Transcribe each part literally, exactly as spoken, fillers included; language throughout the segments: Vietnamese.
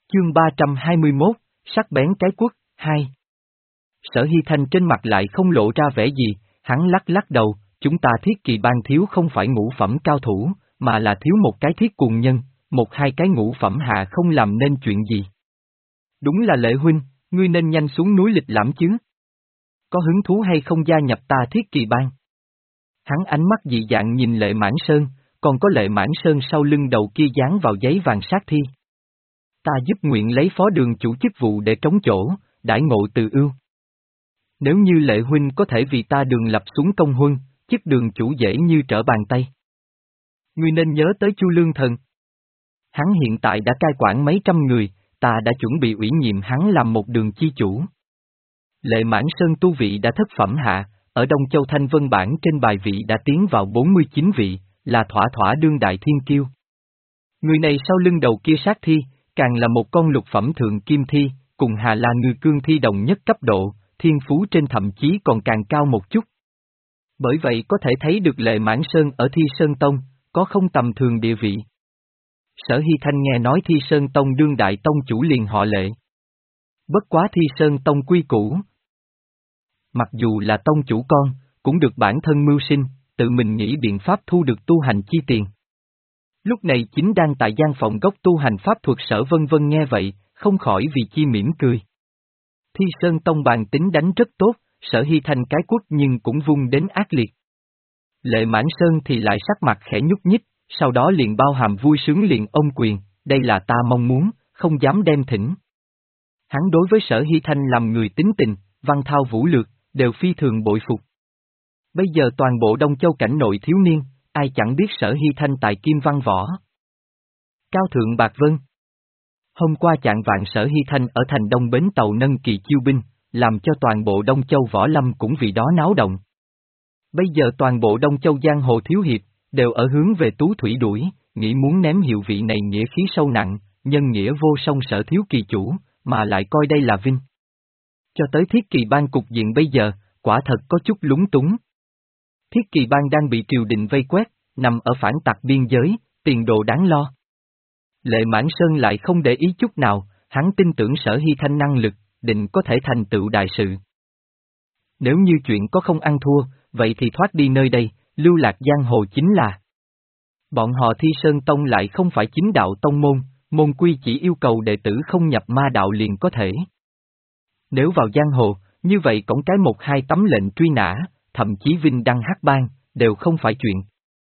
Chương ba trăm hai mươi mốt, sắc bén cái quất, hai. Sở Hy Thanh trên mặt lại không lộ ra vẻ gì, hắn lắc lắc đầu, chúng ta thiết kỳ bang thiếu không phải ngũ phẩm cao thủ, mà là thiếu một cái thiết cuồng nhân, một hai cái ngũ phẩm hạ không làm nên chuyện gì. Đúng là Lệ huynh, ngươi nên nhanh xuống núi lịch lãm chứ. Có hứng thú hay không gia nhập ta thiết kỳ bang? Hắn ánh mắt dị dạng nhìn Lệ Mãn Sơn, còn có Lệ Mãn Sơn sau lưng đầu kia dán vào giấy vàng sát thi. Ta giúp nguyện lấy phó đường chủ chức vụ để trống chỗ, đãi ngộ từ ưu. Nếu như Lệ huynh có thể vì ta đường lập xuống công huân, chức đường chủ dễ như trở bàn tay. Ngươi nên nhớ tới Chu Lương Thần. Hắn hiện tại đã cai quản mấy trăm người, ta đã chuẩn bị ủy nhiệm hắn làm một đường chi chủ. Lệ Mãn Sơn tu vị đã thất phẩm hạ, ở Đông Châu Thanh Vân Bảng trên bài vị đã tiến vào bốn mươi chín vị, là thỏa thỏa đương đại thiên kiêu. Người này sau lưng đầu kia sát thi, càng là một con lục phẩm thượng kim thi, cùng Hà La Ngư Cương thi đồng nhất cấp độ, thiên phú trên thậm chí còn càng cao một chút. Bởi vậy có thể thấy được Lệ Mãn Sơn ở Thi Sơn Tông, có không tầm thường địa vị. Sở Hy Thanh nghe nói Thi Sơn Tông đương đại tông chủ liền họ Lệ. Bất quá Thi Sơn Tông quy củ. Mặc dù là tông chủ con, cũng được bản thân mưu sinh, tự mình nghĩ biện pháp thu được tu hành chi tiền. Lúc này chính đang tại gian phòng gốc tu hành pháp thuật Sở Vân Vân nghe vậy, không khỏi vì chi mỉm cười. Thi Sơn Tông bàn tính đánh rất tốt, Sở Hy Thanh cái quất nhưng cũng vung đến ác liệt. Lệ Mãn Sơn thì lại sắc mặt khẽ nhúc nhích, sau đó liền bao hàm vui sướng liền ôm quyền, đây là ta mong muốn, không dám đem thỉnh. Hắn đối với Sở Hy Thanh làm người tính tình, văn thao vũ lược, đều phi thường bội phục. Bây giờ toàn bộ Đông Châu cảnh nội thiếu niên, ai chẳng biết Sở Hy Thanh tài kim văn võ. Cao thượng bạc vân. Hôm qua chạng vạn Sở Hy Thanh ở thành Đông bến tàu nâng kỳ chiêu binh, làm cho toàn bộ Đông Châu võ lâm cũng vì đó náo động. Bây giờ toàn bộ Đông Châu giang hồ thiếu hiệp, đều ở hướng về Tú Thủy đuổi, nghĩ muốn ném hiệu vị này nghĩa khí sâu nặng, nhân nghĩa vô song Sở thiếu kỳ chủ, mà lại coi đây là vinh. Cho tới thiết kỳ bang cục diện bây giờ, quả thật có chút lúng túng. Thiết kỳ bang đang bị triều đình vây quét, nằm ở phản tặc biên giới, tiền đồ đáng lo. Lệ Mãn Sơn lại không để ý chút nào, hắn tin tưởng Sở Hy Thanh năng lực, định có thể thành tựu đại sự. Nếu như chuyện có không ăn thua, vậy thì thoát đi nơi đây, lưu lạc giang hồ chính là. Bọn họ Thi Sơn Tông lại không phải chính đạo tông môn, môn quy chỉ yêu cầu đệ tử không nhập ma đạo liền có thể. Nếu vào giang hồ, như vậy cổng cái một hai tấm lệnh truy nã, thậm chí vinh đăng hắc bang, đều không phải chuyện.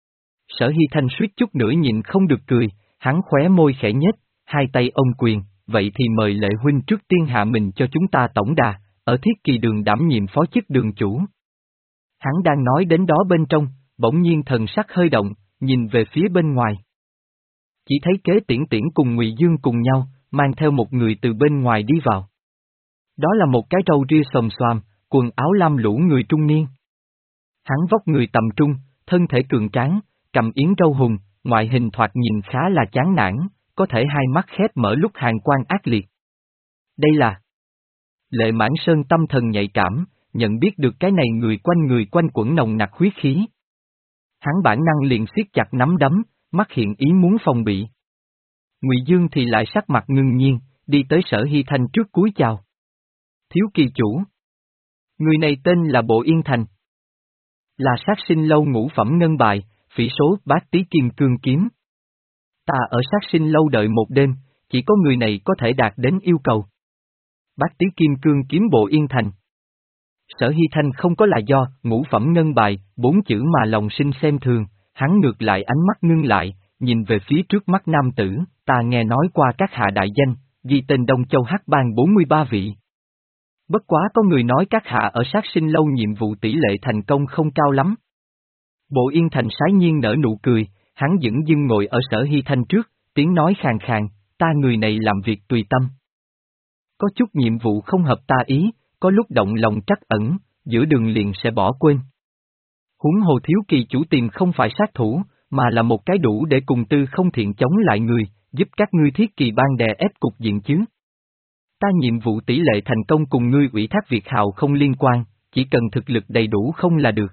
Sở Hy Thanh suýt chút nữa nhịn không được cười, hắn khóe môi khẽ nhếch, hai tay ôm quyền, vậy thì mời Lệ huynh trước tiên hạ mình cho chúng ta tổng đà, ở thiết kỳ đường đảm nhiệm phó chức đường chủ. Hắn đang nói đến đó bên trong, bỗng nhiên thần sắc hơi động, nhìn về phía bên ngoài. Chỉ thấy Kế Tiễn Tiễn cùng Ngụy Dương cùng nhau, mang theo một người từ bên ngoài đi vào. Đó là một cái râu ria xồm xoàm, quần áo lam lũ người trung niên. Hắn vóc người tầm trung, thân thể cường tráng, cầm yến râu hùng, ngoại hình thoạt nhìn khá là chán nản, có thể hai mắt khép mở lúc hàn quang ác liệt. Đây là... Lệ Mãn Sơn tâm thần nhạy cảm, nhận biết được cái này người quanh người quanh quẩn nồng nặc huyết khí. Hắn bản năng liền siết chặt nắm đấm, mắt hiện ý muốn phòng bị. Ngụy Dương thì lại sắc mặt ngưng nhiên, đi tới Sở Hy Thanh trước cúi chào. Thiếu kỳ chủ. Người này tên là Bộ Yên Thành. Là sát sinh lâu ngũ phẩm ngân bài, phỉ số bát tí kim cương kiếm. Ta ở sát sinh lâu đợi một đêm, chỉ có người này có thể đạt đến yêu cầu. Bát tí kim cương kiếm Bộ Yên Thành. Sở Hy Thanh không có là do ngũ phẩm ngân bài, bốn chữ mà lòng sinh xem thường, hắn ngược lại ánh mắt ngưng lại, nhìn về phía trước mắt nam tử, ta nghe nói qua các hạ đại danh, ghi tên Đông Châu hắc bang bốn mươi ba vị. Bất quá có người nói các hạ ở sát sinh lâu nhiệm vụ tỷ lệ thành công không cao lắm. Bộ Yên Thành sái nhiên nở nụ cười, hắn dửng dưng ngồi ở Sở Hy Thanh trước, tiếng nói khàn khàn, ta người này làm việc tùy tâm. Có chút nhiệm vụ không hợp ta ý, có lúc động lòng trắc ẩn, giữa đường liền sẽ bỏ quên. Huống hồ thiếu kỳ chủ tìm không phải sát thủ, mà là một cái đủ để cùng tư không thiện chống lại người, giúp các ngươi thiết kỳ ban đè ép cục diện chứ. Ta nhiệm vụ tỷ lệ thành công cùng ngươi ủy thác việc hào không liên quan, chỉ cần thực lực đầy đủ không là được.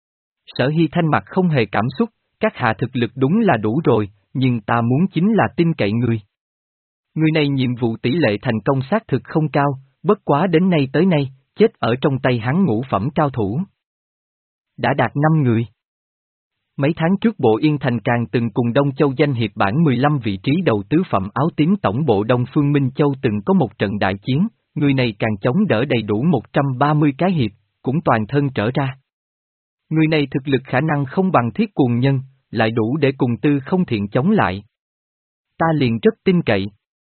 Sở Hy Thanh mặt không hề cảm xúc, các hạ thực lực đúng là đủ rồi, nhưng ta muốn chính là tin cậy ngươi. Người này nhiệm vụ tỷ lệ thành công xác thực không cao, bất quá đến nay tới nay, chết ở trong tay hắn ngũ phẩm cao thủ. Đã đạt năm người. Mấy tháng trước Bộ Yên Thành càng từng cùng Đông Châu danh hiệp bảng mười lăm vị trí đầu tứ phẩm áo tím tổng bộ Đông Phương Minh Châu từng có một trận đại chiến, người này càng chống đỡ đầy đủ một trăm ba mươi cái hiệp, cũng toàn thân trở ra. Người này thực lực khả năng không bằng Thiết Cuồng Nhân, lại đủ để cùng Tư Không Thiện chống lại. Ta liền rất tin cậy.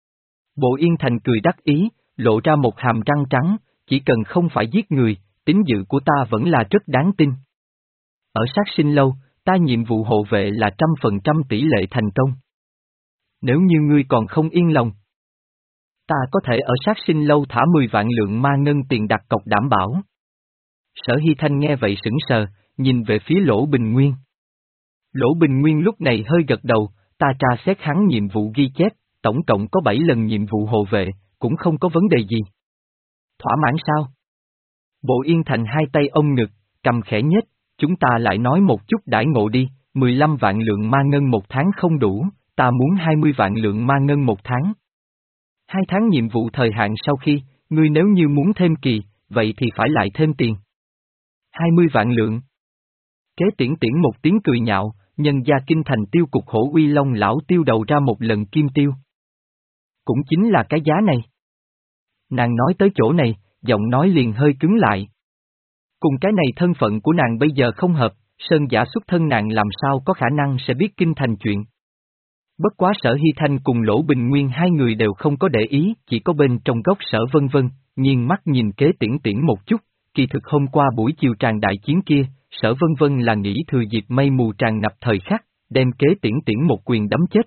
Bộ Yên Thành cười đắc ý, lộ ra một hàm răng trắng, chỉ cần không phải giết người, tín dự của ta vẫn là rất đáng tin. Ở sát sinh lâu, ta nhiệm vụ hộ vệ là trăm phần trăm tỷ lệ thành công. Nếu như ngươi còn không yên lòng, ta có thể ở sát sinh lâu thả mười vạn lượng ma ngân tiền đặt cọc đảm bảo. Sở Hy Thanh nghe vậy sững sờ, nhìn về phía Lỗ Bình Nguyên. Lỗ Bình Nguyên lúc này hơi gật đầu, ta tra xét hắn nhiệm vụ ghi chép, tổng cộng có bảy lần nhiệm vụ hộ vệ, cũng không có vấn đề gì. Thỏa mãn sao? Bộ Yên Thành hai tay ôm ngực, cầm khẽ nhếch, chúng ta lại nói một chút đãi ngộ đi, mười lăm vạn lượng ma ngân một tháng không đủ, ta muốn hai mươi vạn lượng ma ngân một tháng. Hai tháng nhiệm vụ thời hạn sau khi, ngươi nếu như muốn thêm kỳ, vậy thì phải lại thêm tiền. hai mươi vạn lượng. Kế tiễn tiễn một tiếng cười nhạo, nhân gia kinh thành tiêu cục hổ uy long lão tiêu đầu ra một lần kim tiêu. Cũng chính là cái giá này. Nàng nói tới chỗ này, giọng nói liền hơi cứng lại. Cùng cái này thân phận của nàng bây giờ không hợp, Sơn Giả xuất thân nàng làm sao có khả năng sẽ biết kinh thành chuyện. Bất quá Sở Hy Thanh cùng Lỗ Bình Nguyên hai người đều không có để ý, chỉ có bên trong góc Sở Vân Vân, nghiêng mắt nhìn Kế Tiễn Tiễn một chút, kỳ thực hôm qua buổi chiều tràn đại chiến kia, Sở Vân Vân là nghĩ thừa dịp mây mù tràn ngập thời khắc, đem Kế Tiễn Tiễn một quyền đấm chết.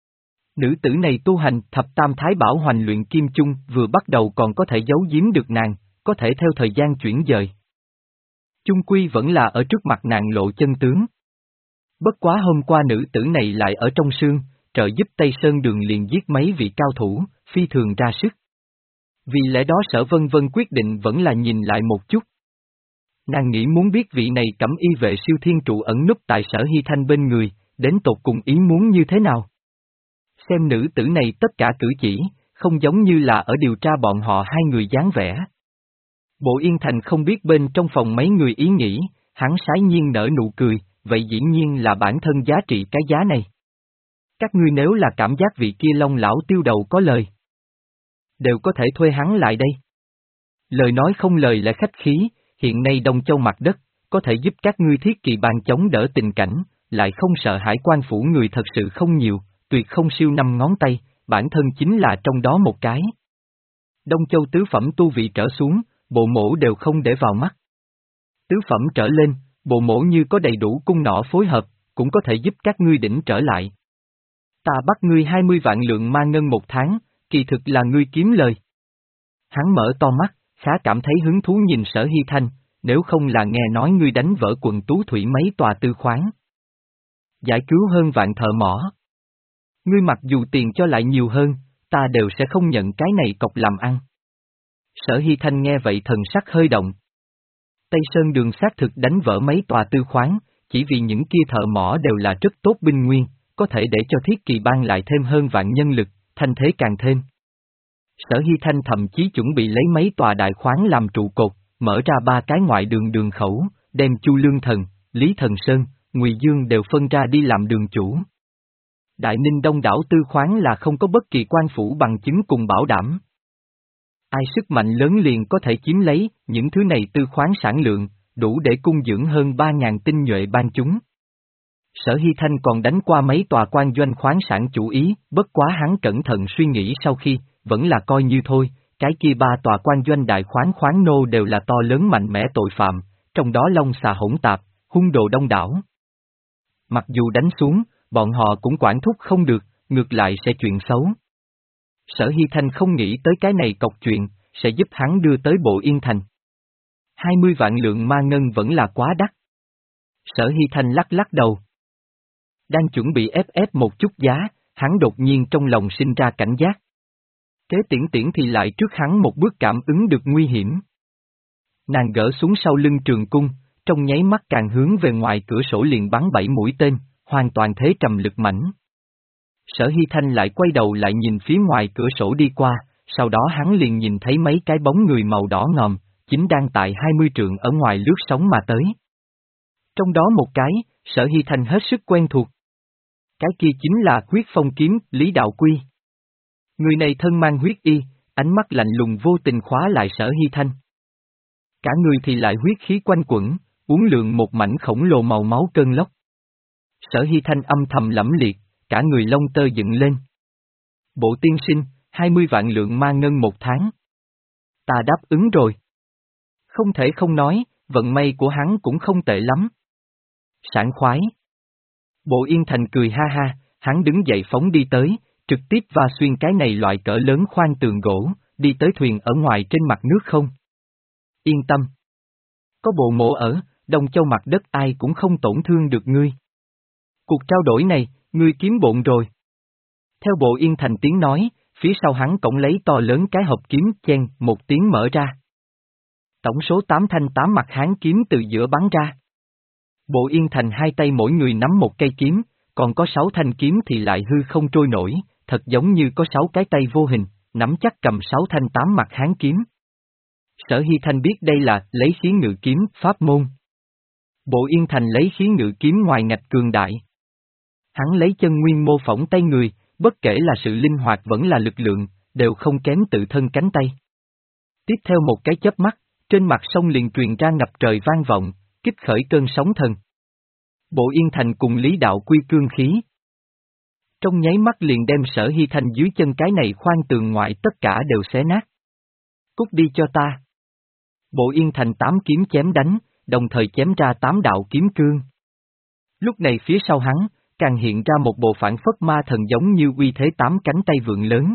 Nữ tử này tu hành thập tam thái bảo hoành luyện kim chung, vừa bắt đầu còn có thể giấu giếm được nàng, có thể theo thời gian chuyển dời. Chung quy vẫn là ở trước mặt nàng lộ chân tướng. Bất quá hôm qua nữ tử này lại ở trong sương, trợ giúp Tây Sơn Đường liền giết mấy vị cao thủ, phi thường ra sức. Vì lẽ đó Sở Vân Vân quyết định vẫn là nhìn lại một chút. Nàng nghĩ muốn biết vị này cẩm y vệ siêu thiên trụ ẩn núp tại Sở Hy Thanh bên người, đến tột cùng ý muốn như thế nào. Xem nữ tử này tất cả cử chỉ, không giống như là ở điều tra bọn họ hai người dáng vẻ. Bộ Yên Thành không biết bên trong phòng mấy người ý nghĩ, hắn sái nhiên nở nụ cười, vậy dĩ nhiên là bản thân giá trị cái giá này. Các ngươi nếu là cảm giác vị kia Long lão tiêu đầu có lời, đều có thể thuê hắn lại đây. Lời nói không lời lại khách khí, hiện nay Đông Châu mặt đất, có thể giúp các ngươi thiết kỳ bàn chống đỡ tình cảnh, lại không sợ hãi quan phủ người thật sự không nhiều, tuyệt không siêu năm ngón tay, bản thân chính là trong đó một cái. Đông Châu tứ phẩm tu vị trở xuống, bộ mổ đều không để vào mắt. Tứ phẩm trở lên, bộ mổ như có đầy đủ cung nỏ phối hợp, cũng có thể giúp các ngươi đỉnh trở lại. Ta bắt ngươi hai mươi vạn lượng ma ngân một tháng, kỳ thực là ngươi kiếm lời. Hắn mở to mắt, khá cảm thấy hứng thú nhìn Sở Hy Thanh, nếu không là nghe nói ngươi đánh vỡ quận Tú Thủy mấy tòa tư khoáng. Giải cứu hơn vạn thợ mỏ. Ngươi mặc dù tiền cho lại nhiều hơn, ta đều sẽ không nhận cái này cọc làm ăn. Sở Hy Thanh nghe vậy thần sắc hơi động. Tây Sơn Đường xác thực đánh vỡ mấy tòa tư khoáng, chỉ vì những kia thợ mỏ đều là rất tốt binh nguyên, có thể để cho Thiết Kỳ Bang lại thêm hơn vạn nhân lực, thanh thế càng thêm. Sở Hy Thanh thậm chí chuẩn bị lấy mấy tòa đại khoáng làm trụ cột, mở ra ba cái ngoại đường đường khẩu, đem Chu Lương Thần, Lý Thần Sơn, Ngụy Dương đều phân ra đi làm đường chủ. Đại Ninh đông đảo tư khoáng là không có bất kỳ quan phủ bằng chứng cùng bảo đảm. Ai sức mạnh lớn liền có thể chiếm lấy, những thứ này tư khoáng sản lượng, đủ để cung dưỡng hơn ba ngàn tinh nhuệ ban chúng. Sở Hy Thanh còn đánh qua mấy tòa quan doanh khoáng sản chủ ý, bất quá hắn cẩn thận suy nghĩ sau khi, vẫn là coi như thôi, cái kia ba tòa quan doanh đại khoáng khoáng nô đều là to lớn mạnh mẽ tội phạm, trong đó long xà hỗn tạp, hung đồ đông đảo. Mặc dù đánh xuống, bọn họ cũng quản thúc không được, ngược lại sẽ chuyện xấu. Sở Hy Thanh không nghĩ tới cái này cọc chuyện, sẽ giúp hắn đưa tới Bộ Yên Thành. hai mươi vạn lượng ma ngân vẫn là quá đắt. Sở Hy Thanh lắc lắc đầu. Đang chuẩn bị ép ép một chút giá, hắn đột nhiên trong lòng sinh ra cảnh giác. Kế Tiễn Tiễn thì lại trước hắn một bước cảm ứng được nguy hiểm. Nàng gỡ xuống sau lưng trường cung, trong nháy mắt càng hướng về ngoài cửa sổ liền bắn bảy mũi tên, hoàn toàn thế trầm lực mãnh. Sở Hy Thanh lại quay đầu lại nhìn phía ngoài cửa sổ đi qua, sau đó hắn liền nhìn thấy mấy cái bóng người màu đỏ ngòm, chính đang tại hai mươi trượng ở ngoài lướt sóng mà tới. Trong đó một cái, Sở Hy Thanh hết sức quen thuộc. Cái kia chính là huyết phong kiếm, Lý Đạo Quy. Người này thân mang huyết y, ánh mắt lạnh lùng vô tình khóa lại Sở Hy Thanh. Cả người thì lại huyết khí quanh quẩn, uốn lượn một mảnh khổng lồ màu máu cơn lốc. Sở Hy Thanh âm thầm lẫm liệt, cả người lông tơ dựng lên. Bộ tiên sinh, hai mươi vạn lượng ma ngân một tháng. Ta đáp ứng rồi. Không thể không nói, vận may của hắn cũng không tệ lắm. Sảng khoái. Bộ Yên Thành cười ha ha, hắn đứng dậy phóng đi tới, trực tiếp va xuyên cái này loại cỡ lớn khoan tường gỗ, đi tới thuyền ở ngoài trên mặt nước không. Yên tâm. Có bộ mộ ở, Đông Châu mặt đất ai cũng không tổn thương được ngươi. Cuộc trao đổi này, ngươi kiếm bộn rồi. Theo Bộ Yên Thành tiếng nói, phía sau hắn cổng lấy to lớn cái hộp kiếm chen một tiếng mở ra. Tổng số tám thanh tám mặt hán kiếm từ giữa bắn ra. Bộ Yên Thành hai tay mỗi người nắm một cây kiếm, còn có sáu thanh kiếm thì lại hư không trôi nổi, thật giống như có sáu cái tay vô hình, nắm chắc cầm sáu thanh tám mặt hán kiếm. Sở Hy Thanh biết đây là lấy khí ngự kiếm, pháp môn. Bộ Yên Thành lấy khí ngự kiếm ngoài ngạch cường đại. Hắn lấy chân nguyên mô phỏng tay người, bất kể là sự linh hoạt vẫn là lực lượng, đều không kém tự thân cánh tay. Tiếp theo một cái chớp mắt, trên mặt sông liền truyền ra ngập trời vang vọng, kích khởi cơn sóng thần. Bộ Yên Thành cùng Lý Đạo Quy cương khí. Trong nháy mắt liền đem Sở Hy Thanh dưới chân cái này khoan tường ngoại tất cả đều xé nát. Cút đi cho ta. Bộ Yên Thành tám kiếm chém đánh, đồng thời chém ra tám đạo kiếm cương. Lúc này phía sau hắn, càng hiện ra một bộ phản phất ma thần giống như uy thế tám cánh tay vượn lớn.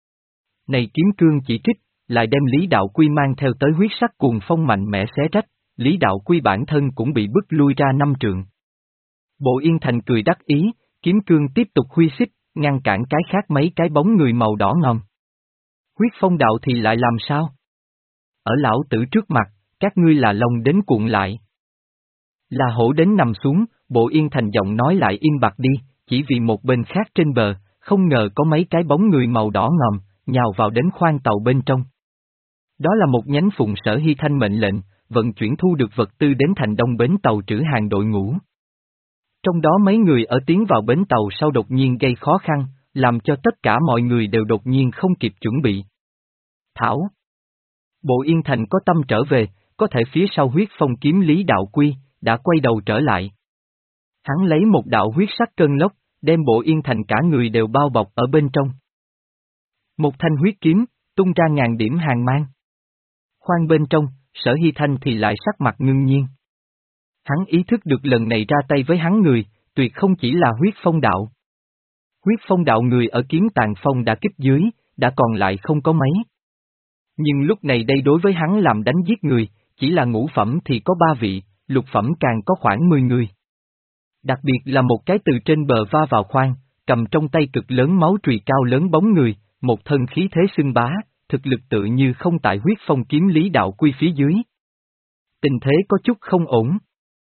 Này kiếm cương chỉ trích, lại đem Lý Đạo Quy mang theo tới huyết sắc cuồng phong mạnh mẽ xé rách, Lý Đạo Quy bản thân cũng bị bức lui ra năm trượng. Bộ Yên Thành cười đắc ý, kiếm cương tiếp tục huy xích, ngăn cản cái khác mấy cái bóng người màu đỏ ngòm. Huyết phong đạo thì lại làm sao? Ở lão tử trước mặt, các ngươi là long đến cuộn lại. Là hổ đến nằm xuống, Bộ Yên Thành giọng nói lại im bặt đi, chỉ vì một bên khác trên bờ, không ngờ có mấy cái bóng người màu đỏ ngòm, nhào vào đến khoang tàu bên trong. Đó là một nhánh phụng Sở Hy Thanh mệnh lệnh, vận chuyển thu được vật tư đến thành đông bến tàu trữ hàng đội ngũ. Trong đó mấy người ở tiến vào bến tàu sau đột nhiên gây khó khăn, làm cho tất cả mọi người đều đột nhiên không kịp chuẩn bị. Thảo. Bộ Yên Thành có tâm trở về, có thể phía sau huyết phong kiếm Lý Đạo Quy, đã quay đầu trở lại. Hắn lấy một đạo huyết sắc cơn lốc, đem Bộ Yên Thành cả người đều bao bọc ở bên trong. Một thanh huyết kiếm, tung ra ngàn điểm hàng mang. Khoan bên trong, Sở Hy Thanh thì lại sắc mặt ngưng nhiên. Hắn ý thức được lần này ra tay với hắn người, tuyệt không chỉ là huyết phong đạo. Huyết phong đạo người ở Kiếm Tàn Phong đã kích dưới, đã còn lại không có mấy. Nhưng lúc này đây đối với hắn làm đánh giết người, chỉ là ngũ phẩm thì có ba vị, lục phẩm càng có khoảng mười người. Đặc biệt là một cái từ trên bờ va vào khoang, cầm trong tay cực lớn máu trùy cao lớn bóng người, một thân khí thế xưng bá, thực lực tự như không tại huyết phong kiếm Lý Đạo Quy phía dưới. Tình thế có chút không ổn.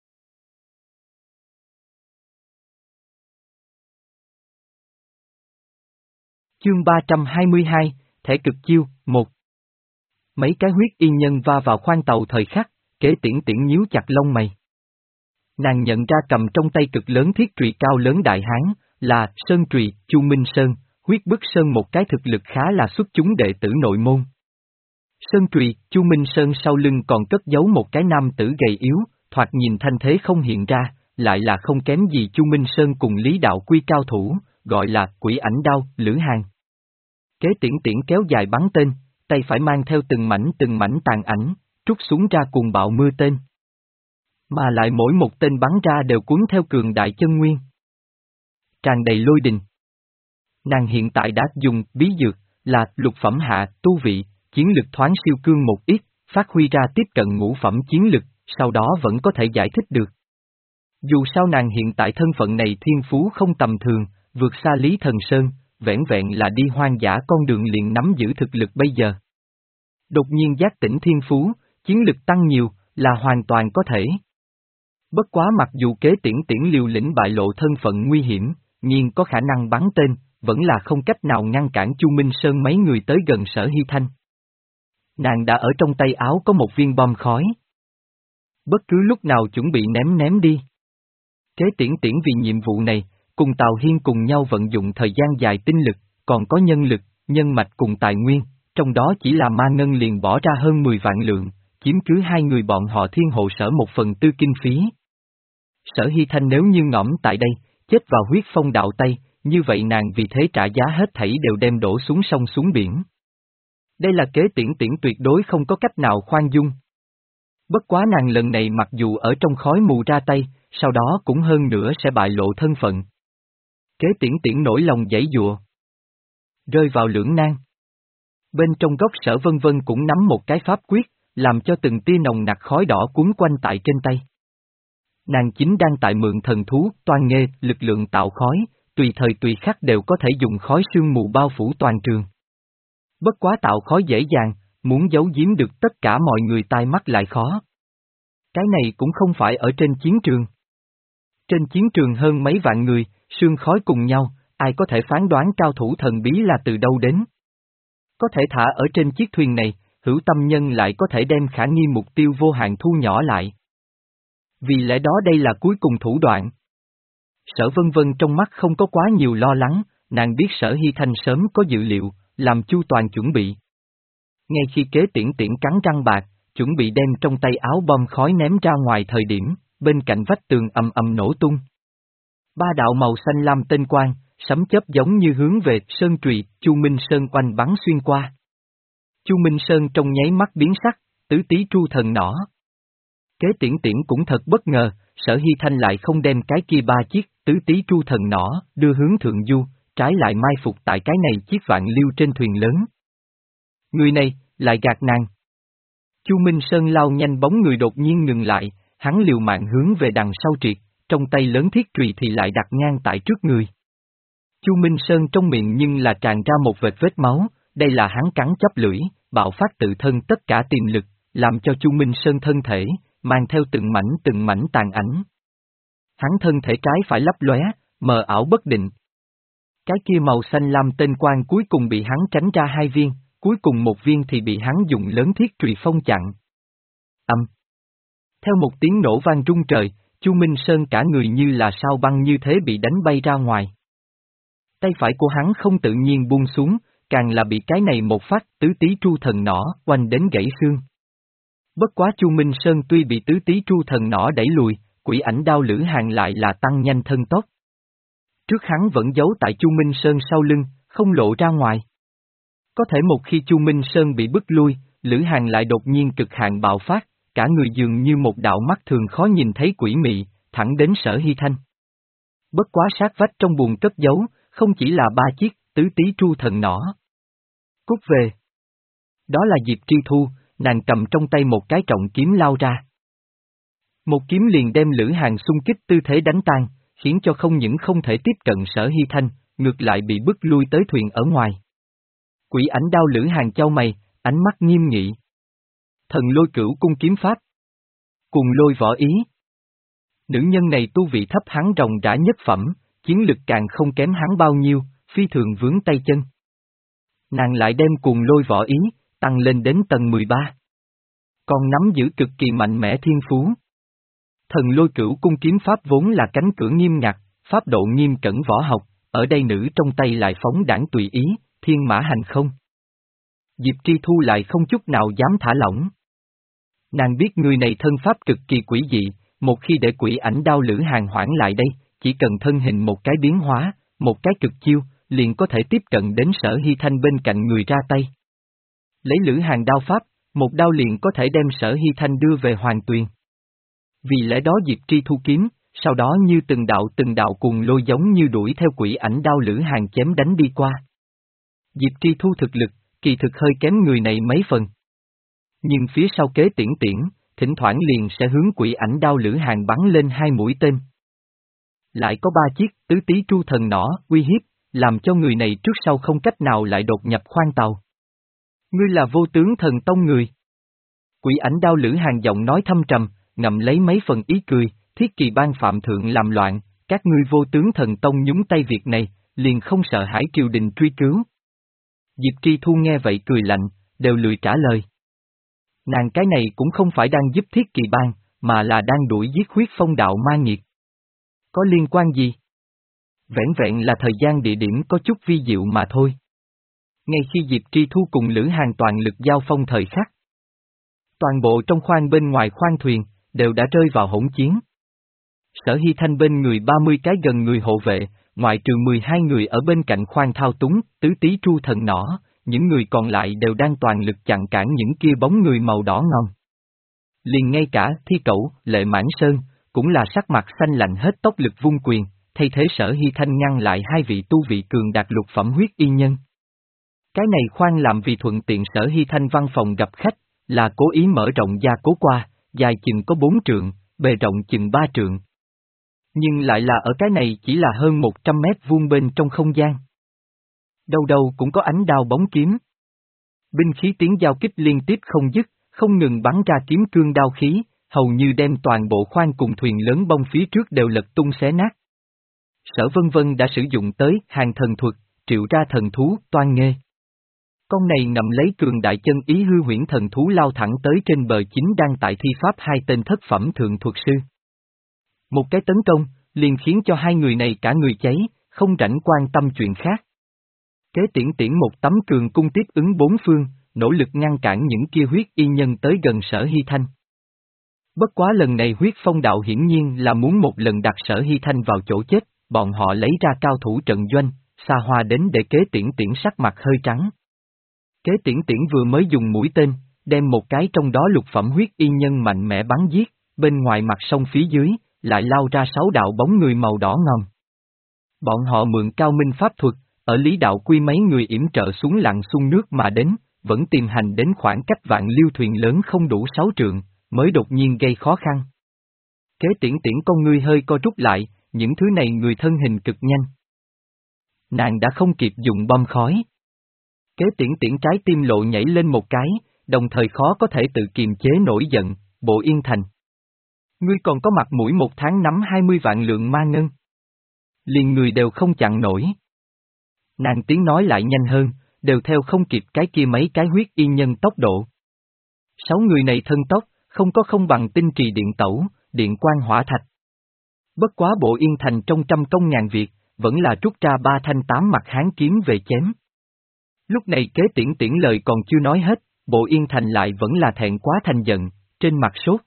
Chương ba trăm hai mươi hai, Thể cực chiêu, một. Mấy cái huyết y nhân va vào khoang tàu thời khắc, Kế Tiễn Tiễn nhíu chặt lông mày. Nàng nhận ra cầm trong tay cực lớn thiết trùy cao lớn đại hán, là Sơn Trùy, Chu Minh Sơn, huyết bức Sơn một cái thực lực khá là xuất chúng đệ tử nội môn. Sơn Trùy, Chu Minh Sơn sau lưng còn cất giấu một cái nam tử gầy yếu, thoạt nhìn thanh thế không hiện ra, lại là không kém gì Chu Minh Sơn cùng Lý Đạo Quy cao thủ, gọi là Quỷ Ảnh Đao, Lữ Hàng. Kế Tiễn Tiễn kéo dài bắn tên, tay phải mang theo từng mảnh từng mảnh tàn ảnh, trút xuống ra cuồng bạo mưa tên. Mà lại mỗi một tên bắn ra đều cuốn theo cường đại chân nguyên. Tràn đầy lôi đình. Nàng hiện tại đã dùng bí dược, là lục phẩm hạ, tu vị, chiến lực thoáng siêu cương một ít, phát huy ra tiếp cận ngũ phẩm chiến lực, sau đó vẫn có thể giải thích được. Dù sao nàng hiện tại thân phận này thiên phú không tầm thường, vượt xa Lý Thần Sơn, vẻn vẹn là đi hoang dã con đường liền nắm giữ thực lực bây giờ. Đột nhiên giác tỉnh thiên phú, chiến lực tăng nhiều, là hoàn toàn có thể. Bất quá mặc dù Kế Tiễn Tiễn liều lĩnh bại lộ thân phận nguy hiểm, nhưng có khả năng bắn tên, vẫn là không cách nào ngăn cản Chu Minh Sơn mấy người tới gần Sở Hy Thanh. Nàng đã ở trong tay áo có một viên bom khói. Bất cứ lúc nào chuẩn bị ném ném đi. Kế Tiễn Tiễn vì nhiệm vụ này, cùng Tào Hiên cùng nhau vận dụng thời gian dài tinh lực, còn có nhân lực, nhân mạch cùng tài nguyên, trong đó chỉ là ma ngân liền bỏ ra hơn mười vạn lượng, chiếm cứ hai người bọn họ Thiên Hộ Sở một phần tư kinh phí. Sở Hy Thanh nếu như ngõm tại đây, chết vào huyết phong đạo Tây, như vậy nàng vì thế trả giá hết thảy đều đem đổ xuống sông xuống biển. Đây là Kế Tiễn Tiễn tuyệt đối không có cách nào khoan dung. Bất quá nàng lần này mặc dù ở trong khói mù ra tay, sau đó cũng hơn nữa sẽ bại lộ thân phận. Kế Tiễn Tiễn nổi lòng giãy giụa, rơi vào lưỡng nan. Bên trong góc Sở Vân Vân cũng nắm một cái pháp quyết, làm cho từng tia nồng nặc khói đỏ cuốn quanh tại trên tay. Nàng chính đang tại mượn thần thú, toan nghê, lực lượng tạo khói, tùy thời tùy khắc đều có thể dùng khói sương mù bao phủ toàn trường. Bất quá tạo khói dễ dàng, muốn giấu giếm được tất cả mọi người tai mắt lại khó. Cái này cũng không phải ở trên chiến trường. Trên chiến trường hơn mấy vạn người, sương khói cùng nhau, ai có thể phán đoán cao thủ thần bí là từ đâu đến. Có thể thả ở trên chiếc thuyền này, hữu tâm nhân lại có thể đem khả nghi mục tiêu vô hạn thu nhỏ lại. Vì lẽ đó đây là cuối cùng thủ đoạn. Sở Vân Vân trong mắt không có quá nhiều lo lắng, nàng biết Sở Hy Thanh sớm có dự liệu, làm chu toàn chuẩn bị. Ngay khi Kế Tiễn Tiễn cắn răng bạc, chuẩn bị đem trong tay áo bom khói ném ra ngoài thời điểm, bên cạnh vách tường ầm ầm nổ tung. Ba đạo màu xanh lam tinh quang, sấm chớp giống như hướng về Sơn Trụy, Chu Minh Sơn oanh bắn xuyên qua. Chu Minh Sơn trong nháy mắt biến sắc, tứ tí tru thần nỏ. Kế Tiễn Tiễn cũng thật bất ngờ, Sở Hy Thanh lại không đem cái kia ba chiếc tứ tí tru thần nỏ đưa hướng thượng du, trái lại mai phục tại cái này chiếc vạn liêu trên thuyền lớn. Người này, lại gạt nàng. Chu Minh Sơn lao nhanh bóng người đột nhiên ngừng lại, hắn liều mạng hướng về đằng sau triệt, trong tay lớn thiết trùy thì lại đặt ngang tại trước người. Chu Minh Sơn trong miệng nhưng là tràn ra một vệt vết máu, đây là hắn cắn chắp lưỡi, bạo phát tự thân tất cả tiềm lực, làm cho Chu Minh Sơn thân thể, mang theo từng mảnh từng mảnh tàn ảnh. Hắn thân thể trái phải lấp lóe, mờ ảo bất định. Cái kia màu xanh lam tên quang cuối cùng bị hắn tránh ra hai viên, cuối cùng một viên thì bị hắn dùng lớn thiết trùy phong chặn. Âm. Theo một tiếng nổ vang rung trời, Chu Minh Sơn cả người như là sao băng như thế bị đánh bay ra ngoài. Tay phải của hắn không tự nhiên buông xuống, càng là bị cái này một phát tứ tí tru thần nỏ oanh đến gãy xương. Bất quá Chu Minh Sơn tuy bị tứ tí tru thần nỏ đẩy lùi, quỷ ảnh đao lữ hàng lại là tăng nhanh thân tốc. Trước hắn vẫn giấu tại Chu Minh Sơn sau lưng, không lộ ra ngoài. Có thể một khi Chu Minh Sơn bị bức lui, lữ hàng lại đột nhiên cực hạn bạo phát, cả người dường như một đạo mắt thường khó nhìn thấy quỷ mị, thẳng đến Sở Hy Thanh. Bất quá sát vách trong buồng cất giấu, không chỉ là ba chiếc tứ tí tru thần nỏ. Cút về. Đó là Diệp Tri Thu, nàng cầm trong tay một cái trọng kiếm lao ra. Một kiếm liền đem lữ hàng xung kích tư thế đánh tan, khiến cho không những không thể tiếp cận Sở Hy Thanh, ngược lại bị bức lui tới thuyền ở ngoài. Quỷ ảnh đao lữ hàng chau mày, ánh mắt nghiêm nghị. Thần lôi cửu cung kiếm pháp. Cùng lôi võ ý. Nữ nhân này tu vị thấp hắn ròng rã nhất phẩm, chiến lực càng không kém hắn bao nhiêu, phi thường vướng tay chân. Nàng lại đem cùng lôi võ ý, tăng lên đến tầng mười ba. Còn nắm giữ cực kỳ mạnh mẽ thiên phú. Thần lôi cửu cung kiếm pháp vốn là cánh cửa nghiêm ngặt, pháp độ nghiêm cẩn võ học, ở đây nữ trong tay lại phóng đãng tùy ý, thiên mã hành không. Diệp Tri Thu lại không chút nào dám thả lỏng. Nàng biết người này thân pháp cực kỳ quỷ dị, một khi để quỷ ảnh đao lữ hàng hoãn lại đây, chỉ cần thân hình một cái biến hóa, một cái cực chiêu, liền có thể tiếp cận đến Sở Hy Thanh bên cạnh người ra tay. Lấy lữ hàng đao pháp, một đao liền có thể đem Sở Hy Thanh đưa về hoàng tuyền. Vì lẽ đó Diệp Tri Thu kiếm, sau đó như từng đạo từng đạo cùng lôi giống như đuổi theo quỷ ảnh đao lữ hàng chém đánh đi qua. Diệp Tri Thu thực lực, kỳ thực hơi kém người này mấy phần. Nhưng phía sau Kế Tiễn Tiễn, thỉnh thoảng liền sẽ hướng quỷ ảnh đao lữ hàng bắn lên hai mũi tên. Lại có ba chiếc tứ tí tru thần nỏ uy hiếp, làm cho người này trước sau không cách nào lại đột nhập khoang tàu. Ngươi là vô tướng thần tông người. Quỷ ảnh đao lữ hàng giọng nói thâm trầm, ngậm lấy mấy phần ý cười, thiết kỳ ban phạm thượng làm loạn, các ngươi vô tướng thần tông nhúng tay việc này, liền không sợ hãi triều đình truy cứu. Diệp Tri Thu nghe vậy cười lạnh, đều lười trả lời. Nàng cái này cũng không phải đang giúp Thiết Kỳ Bang, mà là đang đuổi giết huyết phong đạo ma nghiệt. Có liên quan gì? Vẻn vẹn là thời gian địa điểm có chút vi diệu mà thôi. Ngay khi Diệp Tri Thu cùng Lữ Hàng toàn lực giao phong thời khắc, toàn bộ trong khoang bên ngoài khoang thuyền, đều đã rơi vào hỗn chiến. Sở Hy Thanh bên người ba mươi cái gần người hộ vệ, ngoại trừ mười hai người ở bên cạnh khoang thao túng, tứ tí tru thần nỏ, những người còn lại đều đang toàn lực chặn cản những kia bóng người màu đỏ ngòm. Liền ngay cả Thi Cẩu, Lệ Mãn Sơn, cũng là sắc mặt xanh lạnh hết tốc lực vung quyền, thay thế Sở Hy Thanh ngăn lại hai vị tu vị cường đạt lục phẩm huyết y nhân. Cái này khoan làm vì thuận tiện Sở Hy Thanh văn phòng gặp khách, là cố ý mở rộng gia cố qua, dài chừng có bốn trượng, bề rộng chừng ba trượng. Nhưng lại là ở cái này chỉ là hơn một trăm mét vuông bên trong không gian. Đâu đâu cũng có ánh đao bóng kiếm. Binh khí tiếng giao kích liên tiếp không dứt, không ngừng bắn ra kiếm cương đao khí, hầu như đem toàn bộ khoang cùng thuyền lớn bông phía trước đều lật tung xé nát. Sở Vân Vân đã sử dụng tới hàng thần thuật, triệu ra thần thú, toan nghê. Con này ngậm lấy cường đại chân ý hư huyễn thần thú lao thẳng tới trên bờ chính đang tại thi pháp hai tên thất phẩm thượng thuật sư. Một cái tấn công, liền khiến cho hai người này cả người cháy, không rảnh quan tâm chuyện khác. Kế tiễn tiễn một tấm cường cung tiếp ứng bốn phương, nỗ lực ngăn cản những kia huyết y nhân tới gần Sở Hy Thanh. Bất quá lần này huyết phong đạo hiển nhiên là muốn một lần đặt Sở Hy Thanh vào chỗ chết, bọn họ lấy ra cao thủ trận doanh, xa hoa đến để kế tiễn tiễn sắc mặt hơi trắng. Kế tiễn tiễn vừa mới dùng mũi tên, đem một cái trong đó lục phẩm huyết y nhân mạnh mẽ bắn giết, bên ngoài mặt sông phía dưới, lại lao ra sáu đạo bóng người màu đỏ ngòm. Bọn họ mượn cao minh pháp thuật, ở lý đạo quy mấy người yểm trợ xuống lặn xuống nước mà đến, vẫn tìm hành đến khoảng cách vạn liêu thuyền lớn không đủ sáu trượng, mới đột nhiên gây khó khăn. Kế tiễn tiễn con ngươi hơi co rút lại, những thứ này người thân hình cực nhanh. Nàng đã không kịp dùng bom khói. Kế tiễn tiễn trái tim lộ nhảy lên một cái, đồng thời khó có thể tự kiềm chế nổi giận, Bộ Yên Thành. Ngươi còn có mặt mũi một tháng nắm hai mươi vạn lượng ma ngân. Liền người đều không chặn nổi. Nàng tiếng nói lại nhanh hơn, đều theo không kịp cái kia mấy cái huyết y nhân tốc độ. Sáu người này thân tốc, không có không bằng tinh trì điện tẩu, điện quan hỏa thạch. Bất quá Bộ Yên Thành trong trăm công ngàn việc, vẫn là rút ra ba thanh tám mặt hán kiếm về chém. Lúc này kế tiễn tiễn lời còn chưa nói hết, Bộ Yên Thành lại vẫn là thẹn quá thành giận, trên mặt sốt.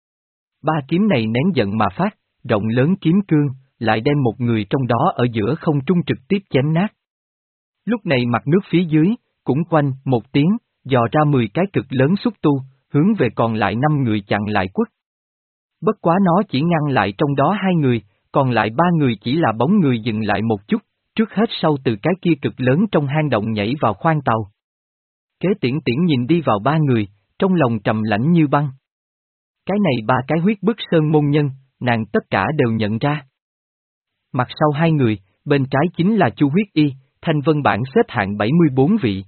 Ba kiếm này nén giận mà phát, rộng lớn kiếm cương, lại đem một người trong đó ở giữa không trung trực tiếp chém nát. Lúc này mặt nước phía dưới, cũng quanh một tiếng, dò ra mười cái cực lớn xúc tu, hướng về còn lại năm người chặn lại quất. Bất quá nó chỉ ngăn lại trong đó hai người, còn lại ba người chỉ là bóng người dừng lại một chút, trước hết sau từ cái kia cực lớn trong hang động nhảy vào khoang tàu. Kế tiễn tiễn nhìn đi vào ba người, trong lòng trầm lãnh như băng. Cái này ba cái huyết bức sơn môn nhân, nàng tất cả đều nhận ra. Mặt sau hai người, bên trái chính là Chu Huyết Y, Thanh Vân Bảng xếp hạng bảy mươi bốn vị.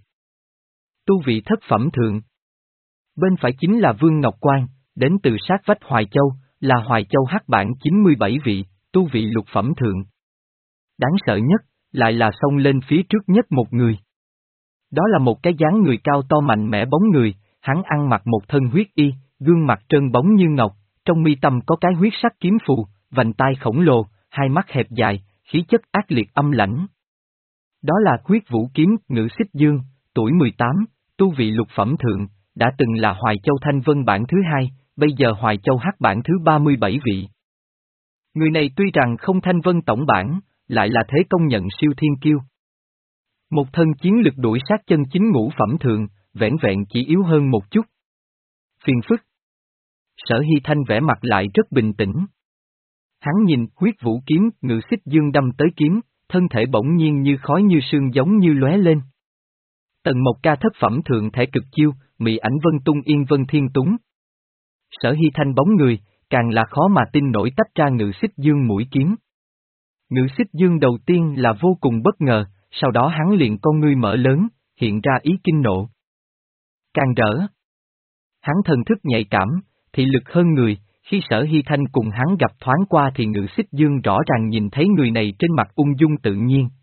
Tu vị thất phẩm thượng. Bên phải chính là Vương Ngọc Quang, đến từ sát vách Hoài Châu, là Hoài Châu hắc bảng chín mươi bảy vị, tu vị lục phẩm thượng. Đáng sợ nhất, lại là xông lên phía trước nhất một người. Đó là một cái dáng người cao to mạnh mẽ bóng người, hắn ăn mặc một thân huyết y, gương mặt trơn bóng như ngọc, trong mi tâm có cái huyết sắc kiếm phù, vành tai khổng lồ, hai mắt hẹp dài, khí chất ác liệt âm lãnh. Đó là Huyết Vũ Kiếm, Ngự Xích Dương, tuổi mười tám, tu vị lục phẩm thượng, đã từng là Hoài Châu Thanh Vân bảng thứ hai, bây giờ Hoài Châu hắc bảng thứ ba mươi bảy vị. Người này tuy rằng không Thanh Vân tổng bảng, lại là thế công nhận siêu thiên kiêu. Một thân chiến lực đuổi sát chân chính ngũ phẩm thượng, vẻn vẹn chỉ yếu hơn một chút. Phiền phức. Sở Hy Thanh vẻ mặt lại rất bình tĩnh. Hắn nhìn Huyết Vũ Kiếm, Ngự Xích Dương đâm tới kiếm, thân thể bỗng nhiên như khói như sương giống như lóe lên. Tần Mộc Ca thất phẩm thượng thể cực chiêu, mị ảnh vân tung yên vân thiên túng. Sở Hy Thanh bóng người, càng là khó mà tin nổi tách ra Ngự Xích Dương mũi kiếm. Ngự Xích Dương đầu tiên là vô cùng bất ngờ, sau đó hắn liền con ngươi mở lớn, hiện ra ý kinh nộ. Càng rỡ. Hắn thần thức nhạy cảm, thị lực hơn người, khi Sở Hy Thanh cùng hắn gặp thoáng qua thì Ngự Xích Dương rõ ràng nhìn thấy người này trên mặt ung dung tự nhiên,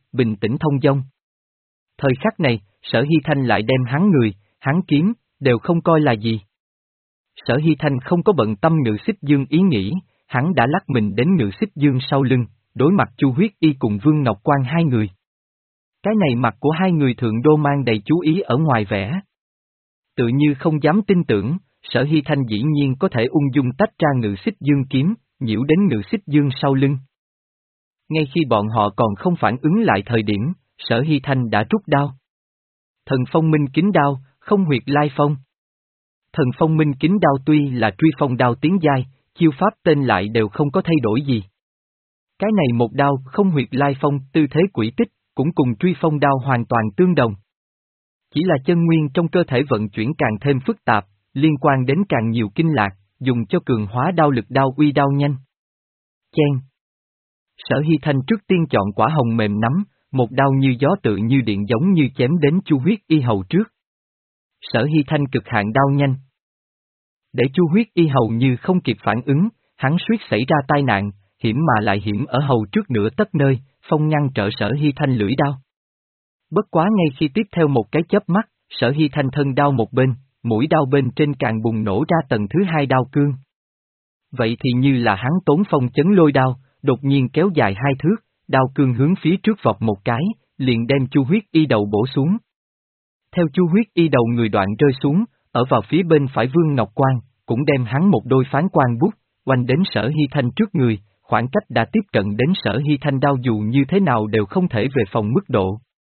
bình tĩnh thông dong. Thời khắc này, Sở Hy Thanh lại đem hắn người, hắn kiếm, đều không coi là gì. Sở Hy Thanh không có bận tâm Ngự Xích Dương ý nghĩ, hắn đã lắc mình đến Ngự Xích Dương sau lưng, đối mặt Chu Huyết Y cùng Vương Ngọc Quan hai người. Cái này mặt của hai người thượng đô mang đầy chú ý ở ngoài vẻ. Tự như không dám tin tưởng, Sở Hy Thanh dĩ nhiên có thể ung dung tách ra Ngự Xích Dương kiếm, nhiễu đến Ngự Xích Dương sau lưng. Ngay khi bọn họ còn không phản ứng lại thời điểm, Sở Hy Thanh đã rút đao. Thần phong minh kính đao, không huyệt lai phong. Thần phong minh kính đao tuy là truy phong đao tiến giai, chiêu pháp tên lại đều không có thay đổi gì. Cái này một đao không huyệt lai phong, tư thế quỷ tích, cũng cùng truy phong đao hoàn toàn tương đồng. Chỉ là chân nguyên trong cơ thể vận chuyển càng thêm phức tạp, liên quan đến càng nhiều kinh lạc, dùng cho cường hóa đao lực đao uy đao nhanh. Chen. Sở Hy Thanh trước tiên chọn quả hồng mềm nắm, một đao như gió tự như điện giống như chém đến Chu Huyết Y hầu trước. Sở Hy Thanh cực hạn đao nhanh. Để Chu Huyết Y hầu như không kịp phản ứng, hắn suýt xảy ra tai nạn, hiểm mà lại hiểm ở hầu trước nửa tấc nơi, phong ngăn trở Sở Hy Thanh lưỡi đao. Bất quá ngay khi tiếp theo một cái chớp mắt, Sở Hy Thanh thân đao một bên, mũi đao bên trên càng bùng nổ ra tầng thứ hai đao cương. Vậy thì như là hắn tốn phong chấn lôi đao, đột nhiên kéo dài hai thước, đao cương hướng phía trước vọt một cái, liền đem Chu Huyết Y đầu bổ xuống. Theo Chu Huyết Y đầu người đoạn rơi xuống, ở vào phía bên phải Vương Ngọc Quan, cũng đem hắn một đôi phán quan bút, oanh đến Sở Hy Thanh trước người, khoảng cách đã tiếp cận đến Sở Hy Thanh đao dù như thế nào đều không thể về phòng mức độ.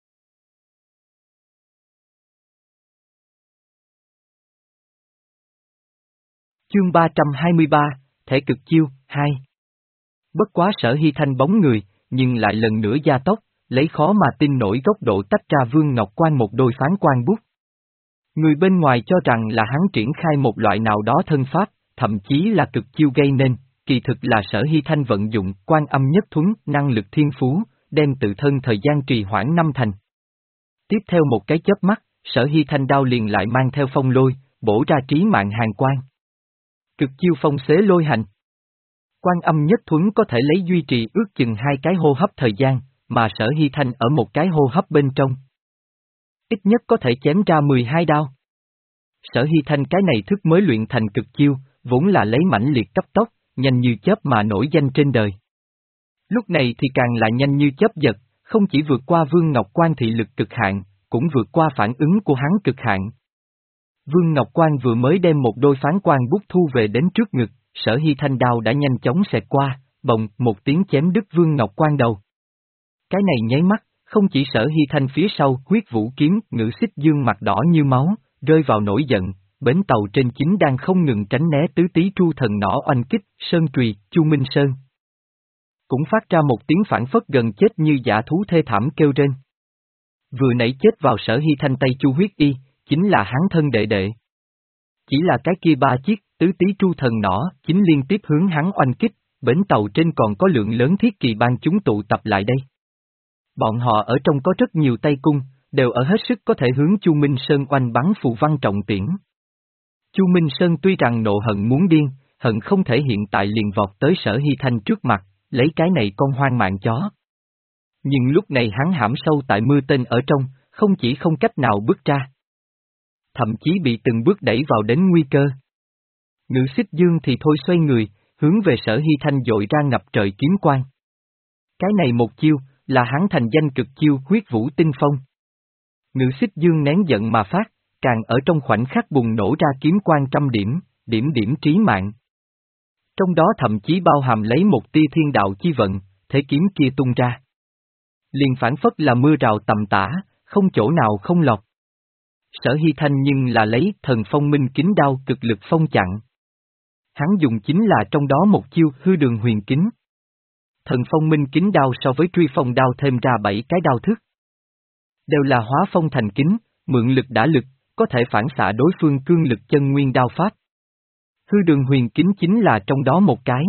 Chương ba trăm hai mươi ba, Thể cực chiêu, hai. Bất quá Sở Hy Thanh bóng người, nhưng lại lần nữa gia tốc, lấy khó mà tin nổi góc độ tách ra Vương Ngọc Quan một đôi phán quan bút. Người bên ngoài cho rằng là hắn triển khai một loại nào đó thân pháp, thậm chí là cực chiêu gây nên, kỳ thực là Sở Hy Thanh vận dụng Quan Âm Nhất Thuấn, năng lực thiên phú, đem tự thân thời gian trì hoãn năm thành. Tiếp theo một cái chớp mắt, Sở Hy Thanh đao liền lại mang theo phong lôi, bổ ra trí mạng hàng quan. Cực chiêu phong xế lôi hành. Quan Âm Nhất Thuấn có thể lấy duy trì ước chừng hai cái hô hấp thời gian, mà Sở Hy Thanh ở một cái hô hấp bên trong. Ít nhất có thể chém ra mười hai đao. Sở Hy Thanh cái này thức mới luyện thành cực chiêu, vốn là lấy mãnh liệt cấp tốc, nhanh như chớp mà nổi danh trên đời. Lúc này thì càng là nhanh như chớp giật, không chỉ vượt qua Vương Ngọc Quan thị lực cực hạn, cũng vượt qua phản ứng của hắn cực hạn. Vương Ngọc Quan vừa mới đem một đôi phán quan bút thu về đến trước ngực, Sở Hy Thanh đao đã nhanh chóng xẹt qua, bồng một tiếng chém đứt Vương Ngọc Quan đầu. Cái này nháy mắt, không chỉ Sở Hy Thanh phía sau huyết vũ kiếm, Ngự Xích Dương mặt đỏ như máu, rơi vào nổi giận, bến tàu trên chính đang không ngừng tránh né tứ tí tru thần nỏ oanh kích, Sơn Trùy, Chu Minh Sơn. Cũng phát ra một tiếng phản phất gần chết như dã thú thê thảm kêu rên. Vừa nãy chết vào Sở Hy Thanh tay Chu Huyết Y, chính là hắn thân đệ đệ. Chỉ là cái kia ba chiếc, tứ tí tru thần nỏ, chính liên tiếp hướng hắn oanh kích, bến tàu trên còn có lượng lớn thiết kỳ ban chúng tụ tập lại đây. Bọn họ ở trong có rất nhiều tay cung, đều ở hết sức có thể hướng Chu Minh Sơn oanh bắn phù văn trọng tiễn. Chu Minh Sơn tuy rằng nộ hận muốn điên, hận không thể hiện tại liền vọt tới Sở Hy Thanh trước mặt, lấy cái này con hoang mạng chó. Nhưng lúc này hắn hãm sâu tại mưa tên ở trong, không chỉ không cách nào bước ra, thậm chí bị từng bước đẩy vào đến nguy cơ. Ngự Xích Dương thì thôi xoay người, hướng về Sở Hy Thanh dội ra ngập trời kiếm quang. Cái này một chiêu, là hắn thành danh cực chiêu huyết vũ tinh phong. Ngự Xích Dương nén giận mà phát, càng ở trong khoảnh khắc bùng nổ ra kiếm quang trăm điểm, điểm điểm trí mạng. Trong đó thậm chí bao hàm lấy một tia thiên đạo chi vận, thế kiếm kia tung ra. Liền phản phất là mưa rào tầm tã, không chỗ nào không lọt. Sở Hy Thanh nhưng là lấy thần phong minh kính đao cực lực phong chặn. Hắn dùng chính là trong đó một chiêu hư đường huyền kính. Thần phong minh kính đao so với truy phong đao thêm ra bảy cái đao thức. Đều là hóa phong thành kính, mượn lực đả lực, có thể phản xạ đối phương cương lực chân nguyên đao pháp. Hư đường huyền kính chính là trong đó một cái.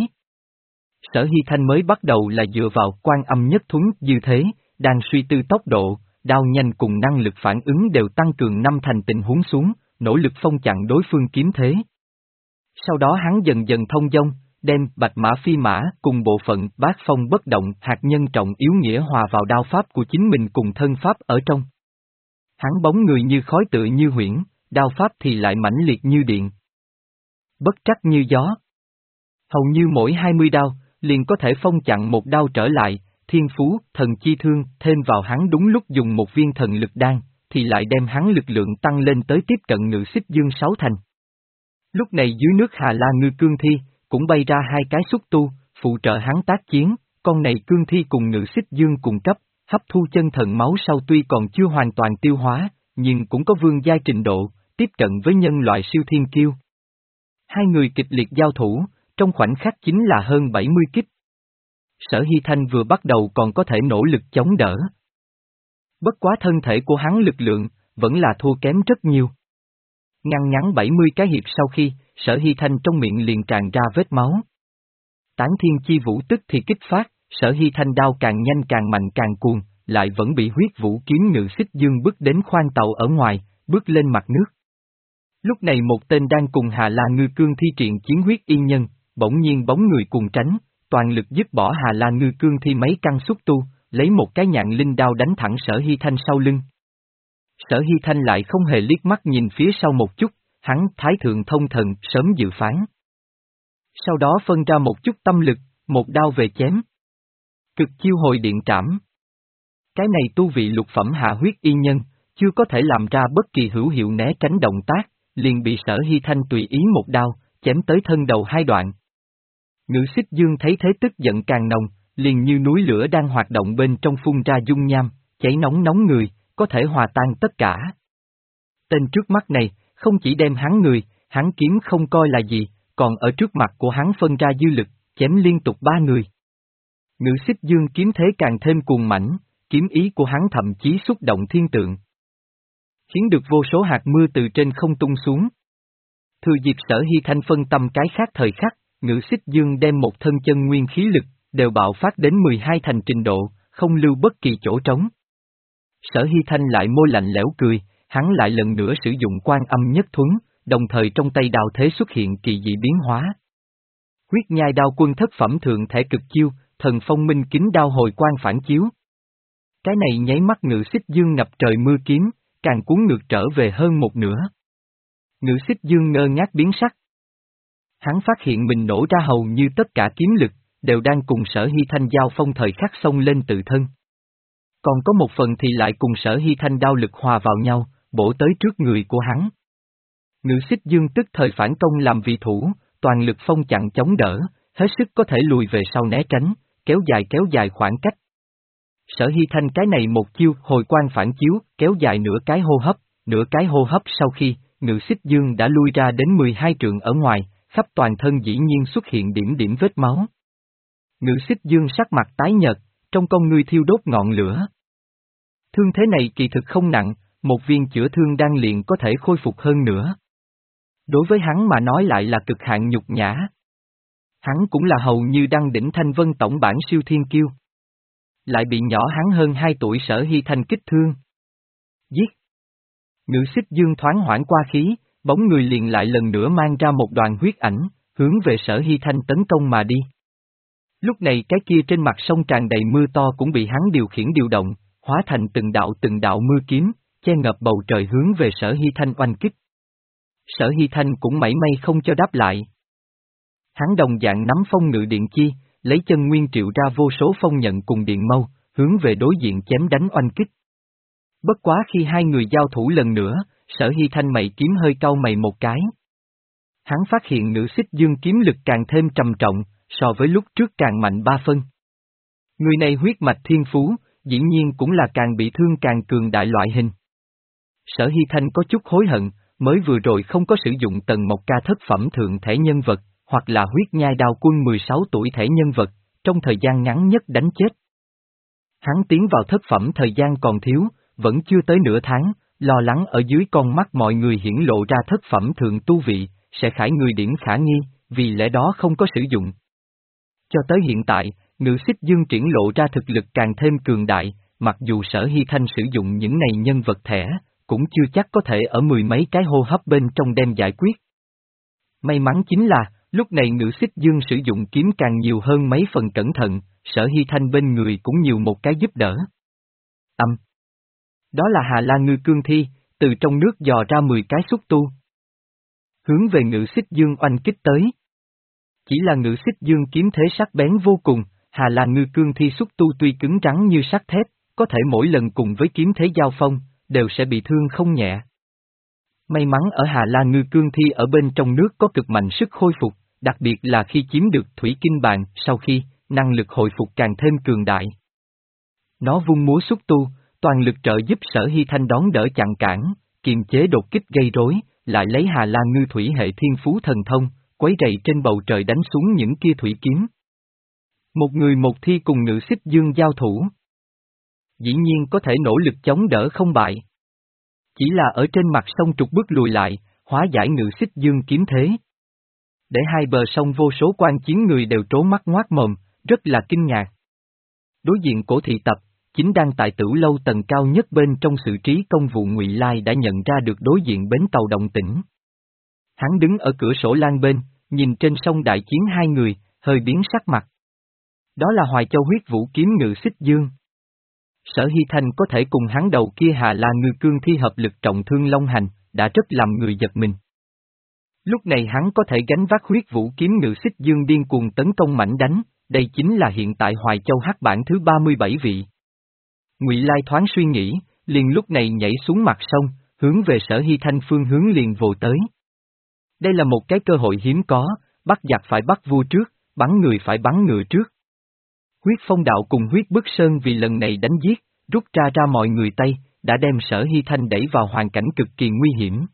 Sở Hy Thanh mới bắt đầu là dựa vào Quan Âm Nhất Thuấn như thế, đang suy tư tốc độ, đao nhanh cùng năng lực phản ứng đều tăng cường năm thành tình huống xuống, nỗ lực phong chặn đối phương kiếm thế. Sau đó hắn dần dần thông dong, đem bạch mã phi mã cùng bộ phận bát phong bất động hạt nhân trọng yếu nghĩa hòa vào đao pháp của chính mình cùng thân pháp ở trong. Hắn bóng người như khói tựa như huyễn, đao pháp thì lại mãnh liệt như điện. Bất trắc như gió. Hầu như mỗi hai mươi đao, liền có thể phong chặn một đao trở lại, thiên phú, thần chi thương, thêm vào hắn đúng lúc dùng một viên thần lực đan, thì lại đem hắn lực lượng tăng lên tới tiếp cận Ngự Xích Dương sáu thành. Lúc này dưới nước Hà La Ngư Cương Thi, cũng bay ra hai cái xúc tu, phụ trợ hắn tác chiến, con này Cương Thi cùng Ngự Xích Dương cùng cấp, hấp thu chân thần máu sau tuy còn chưa hoàn toàn tiêu hóa, nhưng cũng có vương giai trình độ, tiếp cận với nhân loại siêu thiên kiêu. Hai người kịch liệt giao thủ, trong khoảnh khắc chính là hơn bảy mươi kích. Sở Hy Thanh vừa bắt đầu còn có thể nỗ lực chống đỡ. Bất quá thân thể của hắn lực lượng, vẫn là thua kém rất nhiều. Ngăn ngắn bảy mươi cái hiệp sau khi, Sở Hy Thanh trong miệng liền tràn ra vết máu. Tán thiên chi vũ tức thì kích phát, Sở Hy Thanh đao càng nhanh càng mạnh càng cuồng, lại vẫn bị huyết vũ kiếm Ngự Xích Dương bước đến khoang tàu ở ngoài, bước lên mặt nước. Lúc này một tên đang cùng Hà La Ngư Cương Thi triện chiến huyết yên nhân, bỗng nhiên bóng người cùng tránh, toàn lực dứt bỏ Hà La Ngư Cương Thi mấy căn xúc tu, lấy một cái nhạn linh đao đánh thẳng Sở Hy Thanh sau lưng. Sở Hy Thanh lại không hề liếc mắt nhìn phía sau một chút, hắn thái thượng thông thần sớm dự phán. Sau đó phân ra một chút tâm lực, một đao về chém. Cực chiêu hồi điện trảm. Cái này tu vị lục phẩm hạ huyết yên nhân, chưa có thể làm ra bất kỳ hữu hiệu né tránh động tác, liền bị Sở Hy Thanh tùy ý một đao, chém tới thân đầu hai đoạn. Ngự Xích Dương thấy thế tức giận càng nồng, liền như núi lửa đang hoạt động bên trong phun ra dung nham, cháy nóng nóng người, có thể hòa tan tất cả. Tên trước mắt này, không chỉ đem hắn người, hắn kiếm không coi là gì, còn ở trước mặt của hắn phân ra dư lực, chém liên tục ba người. Ngự Xích Dương kiếm thế càng thêm cuồng mãnh, kiếm ý của hắn thậm chí xúc động thiên tượng, khiến được vô số hạt mưa từ trên không tung xuống. Thừa dịp Sở Hy Thanh phân tâm cái khác thời khắc, Ngự Xích Dương đem một thân chân nguyên khí lực, đều bạo phát đến mười hai thành trình độ, không lưu bất kỳ chỗ trống. Sở Hy Thanh lại môi lạnh lẽo cười, hắn lại lần nữa sử dụng quan âm nhất thuấn, đồng thời trong tay đao thế xuất hiện kỳ dị biến hóa. Huyết nhai đao quân thất phẩm thượng thể cực chiêu, thần phong minh kính đao hồi quan phản chiếu. Cái này nháy mắt Ngự Xích Dương ngập trời mưa kiếm, càng cuốn ngược trở về hơn một nửa. Ngự Xích Dương ngơ ngác biến sắc. Hắn phát hiện mình nổ ra hầu như tất cả kiếm lực, đều đang cùng Sở Hy Thanh giao phong thời khắc xông lên tự thân. Còn có một phần thì lại cùng Sở Hy Thanh đao lực hòa vào nhau, bổ tới trước người của hắn. Ngự Xích Dương tức thời phản công làm vị thủ, toàn lực phong chặn chống đỡ, hết sức có thể lùi về sau né tránh, kéo dài kéo dài khoảng cách. Sở Hy Thanh cái này một chiêu hồi quan phản chiếu, kéo dài nửa cái hô hấp, nửa cái hô hấp sau khi, Ngự Xích Dương đã lui ra đến mười hai trượng ở ngoài, khắp toàn thân dĩ nhiên xuất hiện điểm điểm vết máu. Ngự Xích Dương sắc mặt tái nhợt, trong con ngươi thiêu đốt ngọn lửa. Thương thế này kỳ thực không nặng, một viên chữa thương đan liền có thể khôi phục hơn nữa. Đối với hắn mà nói lại là cực hạn nhục nhã. Hắn cũng là hầu như đăng đỉnh Thanh Vân tổng bản siêu thiên kiêu. Lại bị nhỏ hắn hơn hai tuổi Sở Hy Thanh kích thương. Giết! Ngự Xích Dương thoáng hoảng qua khí, bóng người liền lại lần nữa mang ra một đoàn huyết ảnh, hướng về Sở Hy Thanh tấn công mà đi. Lúc này cái kia trên mặt sông tràn đầy mưa to cũng bị hắn điều khiển điều động, hóa thành từng đạo từng đạo mưa kiếm, che ngập bầu trời hướng về Sở Hy Thanh oanh kích. Sở Hy Thanh cũng mảy may không cho đáp lại. Hắn đồng dạng nắm phong ngự điện chi, lấy chân nguyên triệu ra vô số phong nhận cùng điện mâu, hướng về đối diện chém đánh oanh kích. Bất quá khi hai người giao thủ lần nữa, Sở Hy Thanh mày kiếm hơi cau mày một cái. Hắn phát hiện Ngự Xích Dương kiếm lực càng thêm trầm trọng, so với lúc trước càng mạnh ba phân. Người này huyết mạch thiên phú, dĩ nhiên cũng là càng bị thương càng cường đại loại hình. Sở Hy Thanh có chút hối hận, mới vừa rồi không có sử dụng Tần Mộc Ca thất phẩm thượng thể nhân vật, hoặc là huyết nhai đao quân mười sáu tuổi thể nhân vật, trong thời gian ngắn nhất đánh chết. Hắn tiến vào thất phẩm thời gian còn thiếu, vẫn chưa tới nửa tháng, lo lắng ở dưới con mắt mọi người hiển lộ ra thất phẩm thượng tu vị, sẽ khải người điển khả nghi, vì lẽ đó không có sử dụng. Cho tới hiện tại, Ngự Xích Dương triển lộ ra thực lực càng thêm cường đại, mặc dù Sở Hy Thanh sử dụng những này nhân vật thẻ, cũng chưa chắc có thể ở mười mấy cái hô hấp bên trong đem giải quyết. May mắn chính là, lúc này Ngự Xích Dương sử dụng kiếm càng nhiều hơn mấy phần cẩn thận, Sở Hy Thanh bên người cũng nhiều một cái giúp đỡ. Âm. Đó là Hà La Ngư Cương Thi, từ trong nước dò ra mười cái xúc tu. Hướng về Ngự Xích Dương oanh kích tới. Chỉ là Ngự Xích Dương kiếm thế sắc bén vô cùng, Hà La Ngư Cương Thi xúc tu tuy cứng rắn như sắt thép, có thể mỗi lần cùng với kiếm thế giao phong, đều sẽ bị thương không nhẹ. May mắn ở Hà La Ngư Cương Thi ở bên trong nước có cực mạnh sức khôi phục, đặc biệt là khi chiếm được thủy kinh bàn, sau khi, năng lực hồi phục càng thêm cường đại. Nó vung múa xúc tu, toàn lực trợ giúp Sở Hy Thanh đón đỡ chặn cản, kiềm chế đột kích gây rối, lại lấy Hà La Ngư thủy hệ thiên phú thần thông, quấy rầy trên bầu trời đánh xuống những kia thủy kiếm. Một người một thi cùng Ngự Xích Dương giao thủ. Dĩ nhiên có thể nỗ lực chống đỡ không bại. Chỉ là ở trên mặt sông trục bước lùi lại, hóa giải Ngự Xích Dương kiếm thế. Để hai bờ sông vô số quan chiến người đều trố mắt ngoác mồm, rất là kinh ngạc. Đối diện Cổ Thị Tập, chính đang tại Tửu Lâu tầng cao nhất bên trong sự trí công vụ Ngụy Lai đã nhận ra được đối diện bến tàu động tĩnh. Hắn đứng ở cửa sổ lan bên, nhìn trên sông đại chiến hai người, hơi biến sắc mặt. Đó là Hoài Châu huyết vũ kiếm Ngự Xích Dương. Sở Hy Thanh có thể cùng hắn đầu kia Hà La Ngư Cương Thi hợp lực trọng thương Long Hành, đã rất làm người giật mình. Lúc này hắn có thể gánh vác huyết vũ kiếm Ngự Xích Dương điên cuồng tấn công mãnh đánh, đây chính là hiện tại Hoài Châu hắc bảng thứ ba mươi bảy vị. Ngụy Lai thoáng suy nghĩ, liền lúc này nhảy xuống mặt sông, hướng về Sở Hy Thanh phương hướng liền vồ tới. Đây là một cái cơ hội hiếm có, bắt giặc phải bắt vua trước, bắn người phải bắn ngựa trước. Huyết Phong Đạo cùng Huyết Bức Sơn vì lần này đánh giết, rút ra ra mọi người Tây, đã đem Sở Hy Thanh đẩy vào hoàn cảnh cực kỳ nguy hiểm.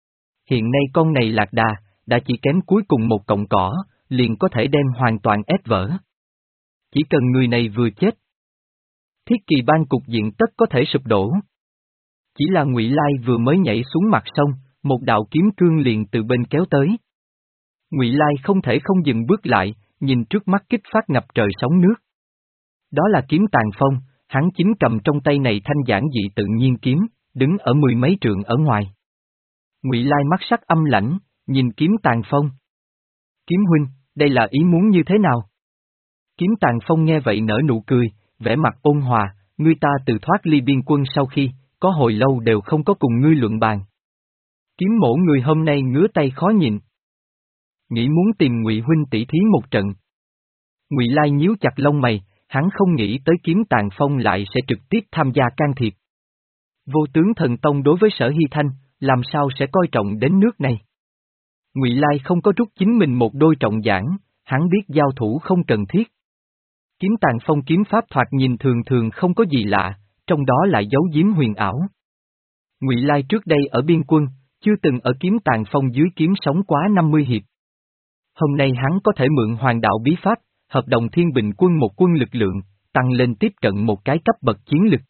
Hiện nay con này lạc đà, đã chỉ kém cuối cùng một cọng cỏ, liền có thể đem hoàn toàn ép vỡ. Chỉ cần người này vừa chết, Thiết Kỳ Bang cục diện tất có thể sụp đổ. Chỉ là Ngụy Lai vừa mới nhảy xuống mặt sông, một đạo kiếm cương liền từ bên kéo tới. Ngụy Lai không thể không dừng bước lại, nhìn trước mắt kích phát ngập trời sóng nước. Đó là kiếm Tàn Phong, hắn chính cầm trong tay này thanh giản dị tự nhiên kiếm, đứng ở mười mấy trượng ở ngoài. Ngụy Lai mắt sắc âm lãnh, nhìn kiếm Tàn Phong. Kiếm huynh, đây là ý muốn như thế nào? Kiếm Tàn Phong nghe vậy nở nụ cười, vẻ mặt ôn hòa, ngươi ta từ thoát ly biên quân sau khi, có hồi lâu đều không có cùng ngươi luận bàn. Kiếm mổ người hôm nay ngứa tay khó nhìn. Nghĩ muốn tìm Ngụy huynh tỷ thí một trận. Ngụy Lai nhíu chặt lông mày, hắn không nghĩ tới kiếm Tàn Phong lại sẽ trực tiếp tham gia can thiệp. Vô tướng thần tông đối với Sở Hy Thanh, làm sao sẽ coi trọng đến nước này? Ngụy Lai không có rút chính mình một đôi trọng giảng, hắn biết giao thủ không cần thiết. Kiếm Tàn Phong kiếm pháp thoạt nhìn thường thường không có gì lạ, trong đó lại giấu giếm huyền ảo. Ngụy Lai trước đây ở biên quân, chưa từng ở kiếm Tàn Phong dưới kiếm sống quá năm mươi hiệp. Hôm nay hắn có thể mượn hoàng đạo bí pháp, hợp đồng thiên bình quân một quân lực lượng, tăng lên tiếp cận một cái cấp bậc chiến lực.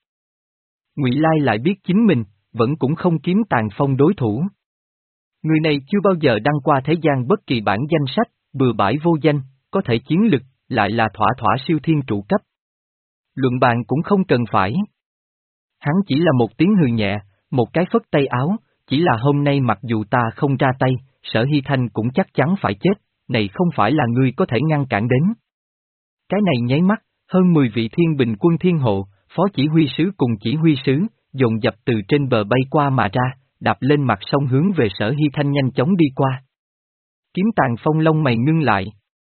Ngụy Lai lại biết chính mình, vẫn cũng không kiếm Tàn Phong đối thủ. Người này chưa bao giờ đăng qua thế gian bất kỳ bản danh sách, bừa bãi vô danh, có thể chiến lực, lại là thỏa thỏa siêu thiên trụ cấp. Luận bàn cũng không cần phải. Hắn chỉ là một tiếng hừ nhẹ, một cái phất tay áo, chỉ là hôm nay mặc dù ta không ra tay, Sở Hy Thanh cũng chắc chắn phải chết, này không phải là ngươi có thể ngăn cản đến. Cái này nháy mắt, hơn mười vị thiên bình quân thiên hộ, phó chỉ huy sứ cùng chỉ huy sứ, dồn dập từ trên bờ bay qua mà ra, đạp lên mặt sông hướng về Sở Hy Thanh nhanh chóng đi qua. Kiếm Tàn Phong lông mày ngưng lại.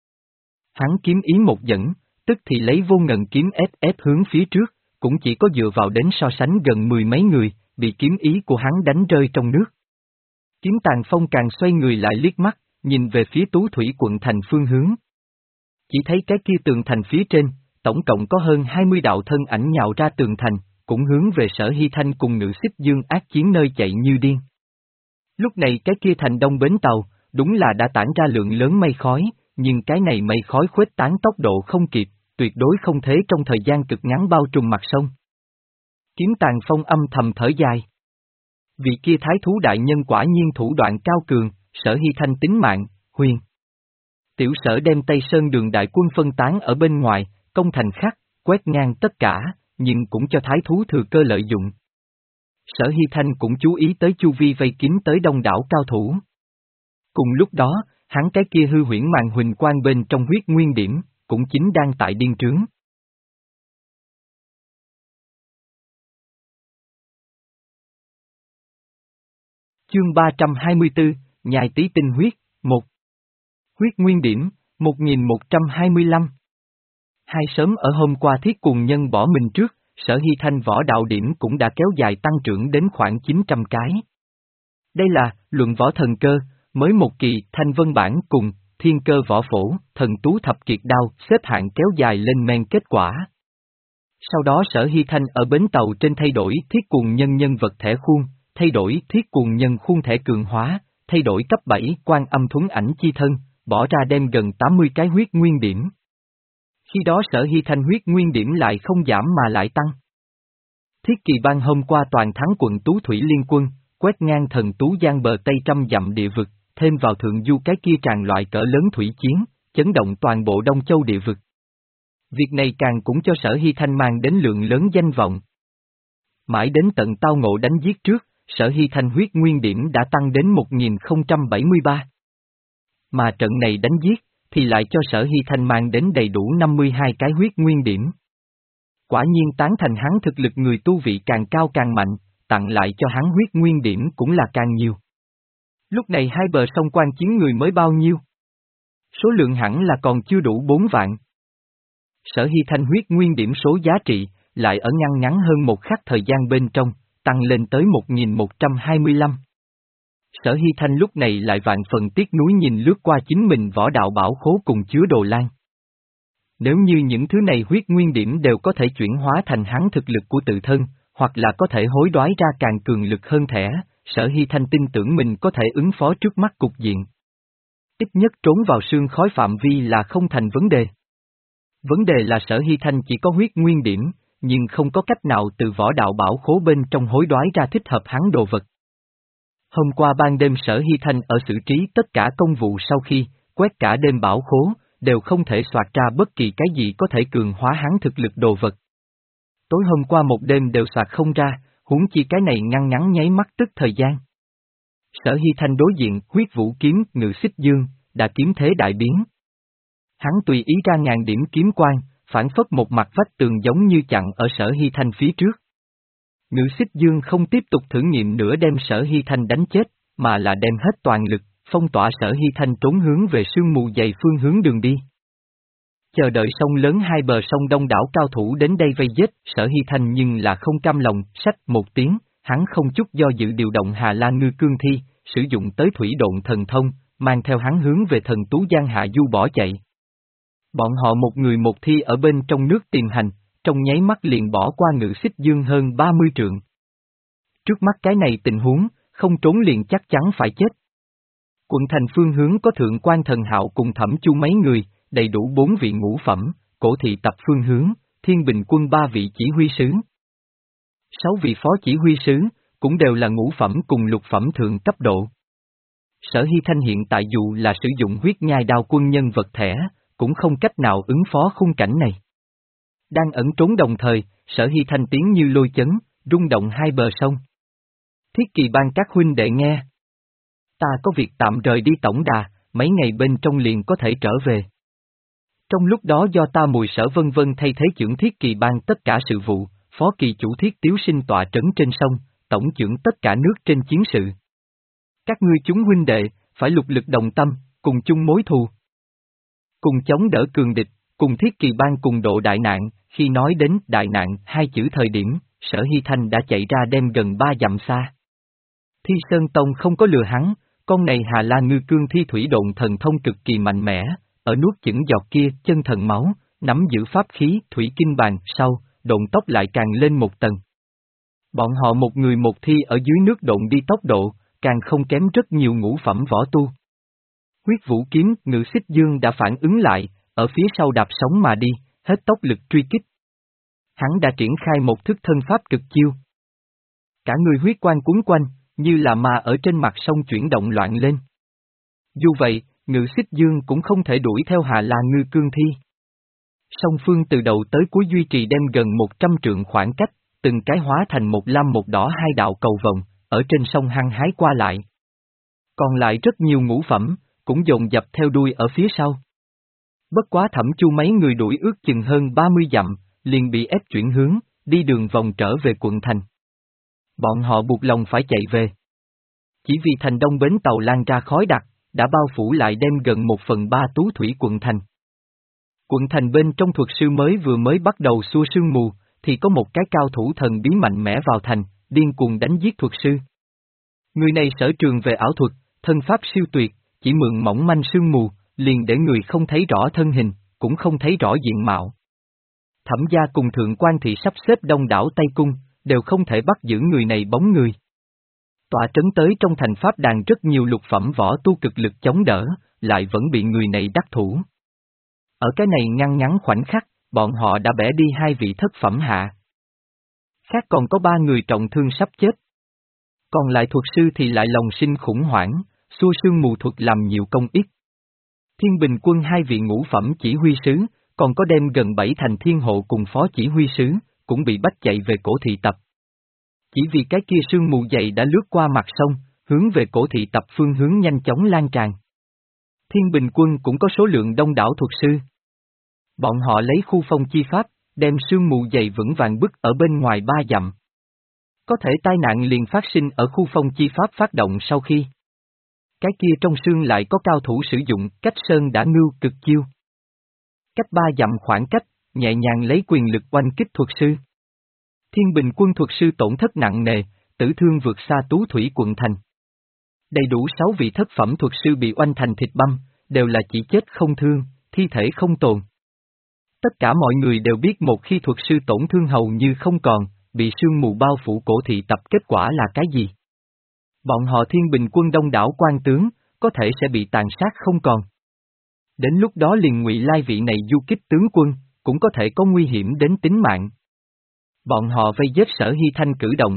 Hắn kiếm ý một dẫn, tức thì lấy vô ngần kiếm ép ép hướng phía trước, cũng chỉ có dựa vào đến so sánh gần mười mấy người, bị kiếm ý của hắn đánh rơi trong nước. Kiếm Tàn Phong càng xoay người lại liếc mắt, nhìn về phía Tú Thủy quận thành phương hướng. Chỉ thấy cái kia tường thành phía trên, tổng cộng có hơn hai mươi đạo thân ảnh nhào ra tường thành, cũng hướng về Sở Hy Thanh cùng Ngự Xích Dương ác chiến nơi chạy như điên. Lúc này cái kia thành đông bến tàu, đúng là đã tản ra lượng lớn mây khói, nhưng cái này mây khói khuếch tán tốc độ không kịp, tuyệt đối không thể trong thời gian cực ngắn bao trùm mặt sông. Kiếm Tàn Phong âm thầm thở dài. Vị kia thái thú đại nhân quả nhiên thủ đoạn cao cường, Sở Hy Thanh tính mạng, huyền. Tiểu Sở đem Tây Sơn đường đại quân phân tán ở bên ngoài, công thành khắc, quét ngang tất cả, nhưng cũng cho thái thú thừa cơ lợi dụng. Sở Hy Thanh cũng chú ý tới chu vi vây kín tới đông đảo cao thủ. Cùng lúc đó, hắn cái kia hư huyễn màn huỳnh quang bên trong huyết nguyên điểm, cũng chính đang tại điên trướng. Chương ba trăm hai mươi tư, Nhài tí tinh huyết, một. Huyết nguyên điểm, một nghìn một trăm hai mươi lăm. Hai sớm ở hôm qua thiết cuồng nhân bỏ mình trước, Sở Hy Thanh võ đạo điểm cũng đã kéo dài tăng trưởng đến khoảng chín trăm cái. Đây là, luận võ thần cơ, mới một kỳ, thanh vân bản cùng, thiên cơ võ phổ, thần tú thập kiệt đao, xếp hạng kéo dài lên men kết quả. Sau đó Sở Hy Thanh ở bến tàu trên thay đổi thiết cuồng nhân nhân vật thể khuôn, thay đổi thiết cuồng nhân khuôn thể cường hóa, thay đổi cấp bảy quan âm thuấn ảnh chi thân, bỏ ra đem gần tám mươi cái huyết nguyên điểm. Khi đó Sở Hy Thanh huyết nguyên điểm lại không giảm mà lại tăng. Thiết kỳ ban hôm qua toàn thắng quận Tú Thủy Liên Quân, quét ngang thần Tú Giang bờ Tây trăm dặm địa vực, thêm vào thượng du cái kia tràn loại cỡ lớn thủy chiến, chấn động toàn bộ Đông Châu địa vực. Việc này càng cũng cho Sở Hy Thanh mang đến lượng lớn danh vọng. Mãi đến tận tao ngộ đánh giết trước, Sở Hy Thanh huyết nguyên điểm đã tăng đến một nghìn không trăm bảy mươi ba. Mà trận này đánh giết, thì lại cho Sở Hy Thanh mang đến đầy đủ năm mươi hai cái huyết nguyên điểm. Quả nhiên tán thành hắn thực lực người tu vị càng cao càng mạnh, tặng lại cho hắn huyết nguyên điểm cũng là càng nhiều. Lúc này hai bờ sông quan chiến người mới bao nhiêu? Số lượng hẳn là còn chưa đủ bốn vạn. Sở Hy Thanh huyết nguyên điểm số giá trị, lại ở ngăn ngắn hơn một khắc thời gian bên trong, tăng lên tới một nghìn một trăm hai mươi lăm. Sở Hy Thanh lúc này lại vạn phần tiếc nuối nhìn lướt qua chính mình võ đạo bảo khố cùng chứa đồ lan. Nếu như những thứ này huyết nguyên điểm đều có thể chuyển hóa thành hắn thực lực của tự thân, hoặc là có thể hối đoái ra càng cường lực hơn thẻ, Sở Hy Thanh tin tưởng mình có thể ứng phó trước mắt cục diện. Ít nhất trốn vào sương khói phạm vi là không thành vấn đề. Vấn đề là Sở Hy Thanh chỉ có huyết nguyên điểm, nhưng không có cách nào từ võ đạo bảo khố bên trong hối đoái ra thích hợp hắn đồ vật. Hôm qua ban đêm Sở Hy Thanh ở xử trí tất cả công vụ sau khi, quét cả đêm bảo khố, đều không thể soạt ra bất kỳ cái gì có thể cường hóa hắn thực lực đồ vật. Tối hôm qua một đêm đều soạt không ra, huống chi cái này ngăn ngắn nháy mắt tức thời gian. Sở Hy Thanh đối diện huyết vũ kiếm ngự xích dương, đã kiếm thế đại biến. Hắn tùy ý ra ngàn điểm kiếm quang, phản phất một mặt vách tường giống như chặn ở Sở Hy Thanh phía trước. Ngự xích dương không tiếp tục thử nghiệm nữa đem Sở Hy Thanh đánh chết, mà là đem hết toàn lực, phong tỏa Sở Hy Thanh trốn hướng về sương mù dày phương hướng đường đi. Chờ đợi sông lớn hai bờ sông đông đảo cao thủ đến đây vây giết, Sở Hy Thanh nhưng là không cam lòng, sách một tiếng, hắn không chút do dự điều động Hà La Ngư Cương Thi, sử dụng tới thủy độn thần thông, mang theo hắn hướng về thần Tú Giang hạ du bỏ chạy. Bọn họ một người một thi ở bên trong nước tìm hành, trong nháy mắt liền bỏ qua Ngự Xích Dương hơn ba mươi trượng. Trước mắt cái này tình huống, không trốn liền chắc chắn phải chết. Quận thành phương hướng có Thượng Quan Thần Hạo cùng Thẩm Chu mấy người, đầy đủ bốn vị ngũ phẩm, Cổ Thị Tập phương hướng, Thiên Bình Quân ba vị chỉ huy sứ. Sáu vị phó chỉ huy sứ, cũng đều là ngũ phẩm cùng lục phẩm thượng cấp độ. Sở Hy Thanh hiện tại dù là sử dụng huyết nhai đao quân nhân vật thẻ, cũng không cách nào ứng phó khung cảnh này. Đang ẩn trốn đồng thời, Sở Hy Thanh tiếng như lôi chấn, rung động hai bờ sông. Thiết Kỳ ban các huynh đệ nghe. Ta có việc tạm rời đi tổng đà, mấy ngày bên trong liền có thể trở về. Trong lúc đó do ta Mùi Sở vân vân thay thế trưởng Thiết Kỳ ban tất cả sự vụ, phó kỳ chủ Thiết Tiếu Sinh tọa trấn trên sông, tổng trưởng tất cả nước trên chiến sự. Các ngươi chúng huynh đệ, phải lục lực đồng tâm, cùng chung mối thù. Cùng chống đỡ cường địch, cùng Thiết Kỳ ban cùng độ đại nạn, khi nói đến đại nạn hai chữ thời điểm, Sở Hy Thanh đã chạy ra đem gần ba dặm xa. Thi Sơn Tông không có lừa hắn, con này Hà La Ngư Cương Thi Thủy Độn thần thông cực kỳ mạnh mẽ, ở nuốt chửng giọt kia chân thần máu, nắm giữ pháp khí Thủy Kinh Bàn sau, độn tốc lại càng lên một tầng. Bọn họ một người một thi ở dưới nước độn đi tốc độ, càng không kém rất nhiều ngũ phẩm võ tu. Huyết vũ kiếm Ngự Xích Dương đã phản ứng lại, ở phía sau đạp sóng mà đi, hết tốc lực truy kích. Hắn đã triển khai một thức thân pháp cực chiêu. Cả người huyết quang cuốn quanh, như là ma ở trên mặt sông chuyển động loạn lên. Dù vậy, Ngự Xích Dương cũng không thể đuổi theo Hà La Ngư Cương Thi. Song phương từ đầu tới cuối duy trì đem gần một trăm trượng khoảng cách, từng cái hóa thành một lam một đỏ hai đạo cầu vồng, ở trên sông hăng hái qua lại. Còn lại rất nhiều ngũ phẩm, cũng dồn dập theo đuôi ở phía sau. Bất quá Thẩm Chu mấy người đuổi ước chừng hơn ba mươi dặm, liền bị ép chuyển hướng, đi đường vòng trở về quận thành. Bọn họ buộc lòng phải chạy về. Chỉ vì thành đông bến tàu lan ra khói đặc, đã bao phủ lại đem gần một phần ba tú thủy quận thành. Quận thành bên trong thuật sư mới vừa mới bắt đầu xua sương mù, thì có một cái cao thủ thần bí mạnh mẽ vào thành, điên cuồng đánh giết thuật sư. Người này sở trường về ảo thuật, thân pháp siêu tuyệt, chỉ mượn mỏng manh sương mù, liền để người không thấy rõ thân hình, cũng không thấy rõ diện mạo. Thẩm gia cùng thượng quan thị sắp xếp đông đảo Tây Cung, đều không thể bắt giữ người này bóng người. Tọa trấn tới trong thành pháp đàn rất nhiều lục phẩm võ tu cực lực chống đỡ, lại vẫn bị người này đắc thủ. Ở cái này ngăn ngắn khoảnh khắc, bọn họ đã bẻ đi hai vị thất phẩm hạ. Khác còn có ba người trọng thương sắp chết. Còn lại thuật sư thì lại lòng sinh khủng hoảng, xua sương mù thuật làm nhiều công ít. Thiên Bình Quân hai vị ngũ phẩm chỉ huy sứ, còn có đem gần bảy thành thiên hộ cùng phó chỉ huy sứ, cũng bị bắt chạy về cổ thị tập. Chỉ vì cái kia sương mù dày đã lướt qua mặt sông, hướng về cổ thị tập phương hướng nhanh chóng lan tràn. Thiên Bình Quân cũng có số lượng đông đảo thuật sư. Bọn họ lấy khu phong chi pháp, đem sương mù dày vững vàng bức ở bên ngoài ba dặm. Có thể tai nạn liền phát sinh ở khu phong chi pháp phát động sau khi. Cái kia trong sương lại có cao thủ sử dụng cách sơn đã ngưu cực chiêu. Cách ba dặm khoảng cách, nhẹ nhàng lấy quyền lực oanh kích thuật sư. Thiên Bình Quân thuật sư tổn thất nặng nề, tử thương vượt xa tú thủy quận thành. Đầy đủ sáu vị thất phẩm thuật sư bị oanh thành thịt băm, đều là chỉ chết không thương, thi thể không tồn. Tất cả mọi người đều biết một khi thuật sư tổn thương hầu như không còn, bị sương mù bao phủ cổ thị tập kết quả là cái gì? Bọn họ Thiên Bình Quân đông đảo quan tướng, có thể sẽ bị tàn sát không còn. Đến lúc đó liền Ngụy Lai vị này du kích tướng quân, cũng có thể có nguy hiểm đến tính mạng. Bọn họ vây giết Sở Hy Thanh cử động.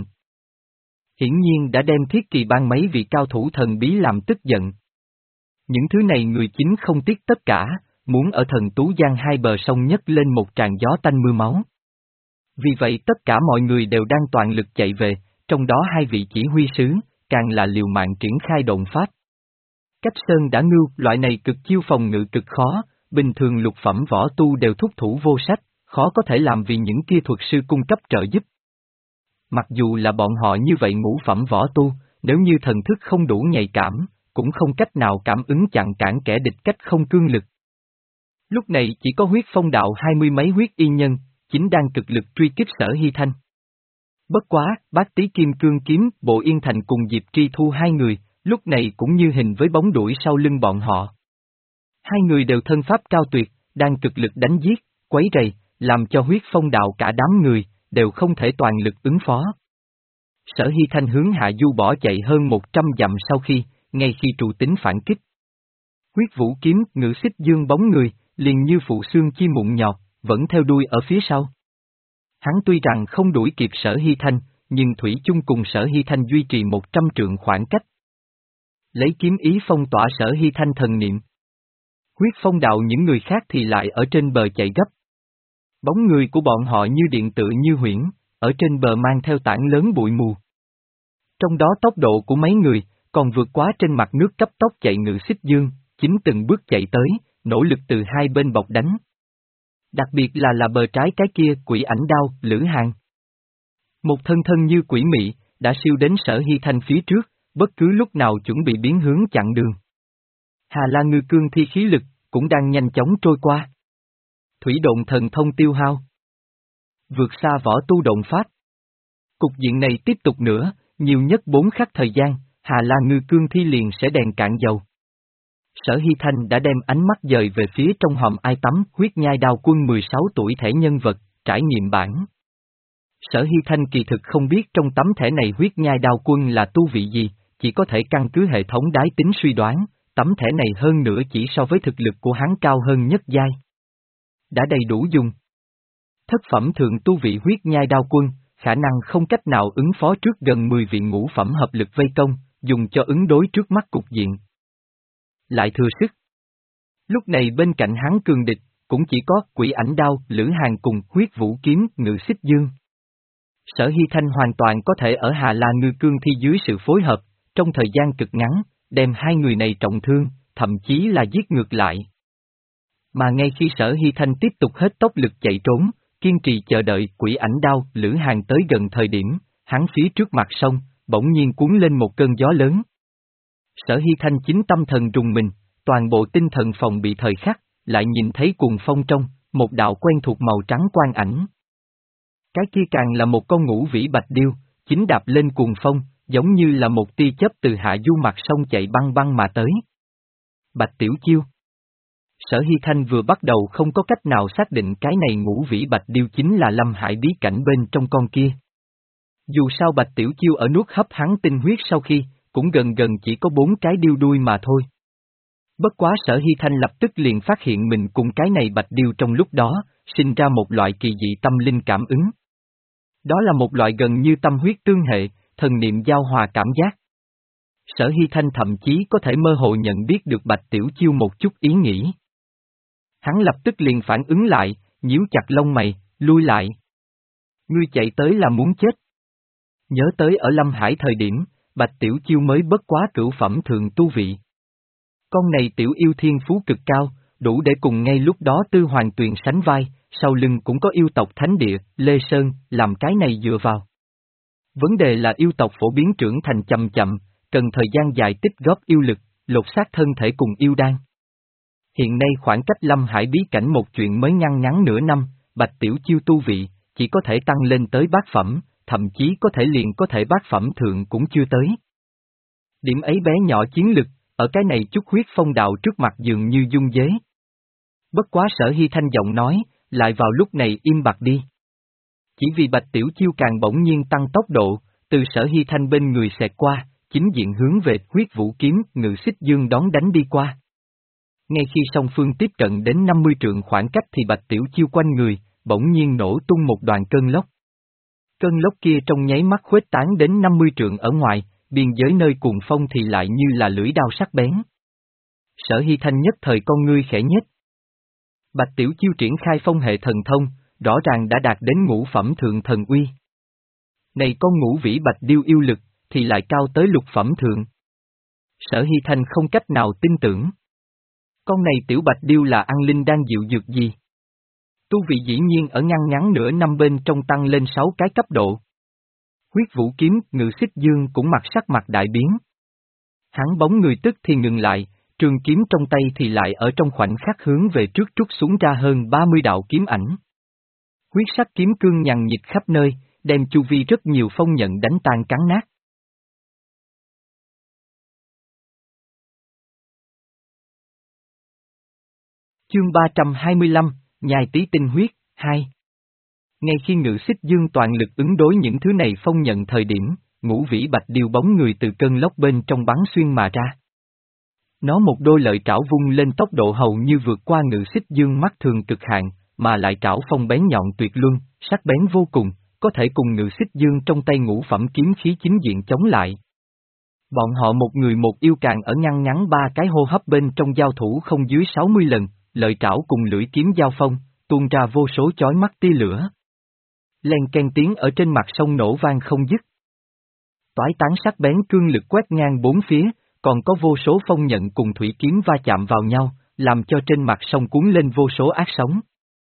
Hiển nhiên đã đem Thiết Kỳ Bang mấy vị cao thủ thần bí làm tức giận. Những thứ này người chính không tiếc tất cả, muốn ở Thần Tú Giang hai bờ sông nhấc lên một tràn gió tanh mưa máu. Vì vậy tất cả mọi người đều đang toàn lực chạy về, trong đó hai vị chỉ huy sứ, càng là liều mạng triển khai độn pháp. Cách sơn đã ngưu, loại này cực chiêu phòng ngự cực khó, bình thường lục phẩm võ tu đều thúc thủ vô sách, khó có thể làm vì những kia thuật sư cung cấp trợ giúp. Mặc dù là bọn họ như vậy ngũ phẩm võ tu, nếu như thần thức không đủ nhạy cảm, cũng không cách nào cảm ứng chặn cản kẻ địch cách không cương lực. Lúc này chỉ có huyết phong đạo hai mươi mấy huyết y nhân, chính đang cực lực truy kích Sở Hy Thanh. Bất quá, Bát Tý Kim Cương Kiếm, Bộ Yên Thành cùng Diệp Tri Thu hai người, lúc này cũng như hình với bóng đuổi sau lưng bọn họ. Hai người đều thân pháp cao tuyệt, đang cực lực đánh giết, quấy rầy, làm cho huyết phong đạo cả đám người, đều không thể toàn lực ứng phó. Sở Hy Thanh hướng hạ du bỏ chạy hơn một trăm dặm sau khi, ngay khi trụ tính phản kích. Huyết Vũ Kiếm, Ngự Xích Dương bóng người, liền như phụ xương chi mụn nhọt, vẫn theo đuôi ở phía sau. Hắn tuy rằng không đuổi kịp Sở Hy Thanh, nhưng thủy chung cùng Sở Hy Thanh duy trì một trăm trượng khoảng cách. Lấy kiếm ý phong tỏa Sở Hy Thanh thần niệm. Huyết phong đạo những người khác thì lại ở trên bờ chạy gấp. Bóng người của bọn họ như điện tự như huyễn, ở trên bờ mang theo tảng lớn bụi mù. Trong đó tốc độ của mấy người, còn vượt quá trên mặt nước cấp tốc chạy Ngự Xích Dương, chính từng bước chạy tới, nỗ lực từ hai bên bọc đánh. Đặc biệt là là bờ trái cái kia quỷ ảnh đao, Lữ Hàng. Một thân thân như quỷ mị, đã siêu đến Sở Hy Thanh phía trước, bất cứ lúc nào chuẩn bị biến hướng chặn đường. Hà La Ngư Cương thi khí lực, cũng đang nhanh chóng trôi qua. Thủy độn thần thông tiêu hao. Vượt xa võ tu độn pháp. Cục diện này tiếp tục nữa, nhiều nhất bốn khắc thời gian, Hà La Ngư Cương thi liền sẽ đèn cạn dầu. Sở Hy Thanh đã đem ánh mắt dời về phía trong hòm ai tắm huyết nhai đao quân mười sáu tuổi thẻ nhân vật, trải nghiệm bản. Sở Hy Thanh kỳ thực không biết trong tấm thẻ này huyết nhai đao quân là tu vị gì, chỉ có thể căn cứ hệ thống đái tính suy đoán, tấm thẻ này hơn nữa chỉ so với thực lực của hắn cao hơn nhất giai. Đã đầy đủ dùng. Thất phẩm thượng tu vị huyết nhai đao quân, khả năng không cách nào ứng phó trước gần mười vị ngũ phẩm hợp lực vây công, dùng cho ứng đối trước mắt cục diện. Lại thừa sức. Lúc này bên cạnh hắn cường địch, cũng chỉ có quỷ ảnh đao, Lữ Hàng cùng huyết vũ kiếm, Ngự Xích Dương. Sở Hy Thanh hoàn toàn có thể ở Hà La Ngư Cương thi dưới sự phối hợp, trong thời gian cực ngắn, đem hai người này trọng thương, thậm chí là giết ngược lại. Mà ngay khi Sở Hy Thanh tiếp tục hết tốc lực chạy trốn, kiên trì chờ đợi quỷ ảnh đao Lữ Hàn tới gần thời điểm, hắn phía trước mặt sông, bỗng nhiên cuốn lên một cơn gió lớn. Sở Hy Thanh chính tâm thần rùng mình, toàn bộ tinh thần phòng bị thời khắc, lại nhìn thấy cuồng phong trong, một đạo quen thuộc màu trắng quang ảnh. Cái kia càng là một con ngũ vĩ bạch điêu, chính đạp lên cuồng phong, giống như là một tia chớp từ hạ du mặt sông chạy băng băng mà tới. Bạch Tiểu Chiêu. Sở Hy Thanh vừa bắt đầu không có cách nào xác định cái này ngũ vĩ bạch điêu chính là Lâm Hải bí cảnh bên trong con kia. Dù sao Bạch Tiểu Chiêu ở nuốt hấp hắn tinh huyết sau khi, cũng gần gần chỉ có bốn cái điêu đuôi mà thôi. Bất quá Sở Hy Thanh lập tức liền phát hiện mình cùng cái này bạch điêu trong lúc đó, sinh ra một loại kỳ dị tâm linh cảm ứng. Đó là một loại gần như tâm huyết tương hệ, thần niệm giao hòa cảm giác. Sở Hy Thanh thậm chí có thể mơ hồ nhận biết được Bạch Tiểu Chiêu một chút ý nghĩ. Hắn lập tức liền phản ứng lại, nhíu chặt lông mày, lui lại. Ngươi chạy tới là muốn chết. Nhớ tới ở Lâm Hải thời điểm, Bạch Tiểu Chiêu mới bất quá cửu phẩm thượng tu vị. Con này tiểu yêu thiên phú cực cao, đủ để cùng ngay lúc đó Tư Hoàng Tuyền sánh vai, sau lưng cũng có yêu tộc thánh địa, Lê Sơn, làm cái này dựa vào. Vấn đề là yêu tộc phổ biến trưởng thành chậm chậm, cần thời gian dài tích góp yêu lực, lột xác thân thể cùng yêu đan. Hiện nay khoảng cách Lâm Hải bí cảnh một chuyện mới ngăn ngắn nửa năm, Bạch Tiểu Chiêu tu vị, chỉ có thể tăng lên tới bát phẩm, thậm chí có thể liền có thể bát phẩm thượng cũng chưa tới. Điểm ấy bé nhỏ chiến lực, ở cái này chút huyết phong đạo trước mặt dường như dung dế. Bất quá Sở Hy Thanh giọng nói, lại vào lúc này im bặt đi. Chỉ vì Bạch Tiểu Chiêu càng bỗng nhiên tăng tốc độ, từ Sở Hy Thanh bên người xẹt qua, chính diện hướng về huyết vũ kiếm Ngự Xích Dương đón đánh đi qua. Ngay khi song phương tiếp cận đến năm mươi trượng khoảng cách thì Bạch Tiểu Chiêu quanh người, bỗng nhiên nổ tung một đoàn cơn lốc. Cơn lốc kia trong nháy mắt khuếch tán đến năm mươi trượng ở ngoài, biên giới nơi cuồng phong thì lại như là lưỡi đao sắc bén. Sở Hy Thanh nhất thời con ngươi khẽ nhếch. Bạch Tiểu Chiêu triển khai phong hệ thần thông, rõ ràng đã đạt đến ngũ phẩm thượng thần uy. Này con ngũ vĩ bạch điêu yêu lực, thì lại cao tới lục phẩm thượng. Sở Hy Thanh không cách nào tin tưởng. Con này tiểu bạch điêu là ăn linh đang dịu dược gì? Tu vị dĩ nhiên ở ngăn ngắn nửa năm bên trong tăng lên sáu cái cấp độ. Huyết vũ kiếm Ngự Xích Dương cũng mặt sắc mặt đại biến. Hắn bóng người tức thì ngừng lại, trường kiếm trong tay thì lại ở trong khoảnh khắc hướng về trước trút xuống ra hơn ba mươi đạo kiếm ảnh. Huyết sắc kiếm cương nhằn nhịt khắp nơi, đem chu vi rất nhiều phong nhận đánh tan cắn nát. Chương ba trăm hai mươi lăm, Nhai tí tinh huyết, hai. Ngay khi Ngự Xích Dương toàn lực ứng đối những thứ này phong nhận thời điểm, ngũ vĩ bạch điêu bóng người từ cơn lốc bên trong bắn xuyên mà ra. Nó một đôi lợi trảo vung lên tốc độ hầu như vượt qua Ngự Xích Dương mắt thường cực hạn, mà lại trảo phong bén nhọn tuyệt luân, sắc bén vô cùng, có thể cùng Ngự Xích Dương trong tay ngũ phẩm kiếm khí chính diện chống lại. Bọn họ một người một yêu càng ở ngăn ngắn ba cái hô hấp bên trong giao thủ không dưới sáu mươi lần, lợi trảo cùng lưỡi kiếm giao phong, tuôn ra vô số chói mắt tia lửa. Len ken tiếng ở trên mặt sông nổ vang không dứt. Toái tán sắc bén cương lực quét ngang bốn phía, còn có vô số phong nhận cùng thủy kiếm va chạm vào nhau, làm cho trên mặt sông cuốn lên vô số ác sóng.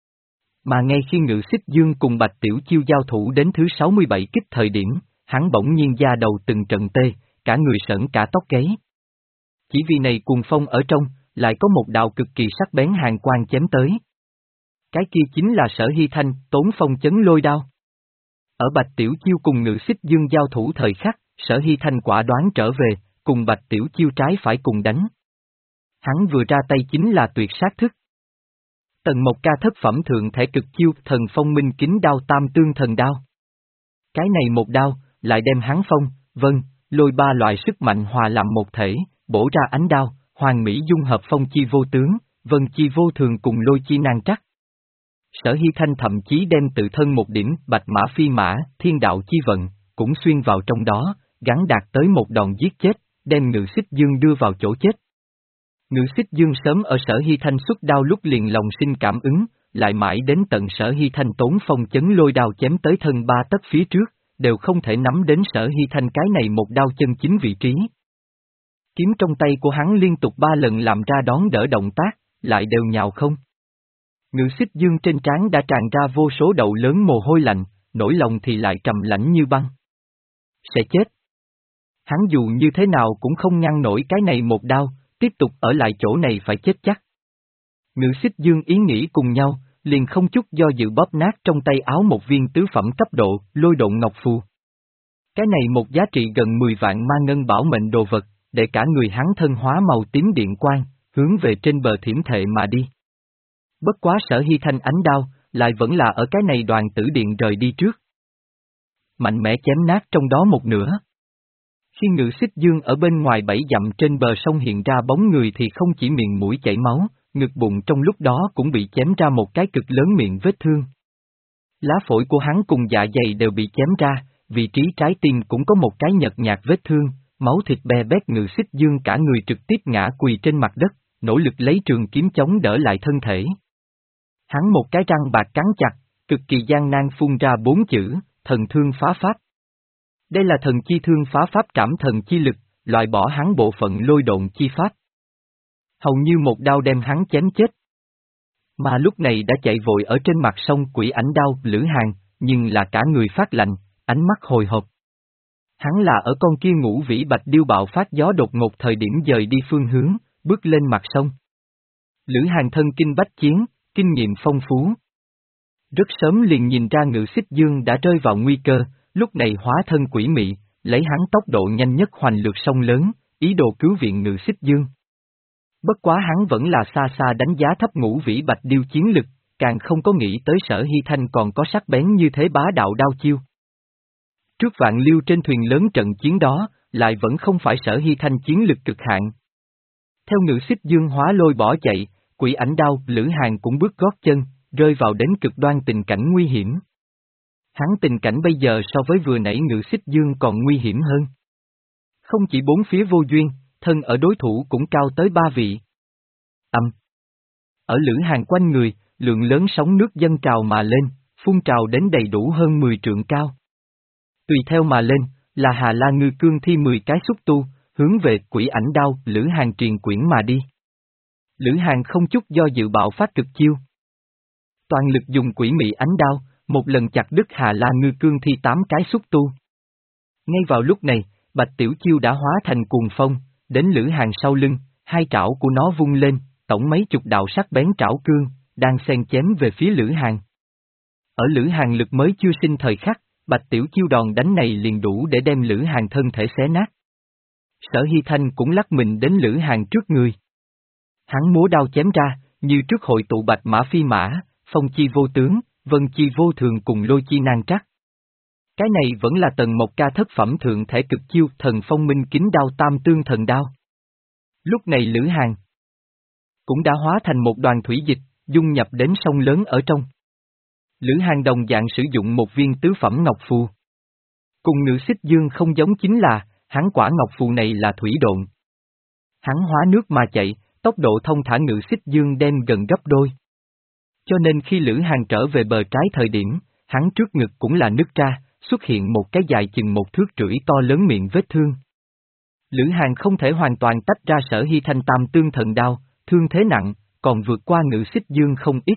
Mà ngay khi Ngự Xích Dương cùng Bạch Tiểu Chiêu giao thủ đến thứ sáu mươi bảy kích thời điểm, hắn bỗng nhiên da đầu từng trận tê, cả người sởn cả tóc gáy. Chỉ vì này cuồng phong ở trong, lại có một đạo cực kỳ sắc bén hàn quang chém tới. Cái kia chính là Sở Hy Thanh, tốn phong chấn lôi đao. Ở Bạch Tiểu Chiêu cùng Ngự Xích Dương giao thủ thời khắc, Sở Hy Thanh quả đoán trở về, cùng Bạch Tiểu Chiêu trái phải cùng đánh. Hắn vừa ra tay chính là tuyệt sát thức. Tần một ca thất phẩm thượng thể cực chiêu thần phong minh kính đao tam tương thần đao. Cái này một đao, lại đem hắn phong, vân, lôi ba loại sức mạnh hòa làm một thể, bổ ra ánh đao, hoàn mỹ dung hợp phong chi vô tướng, vân chi vô thường cùng lôi chi nan trắc. Sở Hy Thanh thậm chí đem tự thân một điểm bạch mã phi mã, thiên đạo chi vận, cũng xuyên vào trong đó, gắn đạt tới một đòn giết chết, đem Ngự Xích Dương đưa vào chỗ chết. Ngự Xích Dương sớm ở Sở Hy Thanh xuất đao lúc liền lòng sinh cảm ứng, lại mãi đến tận Sở Hy Thanh tốn phong chấn lôi đao chém tới thân ba tấc phía trước, đều không thể nắm đến Sở Hy Thanh cái này một đao chân chính vị trí. Kiếm trong tay của hắn liên tục ba lần làm ra đón đỡ động tác, lại đều nhào không. Ngự xích dương trên trán đã tràn ra vô số đậu lớn mồ hôi lạnh, nỗi lòng thì lại trầm lãnh như băng. Sẽ chết. Hắn dù như thế nào cũng không ngăn nổi cái này một đao, tiếp tục ở lại chỗ này phải chết chắc. Ngự xích dương ý nghĩ cùng nhau, liền không chút do dự bóp nát trong tay áo một viên tứ phẩm cấp độ, lôi độn ngọc phù. Cái này một giá trị gần mười vạn ma ngân bảo mệnh đồ vật, để cả người hắn thân hóa màu tím điện quang, hướng về trên bờ thiểm thệ mà đi. Bất quá Sở Hy Thanh ánh đao, lại vẫn là ở cái này đoàn tử điện rời đi trước. Mạnh mẽ chém nát trong đó một nửa. Khi Ngự Xích Dương ở bên ngoài bảy dặm trên bờ sông hiện ra bóng người thì không chỉ miệng mũi chảy máu, ngực bụng trong lúc đó cũng bị chém ra một cái cực lớn miệng vết thương. Lá phổi của hắn cùng dạ dày đều bị chém ra, vị trí trái tim cũng có một cái nhợt nhạt vết thương, máu thịt bè bét. Ngự Xích Dương cả người trực tiếp ngã quỳ trên mặt đất, nỗ lực lấy trường kiếm chống đỡ lại thân thể. Hắn một cái răng bạc cắn chặt, cực kỳ gian nan phun ra bốn chữ, thần thương phá pháp. Đây là thần chi thương phá pháp trảm thần chi lực, loại bỏ hắn bộ phận lôi độn chi pháp. Hầu như một đao đem hắn chém chết. Mà lúc này đã chạy vội ở trên mặt sông quỷ ảnh đao Lữ Hàn, nhưng là cả người phát lạnh, ánh mắt hồi hộp. Hắn là ở con kia ngũ vĩ bạch điêu bạo phát gió đột ngột thời điểm dời đi phương hướng, bước lên mặt sông. Lữ Hàn thân kinh bách chiến, kinh nghiệm phong phú. Rất sớm liền nhìn ra Ngự Xích Dương đã rơi vào nguy cơ, lúc này hóa thân quỷ mị, lấy hắn tốc độ nhanh nhất hoành lược sông lớn, ý đồ cứu viện Ngự Xích Dương. Bất quá hắn vẫn là xa xa đánh giá thấp ngũ vĩ bạch điêu chiến lực, càng không có nghĩ tới Sở Hy Thanh còn có sắc bén như thế bá đạo đao chiêu. Trước vạn liêu trên thuyền lớn trận chiến đó, lại vẫn không phải Sở Hy Thanh chiến lực cực hạn. Theo Ngự Xích Dương hóa lôi bỏ chạy, quỷ ảnh đao Lữ Hàn cũng bước gót chân, rơi vào đến cực đoan tình cảnh nguy hiểm. Hắn tình cảnh bây giờ so với vừa nãy Ngự Xích Dương còn nguy hiểm hơn. Không chỉ bốn phía vô duyên, thân ở đối thủ cũng cao tới ba vị. Âm. Ở Lữ Hàn quanh người, lượng lớn sóng nước dâng trào mà lên, phun trào đến đầy đủ hơn mười trượng cao. Tùy theo mà lên, là Hà La Ngư cương thi mười cái xúc tu, hướng về quỷ ảnh đao Lữ Hàn truyền quyển mà đi. Lữ Hàn không chút do dự bạo phát cực chiêu. Toàn lực dùng quỷ mị ánh đao, một lần chặt đứt Hà La Ngư cương thi tám cái xúc tu. Ngay vào lúc này, Bạch Tiểu Chiêu đã hóa thành cuồng phong, đến Lữ Hàn sau lưng, hai trảo của nó vung lên, tổng mấy chục đạo sắc bén trảo cương, đang xen chém về phía Lữ Hàn. Ở Lữ Hàn lực mới chưa sinh thời khắc, Bạch Tiểu Chiêu đòn đánh này liền đủ để đem Lữ Hàn thân thể xé nát. Sở Hy Thanh cũng lắc mình đến Lữ Hàn trước người. Hắn múa đao chém ra, như trước hội tụ bạch mã phi mã, phong chi vô tướng, vân chi vô thường cùng lôi chi nan trắc. Cái này vẫn là tầng một ca thất phẩm thượng thể cực chiêu thần phong minh kính đao tam tương thần đao. Lúc này Lữ Hàn cũng đã hóa thành một đoàn thủy dịch, dung nhập đến sông lớn ở trong. Lữ Hàn đồng dạng sử dụng một viên tứ phẩm ngọc phù. Cùng Ngự Xích Dương không giống chính là, hắn quả ngọc phù này là thủy độn. Hắn hóa nước mà chạy, tốc độ thông thả Ngự Xích Dương đem gần gấp đôi. Cho nên khi Lữ Hàn trở về bờ trái thời điểm, hắn trước ngực cũng là nứt ra, xuất hiện một cái dài chừng một thước rưỡi to lớn miệng vết thương. Lữ Hàn không thể hoàn toàn tách ra Sở Hy Thanh tam tương thần đao, thương thế nặng, còn vượt qua Ngự Xích Dương không ít.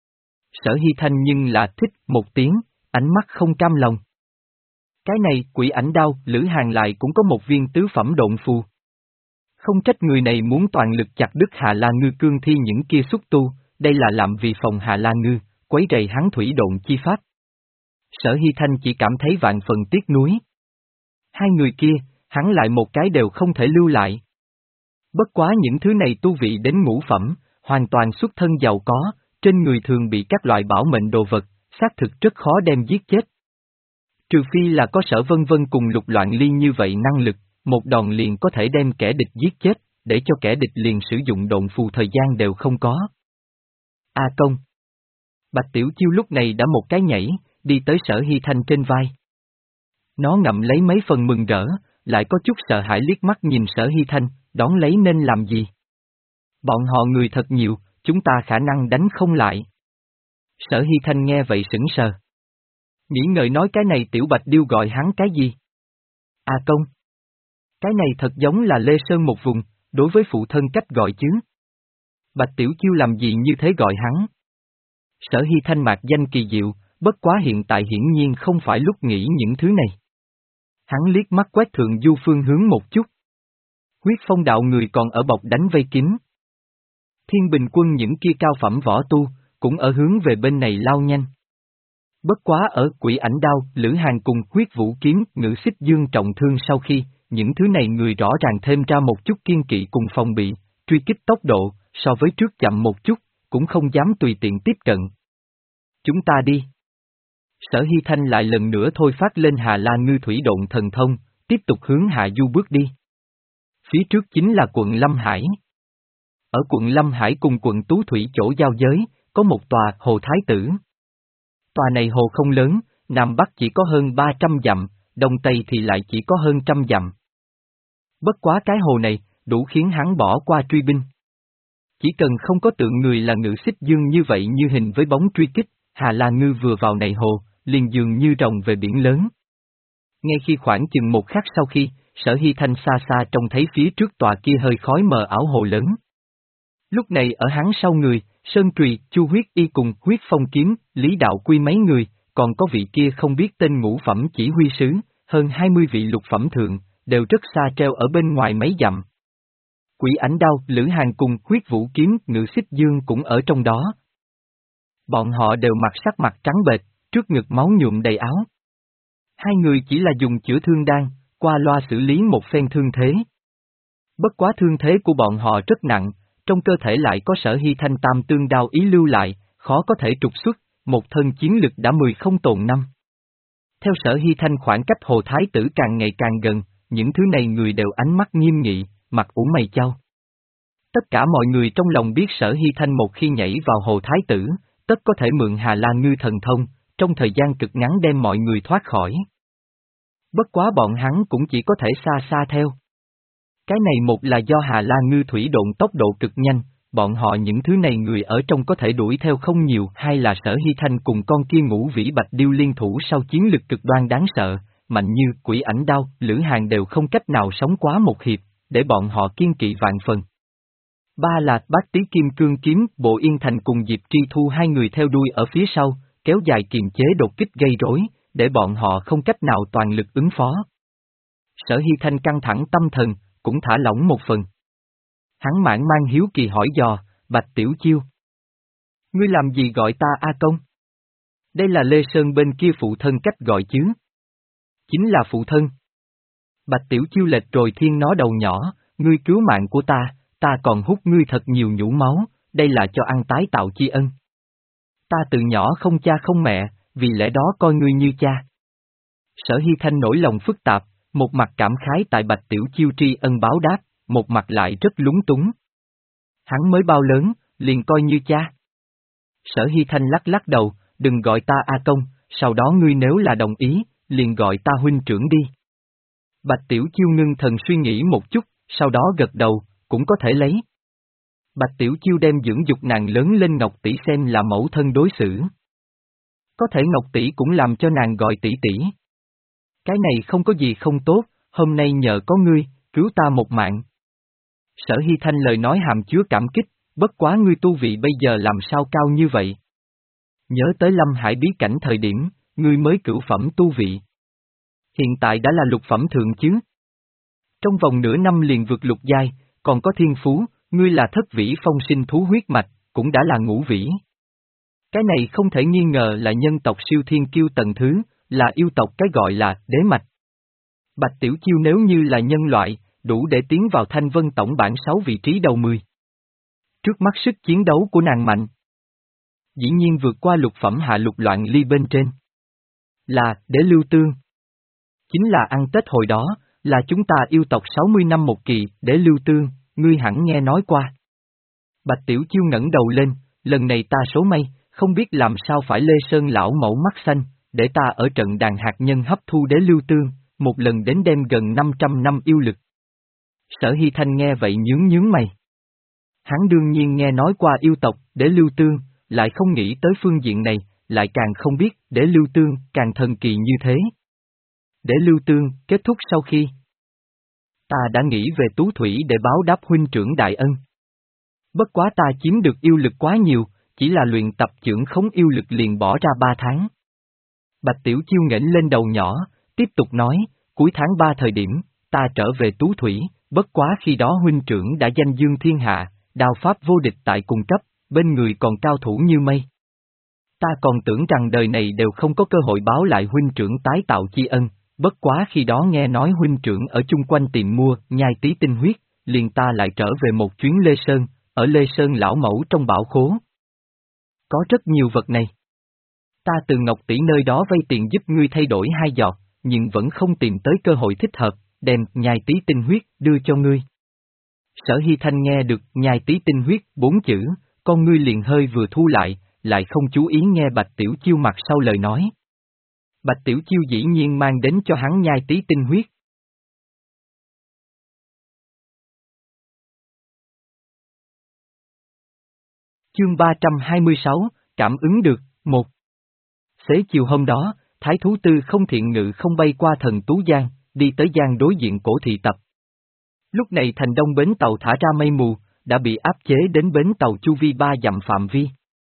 Sở Hy Thanh nhưng là thích một tiếng, ánh mắt không cam lòng. Cái này quỷ ảnh đao, Lữ Hàn lại cũng có một viên tứ phẩm độn phù. Không trách người này muốn toàn lực chặt đứt Hà La Ngư cương thi những kia xúc tu, đây là làm vì phòng Hà La Ngư, quấy rầy hắn thủy độn chi pháp. Sở Hy Thanh chỉ cảm thấy vạn phần tiếc nuối. Hai người kia, hắn lại một cái đều không thể lưu lại. Bất quá những thứ này tu vị đến ngũ phẩm, hoàn toàn xuất thân giàu có, trên người thường bị các loại bảo mệnh đồ vật, xác thực rất khó đem giết chết. Trừ phi là có Sở Vân Vân cùng Lục Loạn Ly như vậy năng lực, một đòn liền có thể đem kẻ địch giết chết, để cho kẻ địch liền sử dụng độn phù thời gian đều không có. A công. Bạch Tiểu Chiêu lúc này đã một cái nhảy, đi tới Sở Hy Thanh trên vai. Nó ngậm lấy mấy phần mừng rỡ, lại có chút sợ hãi liếc mắt nhìn Sở Hy Thanh, đón lấy nên làm gì. Bọn họ người thật nhiều, chúng ta khả năng đánh không lại. Sở Hy Thanh nghe vậy sững sờ. Nghĩ ngợi nói cái này tiểu Bạch Điêu gọi hắn cái gì? A công. Cái này thật giống là Lê Sơn một vùng, đối với phụ thân cách gọi chứ. Bạch Tiểu Chiêu làm gì như thế gọi hắn? Sở Hy Thanh mạc danh kỳ diệu, bất quá hiện tại hiển nhiên không phải lúc nghĩ những thứ này. Hắn liếc mắt quét Thượng Du phương hướng một chút. Huyết Phong đạo người còn ở bọc đánh vây kín. Thiên Bình quân những kia cao phẩm võ tu, cũng ở hướng về bên này lao nhanh. Bất quá ở Quỷ Ảnh Đao, Lữ Hàn cùng Huyết Vũ Kiếm, Ngự Xích Dương trọng thương sau khi, những thứ này người rõ ràng thêm ra một chút kiên kỵ cùng phòng bị, truy kích tốc độ, so với trước chậm một chút, cũng không dám tùy tiện tiếp cận. Chúng ta đi. Sở Hy Thanh lại lần nữa thôi phát lên Hà La Ngư Thủy Độn thần thông, tiếp tục hướng hạ du bước đi. Phía trước chính là quận Lâm Hải. Ở quận Lâm Hải cùng quận Tú Thủy chỗ giao giới, có một tòa Hồ Thái Tử. Tòa này hồ không lớn, Nam Bắc chỉ có hơn ba trăm dặm, Đông Tây thì lại chỉ có hơn trăm dặm. Bất quá cái hồ này, đủ khiến hắn bỏ qua truy binh. Chỉ cần không có tượng người là Ngự Xích Dương như vậy như hình với bóng truy kích, Hà La Ngư vừa vào này hồ, liền dường như rồng về biển lớn. Ngay khi khoảng chừng một khắc sau khi, Sở Hy Thanh xa xa trông thấy phía trước tòa kia hơi khói mờ ảo hồ lớn. Lúc này ở hắn sau người, Sơn Trùy, Chu Huyết Y cùng Huyết Phong Kiếm, Lý Đạo Quy mấy người, còn có vị kia không biết tên ngũ phẩm chỉ huy sứ, hơn hai mươi vị lục phẩm thượng, đều rất xa treo ở bên ngoài mấy dặm. Quỷ Ảnh Đao, Lữ Hàn cùng Huyết Vũ Kiếm, Ngự Xích Dương cũng ở trong đó. Bọn họ đều mặc sắc mặt trắng bệch, trước ngực máu nhuộm đầy áo. Hai người chỉ là dùng chữa thương đan, qua loa xử lý một phen thương thế. Bất quá thương thế của bọn họ rất nặng, trong cơ thể lại có Sở Hy Thanh tam tương đao ý lưu lại, khó có thể trục xuất, một thân chiến lực đã mười không tồn năm. Theo Sở Hy Thanh khoảng cách Hồ Thái Tử càng ngày càng gần, những thứ này người đều ánh mắt nghiêm nghị, mặt ủ mày chau. Tất cả mọi người trong lòng biết Sở Hy Thanh một khi nhảy vào Hồ Thái Tử, tất có thể mượn Hà La Ngư thần thông, trong thời gian cực ngắn đem mọi người thoát khỏi. Bất quá bọn hắn cũng chỉ có thể xa xa theo. Cái này một là do Hà La Ngư thủy độn tốc độ cực nhanh, bọn họ những thứ này người ở trong có thể đuổi theo không nhiều, hai là Sở Hy Thanh cùng con kia Ngũ Vĩ Bạch Điêu liên thủ sau chiến lực cực đoan đáng sợ, mạnh như Quỷ Ảnh Đao, Lữ Hàn đều không cách nào sống quá một hiệp, để bọn họ kiên kỵ vạn phần. Ba là Bát Tý Kim Cương Kiếm, Bộ Yên Thành cùng Diệp Tri Thu hai người theo đuôi ở phía sau, kéo dài kiềm chế đột kích gây rối, để bọn họ không cách nào toàn lực ứng phó. Sở Hy Thanh căng thẳng tâm thần, cũng thả lỏng một phần. Hắn mãn mang hiếu kỳ hỏi dò, Bạch Tiểu Chiêu. Ngươi làm gì gọi ta A Công? Đây là Lê Sơn bên kia phụ thân cách gọi chứ? Chính là phụ thân. Bạch Tiểu Chiêu lệch rồi thiên nó đầu nhỏ, ngươi cứu mạng của ta, ta còn hút ngươi thật nhiều nhũ máu, đây là cho ăn tái tạo tri ân. Ta từ nhỏ không cha không mẹ, vì lẽ đó coi ngươi như cha. Sở Hy Thanh nổi lòng phức tạp, một mặt cảm khái tại Bạch Tiểu Chiêu tri ân báo đáp, một mặt lại rất lúng túng. Hắn mới bao lớn, liền coi như cha. Sở Hy Thanh lắc lắc đầu, đừng gọi ta A Công, sau đó ngươi nếu là đồng ý, liền gọi ta huynh trưởng đi. Bạch Tiểu Chiêu ngưng thần suy nghĩ một chút, sau đó gật đầu, cũng có thể lấy. Bạch Tiểu Chiêu đem dưỡng dục nàng lớn lên Ngọc Tỷ xem là mẫu thân đối xử. Có thể Ngọc Tỷ cũng làm cho nàng gọi tỷ tỷ. Cái này không có gì không tốt, hôm nay nhờ có ngươi, cứu ta một mạng. Sở Hy Thanh lời nói hàm chứa cảm kích, bất quá ngươi tu vị bây giờ làm sao cao như vậy. Nhớ tới Lâm Hải bí cảnh thời điểm, ngươi mới cửu phẩm tu vị. Hiện tại đã là lục phẩm thượng chứ. Trong vòng nửa năm liền vượt lục giai, còn có thiên phú, ngươi là thất vĩ phong sinh thú huyết mạch, cũng đã là ngũ vĩ. Cái này không thể nghi ngờ là nhân tộc siêu thiên kiêu tầng thứ, là yêu tộc cái gọi là đế mạch. Bạch Tiểu Chiêu nếu như là nhân loại, đủ để tiến vào Thanh Vân tổng bảng sáu vị trí đầu mười. Trước mắt sức chiến đấu của nàng mạnh. Dĩ nhiên vượt qua lục phẩm hạ lục loạn ly bên trên. Là, Đế Lưu Tương. Chính là ăn Tết hồi đó, là chúng ta yêu tộc sáu mươi năm một kỳ, Đế Lưu Tương, ngươi hẳn nghe nói qua. Bạch Tiểu Chiêu ngẩng đầu lên, lần này ta số may, không biết làm sao phải Lê Sơn lão mẫu mắt xanh, để ta ở trận đàn hạt nhân hấp thu Đế Lưu Tương, một lần đến đem gần năm trăm năm yêu lực. Sở Hy Thanh nghe vậy nhướng nhướng mày. Hắn đương nhiên nghe nói qua yêu tộc, Đế Lưu Tương, lại không nghĩ tới phương diện này, lại càng không biết, Đế Lưu Tương, càng thần kỳ như thế. Đế Lưu Tương, kết thúc sau khi Ta đã nghĩ về Tú Thủy để báo đáp huynh trưởng đại ân. Bất quá ta chiếm được yêu lực quá nhiều, chỉ là luyện tập chưởng khống yêu lực liền bỏ ra ba tháng. Bạch Tiểu Chiêu nghển lên đầu nhỏ, tiếp tục nói, cuối tháng ba thời điểm, ta trở về Tú Thủy, bất quá khi đó huynh trưởng đã danh dương thiên hạ, đao pháp vô địch tại cùng cấp, bên người còn cao thủ như mây. Ta còn tưởng rằng đời này đều không có cơ hội báo lại huynh trưởng tái tạo chi ân, bất quá khi đó nghe nói huynh trưởng ở chung quanh tìm mua nhai tí tinh huyết, liền ta lại trở về một chuyến Lê Sơn, ở Lê Sơn lão mẫu trong bảo khố. Có rất nhiều vật này. Ta từ Ngọc tỷ nơi đó vay tiền giúp ngươi thay đổi hai giọt, nhưng vẫn không tìm tới cơ hội thích hợp, đem nhai tí tinh huyết đưa cho ngươi. Sở Hy Thanh nghe được nhai tí tinh huyết bốn chữ, con ngươi liền hơi vừa thu lại, lại không chú ý nghe Bạch Tiểu Chiêu mặt sau lời nói. Bạch Tiểu Chiêu dĩ nhiên mang đến cho hắn nhai tí tinh huyết. Chương ba trăm hai mươi sáu, cảm ứng được, một. Xế chiều hôm đó, Thái thú Tư Không Thiện ngự không bay qua thần Tú Giang, đi tới giang đối diện Cổ Thị Tập. Lúc này thành đông bến tàu thả ra mây mù, đã bị áp chế đến bến tàu chu vi ba dặm phạm vi.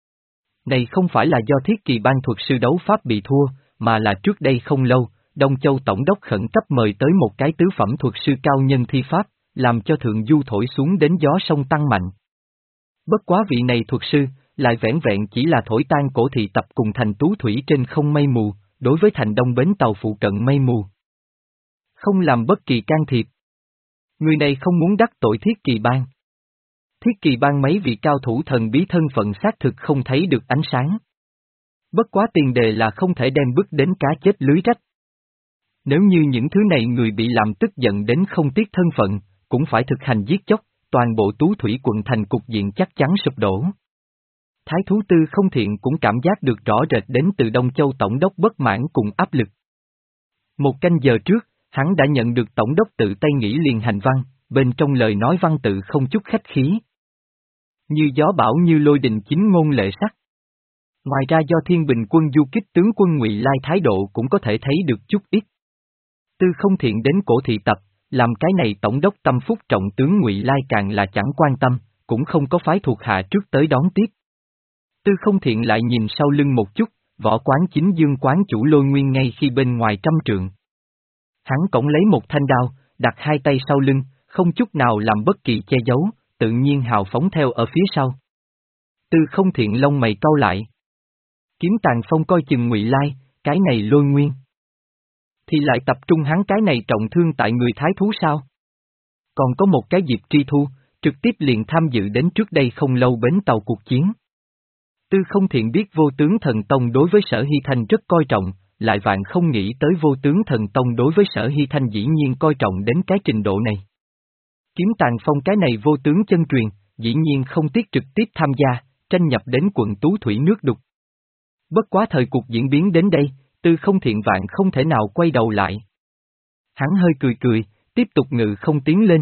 Này không phải là do Thiết Kỳ Bang thuật sư đấu pháp bị thua, mà là trước đây không lâu, Đông Châu Tổng đốc khẩn cấp mời tới một cái tứ phẩm thuật sư cao nhân thi pháp, làm cho thượng du thổi xuống đến gió sông tăng mạnh. Bất quá vị này thuật sư, lại vẻn vẹn chỉ là thổi tan Cổ Thị Tập cùng thành Tú Thủy trên không mây mù, đối với thành đông bến tàu phụ cận mây mù. Không làm bất kỳ can thiệp. Người này không muốn đắc tội Thiết Kỳ Bang. Thiết Kỳ Bang mấy vị cao thủ thần bí thân phận xác thực không thấy được ánh sáng. Bất quá tiền đề là không thể đem bước đến cá chết lưới rách. Nếu như những thứ này người bị làm tức giận đến không tiếc thân phận, cũng phải thực hành giết chóc, toàn bộ Tú Thủy quận thành cục diện chắc chắn sụp đổ. Thái thú Tư Không Thiện cũng cảm giác được rõ rệt đến từ Đông Châu Tổng đốc bất mãn cùng áp lực. Một canh giờ trước, hắn đã nhận được Tổng đốc tự tay nghĩ liền hành văn, bên trong lời nói văn tự không chút khách khí. Như gió bão như lôi đình chính ngôn lệ sắc. Ngoài ra do Thiên Bình quân du kích tướng quân Ngụy Lai thái độ cũng có thể thấy được chút ít. Tư Không Thiện đến Cổ Thị Tập, làm cái này Tổng đốc tâm phúc trọng tướng Ngụy Lai càng là chẳng quan tâm, cũng không có phái thuộc hạ trước tới đón tiếp. Tư Không Thiện lại nhìn sau lưng một chút, võ quán chính dương quán chủ Lôi Nguyên ngay khi bên ngoài trăm trượng. Hắn cõng lấy một thanh đao, đặt hai tay sau lưng, không chút nào làm bất kỳ che giấu, tự nhiên hào phóng theo ở phía sau. Tư Không Thiện lông mày cau lại. Kiếm Tàn Phong coi chừng Ngụy Lai, cái này Lôi Nguyên. Thì lại tập trung hắn cái này trọng thương tại người thái thú sao? Còn có một cái Diệp Tri Thu, trực tiếp liền tham dự đến trước đây không lâu bến tàu cuộc chiến. Tư Không Thiện biết Vô Tướng Thần Tông đối với Sở Hy Thanh rất coi trọng, lại vạn không nghĩ tới Vô Tướng Thần Tông đối với Sở Hy Thanh dĩ nhiên coi trọng đến cái trình độ này. Kiếm Tàn Phong cái này vô tướng chân truyền, dĩ nhiên không tiếc trực tiếp tham gia, tranh nhập đến quận Tú Thủy nước đục. Bất quá thời cuộc diễn biến đến đây, Tư Không Thiện vạn không thể nào quay đầu lại. Hắn hơi cười cười, tiếp tục ngự không tiến lên.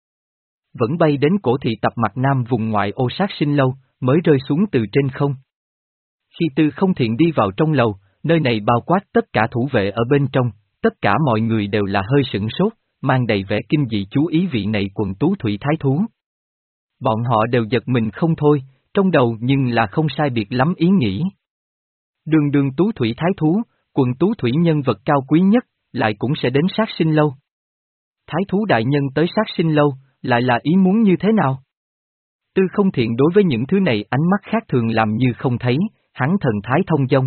Vẫn bay đến Cổ Thị Tập mặt nam vùng ngoại ô Sát Sinh Lâu, mới rơi xuống từ trên không. Khi Tư Không Thiện đi vào trong lầu, nơi này bao quát tất cả thủ vệ ở bên trong, tất cả mọi người đều là hơi sửng sốt, mang đầy vẻ kinh dị chú ý vị này quận Tú Thủy thái thú. Bọn họ đều giật mình không thôi, trong đầu nhưng là không sai biệt lắm ý nghĩ. Đường đường Tú Thủy thái thú, quận Tú Thủy nhân vật cao quý nhất, lại cũng sẽ đến Sát Sinh Lâu. Thái thú đại nhân tới Sát Sinh Lâu, lại là ý muốn như thế nào? Tư Không Thiện đối với những thứ này ánh mắt khác thường làm như không thấy, hắn thần thái thông dong.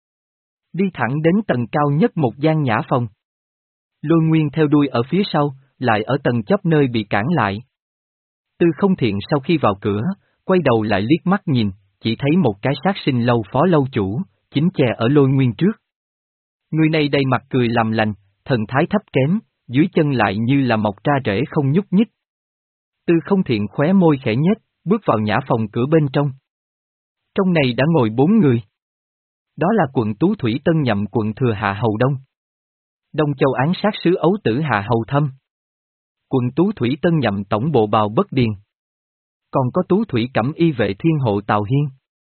Đi thẳng đến tầng cao nhất một gian nhã phòng. Lôi Nguyên theo đuôi ở phía sau, lại ở tầng chóp nơi bị cản lại. Tư Không Thiện sau khi vào cửa, quay đầu lại liếc mắt nhìn, chỉ thấy một cái Sát Sinh Lâu phó lâu chủ, chính chè ở Lôi Nguyên trước. Người này đầy mặt cười làm lành, thần thái thấp kém, dưới chân lại như là mọc ra rễ không nhúc nhích. Tư Không Thiện khóe môi khẽ nhếch, bước vào nhã phòng cửa bên trong. Trong này đã ngồi bốn người. Đó là quận Tú Thủy tân nhậm quận thừa Hạ Hầu Đông. Đông Châu án sát sứ ấu tử Hạ Hầu Thâm. Quận Tú Thủy tân nhậm tổng bộ Bào Bất Điền. Còn có Tú Thủy cẩm y vệ thiên hộ Tào Hiên.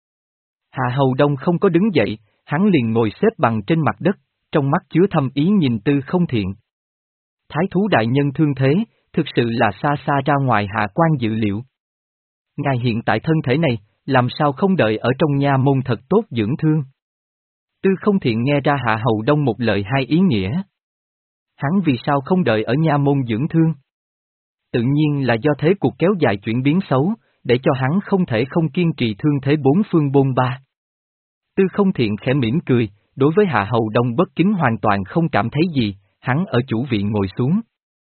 Hạ Hầu Đông không có đứng dậy, hắn liền ngồi xếp bằng trên mặt đất, trong mắt chứa thâm ý nhìn Tư Không Thiện. Thái thú đại nhân thương thế, thực sự là xa xa ra ngoài hạ quan dự liệu. Ngài hiện tại thân thể này, làm sao không đợi ở trong nha môn thật tốt dưỡng thương? Tư Không Thiện nghe ra Hạ Hầu Đông một lời hai ý nghĩa. Hắn vì sao không đợi ở nha môn dưỡng thương? Tự nhiên là do thế cuộc kéo dài chuyển biến xấu, để cho hắn không thể không kiên trì thương thế bốn phương bôn ba. Tư Không Thiện khẽ mỉm cười, đối với Hạ Hầu Đông bất kính hoàn toàn không cảm thấy gì, hắn ở chủ vị ngồi xuống.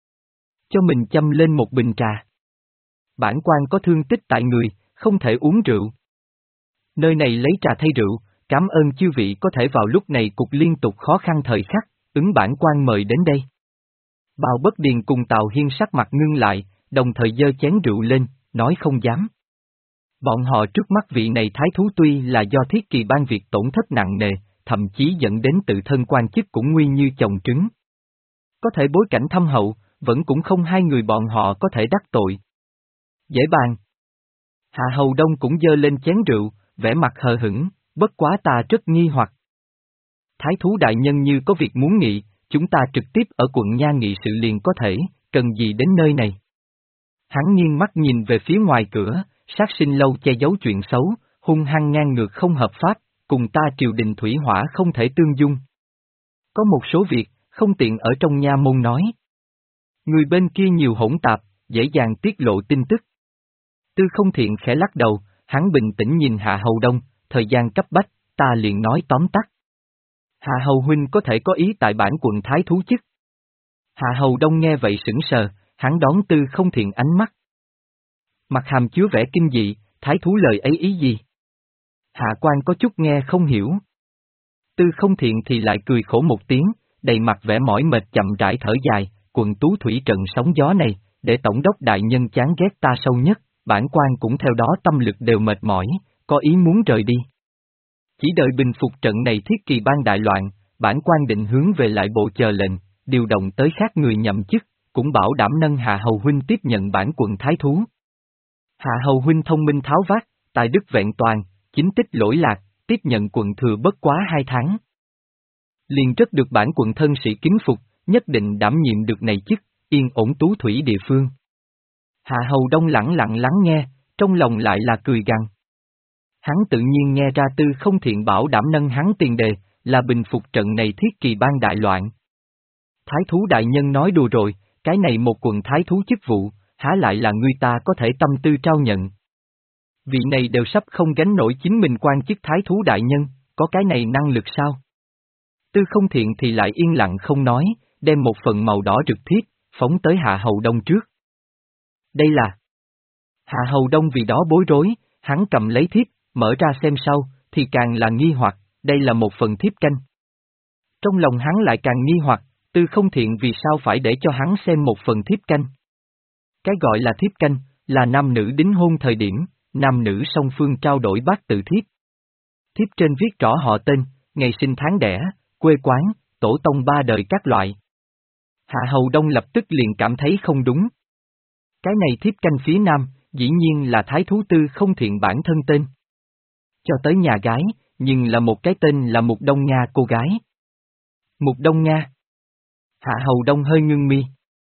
Cho mình châm lên một bình trà. Bản quan có thương tích tại người, không thể uống rượu. Nơi này lấy trà thay rượu, cảm ơn chư vị có thể vào lúc này cục liên tục khó khăn thời khắc, ứng bản quan mời đến đây. Bào Bất Điền cùng Tào Hiên sắc mặt ngưng lại, đồng thời giơ chén rượu lên, nói không dám. Bọn họ trước mắt vị này thái thú tuy là do thiết kỳ ban việc tổn thất nặng nề, thậm chí dẫn đến tự thân quan chức cũng nguy như chồng trứng. Có thể bối cảnh thâm hậu, vẫn cũng không hai người bọn họ có thể đắc tội. Dễ bàn. Hạ Hầu Đông cũng giơ lên chén rượu, vẻ mặt hờ hững, bất quá ta rất nghi hoặc. Thái thú đại nhân như có việc muốn nghị, chúng ta trực tiếp ở quận Nha nghị sự liền có thể, cần gì đến nơi này. Hắn nghiêng mắt nhìn về phía ngoài cửa, sát sinh lâu che giấu chuyện xấu, hung hăng ngang ngược không hợp pháp, cùng ta triều đình thủy hỏa không thể tương dung. Có một số việc, không tiện ở trong nha môn nói. Người bên kia nhiều hỗn tạp, dễ dàng tiết lộ tin tức. Tư Không Thiện khẽ lắc đầu, hắn bình tĩnh nhìn Hạ Hầu Đông, thời gian cấp bách, ta liền nói tóm tắt. Hạ Hầu huynh có thể có ý tại bản quận thái thú chức. Hạ Hầu Đông nghe vậy sững sờ, hắn đón Tư Không Thiện ánh mắt. Mặt hàm chứa vẻ kinh dị, thái thú lời ấy ý gì? Hạ quan có chút nghe không hiểu. Tư Không Thiện thì lại cười khổ một tiếng, đầy mặt vẻ mỏi mệt chậm rãi thở dài, quận Tú Thủy trận sóng gió này, để tổng đốc đại nhân chán ghét ta sâu nhất, bản quan cũng theo đó tâm lực đều mệt mỏi, có ý muốn rời đi. Chỉ đợi bình phục trận này thiết kỳ ban đại loạn, bản quan định hướng về lại bộ chờ lệnh, điều động tới khác người nhậm chức, cũng bảo đảm nâng Hạ Hầu huynh tiếp nhận bản quận thái thú. Hạ Hầu huynh thông minh tháo vát, tài đức vẹn toàn, chính tích lỗi lạc, tiếp nhận quận thừa bất quá hai tháng. Liền rất được bản quận thân sĩ kính phục, nhất định đảm nhiệm được này chức, yên ổn Tú Thủy địa phương. Hạ Hầu Đông lẳng lặng lắng nghe, trong lòng lại là cười gằn. Hắn tự nhiên nghe ra Tư Không Thiện bảo đảm nâng hắn tiền đề, là bình phục trận này thiết kỳ ban đại loạn. Thái thú đại nhân nói đùa rồi, cái này một quận thái thú chức vụ, há lại là người ta có thể tâm tư trao nhận. Vị này đều sắp không gánh nổi chính mình quan chức thái thú đại nhân, có cái này năng lực sao? Tư Không Thiện thì lại yên lặng không nói, đem một phần màu đỏ rực thiếp, phóng tới Hạ Hầu Đông trước. Đây là... Hạ Hầu Đông vì đó bối rối, hắn cầm lấy thiếp, mở ra xem sau, thì càng là nghi hoặc, đây là một phần thiếp canh. Trong lòng hắn lại càng nghi hoặc, Tư Không Thiện vì sao phải để cho hắn xem một phần thiếp canh. Cái gọi là thiếp canh, là nam nữ đính hôn thời điểm, nam nữ song phương trao đổi bát tự thiếp. Thiếp trên viết rõ họ tên, ngày sinh tháng đẻ, quê quán, tổ tông ba đời các loại. Hạ Hầu Đông lập tức liền cảm thấy không đúng. Cái này thiếp canh phía nam, dĩ nhiên là thái thú Tư Không Thiện bản thân tên. Cho tới nhà gái, nhưng là một cái tên là Mục Đông Nga cô gái. Mục Đông Nga. Hạ Hầu Đông hơi ngưng mi.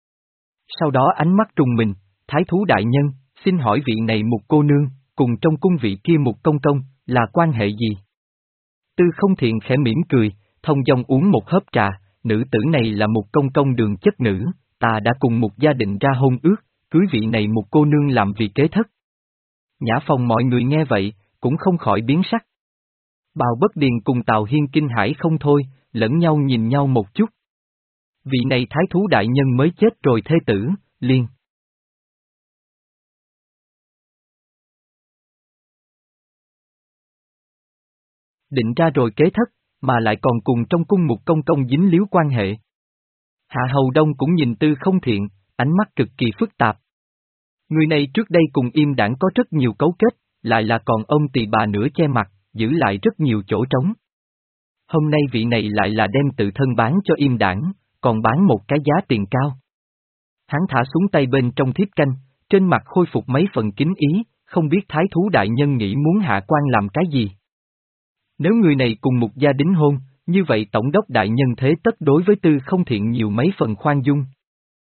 Sau đó ánh mắt trùng mình, thái thú đại nhân, xin hỏi vị này Mục cô nương, cùng trong cung vị kia Mục công công, là quan hệ gì? Tư Không Thiện khẽ mỉm cười, thông dong uống một hớp trà, nữ tử này là Mục công công đường chất nữ, ta đã cùng Mục gia định ra hôn ước, cưới vị này Mục cô nương làm vị kế thất. Nhã phòng mọi người nghe vậy, cũng không khỏi biến sắc. Bào Bất Điền cùng Tào Hiên kinh hãi không thôi, lẫn nhau nhìn nhau một chút. Vị này thái thú đại nhân mới chết rồi thê tử, liền. Định ra rồi kế thất, mà lại còn cùng trong cung Mục công công dính líu quan hệ. Hạ Hầu Đông cũng nhìn Tư Không Thiện, ánh mắt cực kỳ phức tạp. Người này trước đây cùng Im Đảng có rất nhiều cấu kết, lại là còn ông tỳ bà nửa che mặt, giữ lại rất nhiều chỗ trống. Hôm nay vị này lại là đem tự thân bán cho Im Đảng, còn bán một cái giá tiền cao. Hắn thả xuống tay bên trong thiếp canh, trên mặt khôi phục mấy phần kính ý, không biết thái thú đại nhân nghĩ muốn hạ quan làm cái gì. Nếu người này cùng Mục gia đính hôn, như vậy tổng đốc đại nhân thế tất đối với Tư Không Thiện nhiều mấy phần khoan dung.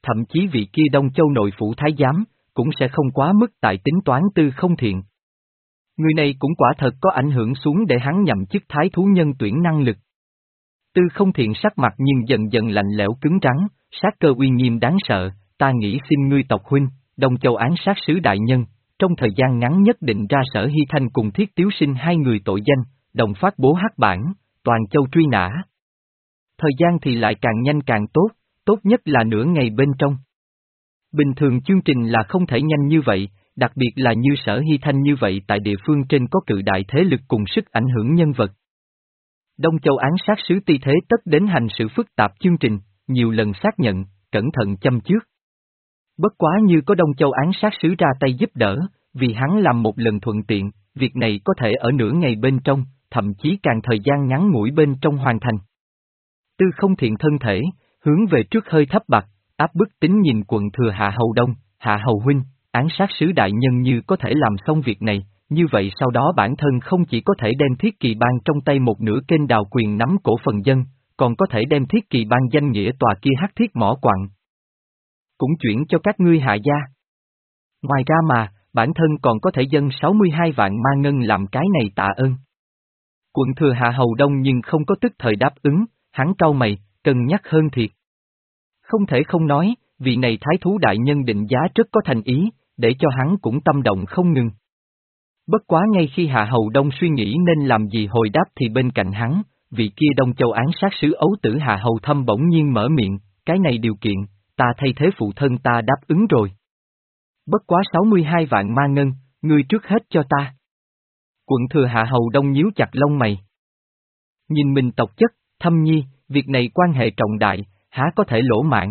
thậm chí vị kia Đông Châu nội phủ thái giám, cũng sẽ không quá mức tại tính toán Tư Không Thiện. Người này cũng quả thật có ảnh hưởng xuống để hắn nhậm chức thái thú nhân tuyển năng lực. Tư Không Thiện sắc mặt nhưng dần dần lạnh lẽo cứng rắn, sát cơ uy nghiêm đáng sợ, ta nghĩ xin ngươi tộc huynh, Đông Châu án sát sứ đại nhân, trong thời gian ngắn nhất định ra Sở Hy Thanh cùng Thiết Tiếu Sinh hai người tội danh, đồng phát bố hắc bản, toàn châu truy nã. Thời gian thì lại càng nhanh càng tốt, tốt nhất là nửa ngày bên trong. Bình thường chương trình là không thể nhanh như vậy, đặc biệt là như Sở Hy Thanh như vậy tại địa phương trên có cự đại thế lực cùng sức ảnh hưởng nhân vật. Đông Châu án sát sứ ti thế tất đến hành sự phức tạp chương trình, nhiều lần xác nhận, cẩn thận châm trước. Bất quá như có Đông Châu án sát sứ ra tay giúp đỡ, vì hắn làm một lần thuận tiện, việc này có thể ở nửa ngày bên trong, thậm chí càng thời gian ngắn ngủi bên trong hoàn thành. Tư Không Thiện thân thể, hướng về trước hơi thấp bặt, áp bức tính nhìn quận thừa Hạ Hầu Đông, Hạ Hầu Huynh, án sát sứ đại nhân như có thể làm xong việc này, như vậy sau đó bản thân không chỉ có thể đem Thiết Kỳ Bang trong tay một nửa kênh đào quyền nắm cổ phần dân, còn có thể đem Thiết Kỳ Bang danh nghĩa tòa kia hắc thiết mỏ quặng cũng chuyển cho các ngươi Hạ gia. Ngoài ra mà, bản thân còn có thể dâng sáu mươi hai vạn ma ngân làm cái này tạ ơn. Quận thừa Hạ Hầu Đông nhưng không có tức thời đáp ứng, hắn cau mày, cân nhắc hơn thiệt. Không thể không nói, vị này thái thú đại nhân định giá rất có thành ý, để cho hắn cũng tâm động không ngừng. Bất quá ngay khi Hạ Hầu Đông suy nghĩ nên làm gì hồi đáp thì bên cạnh hắn, vị kia Đông Châu án sát sứ ấu tử Hạ Hầu Thâm bỗng nhiên mở miệng, cái này điều kiện, ta thay thế phụ thân ta đáp ứng rồi. Bất quá sáu mươi hai vạn ma ngân, ngươi trước hết cho ta. Quận thừa Hạ Hầu Đông nhíu chặt lông mày. Nhìn mình tộc chất, Thâm nhi, việc này quan hệ trọng đại, há có thể lỗ mãn.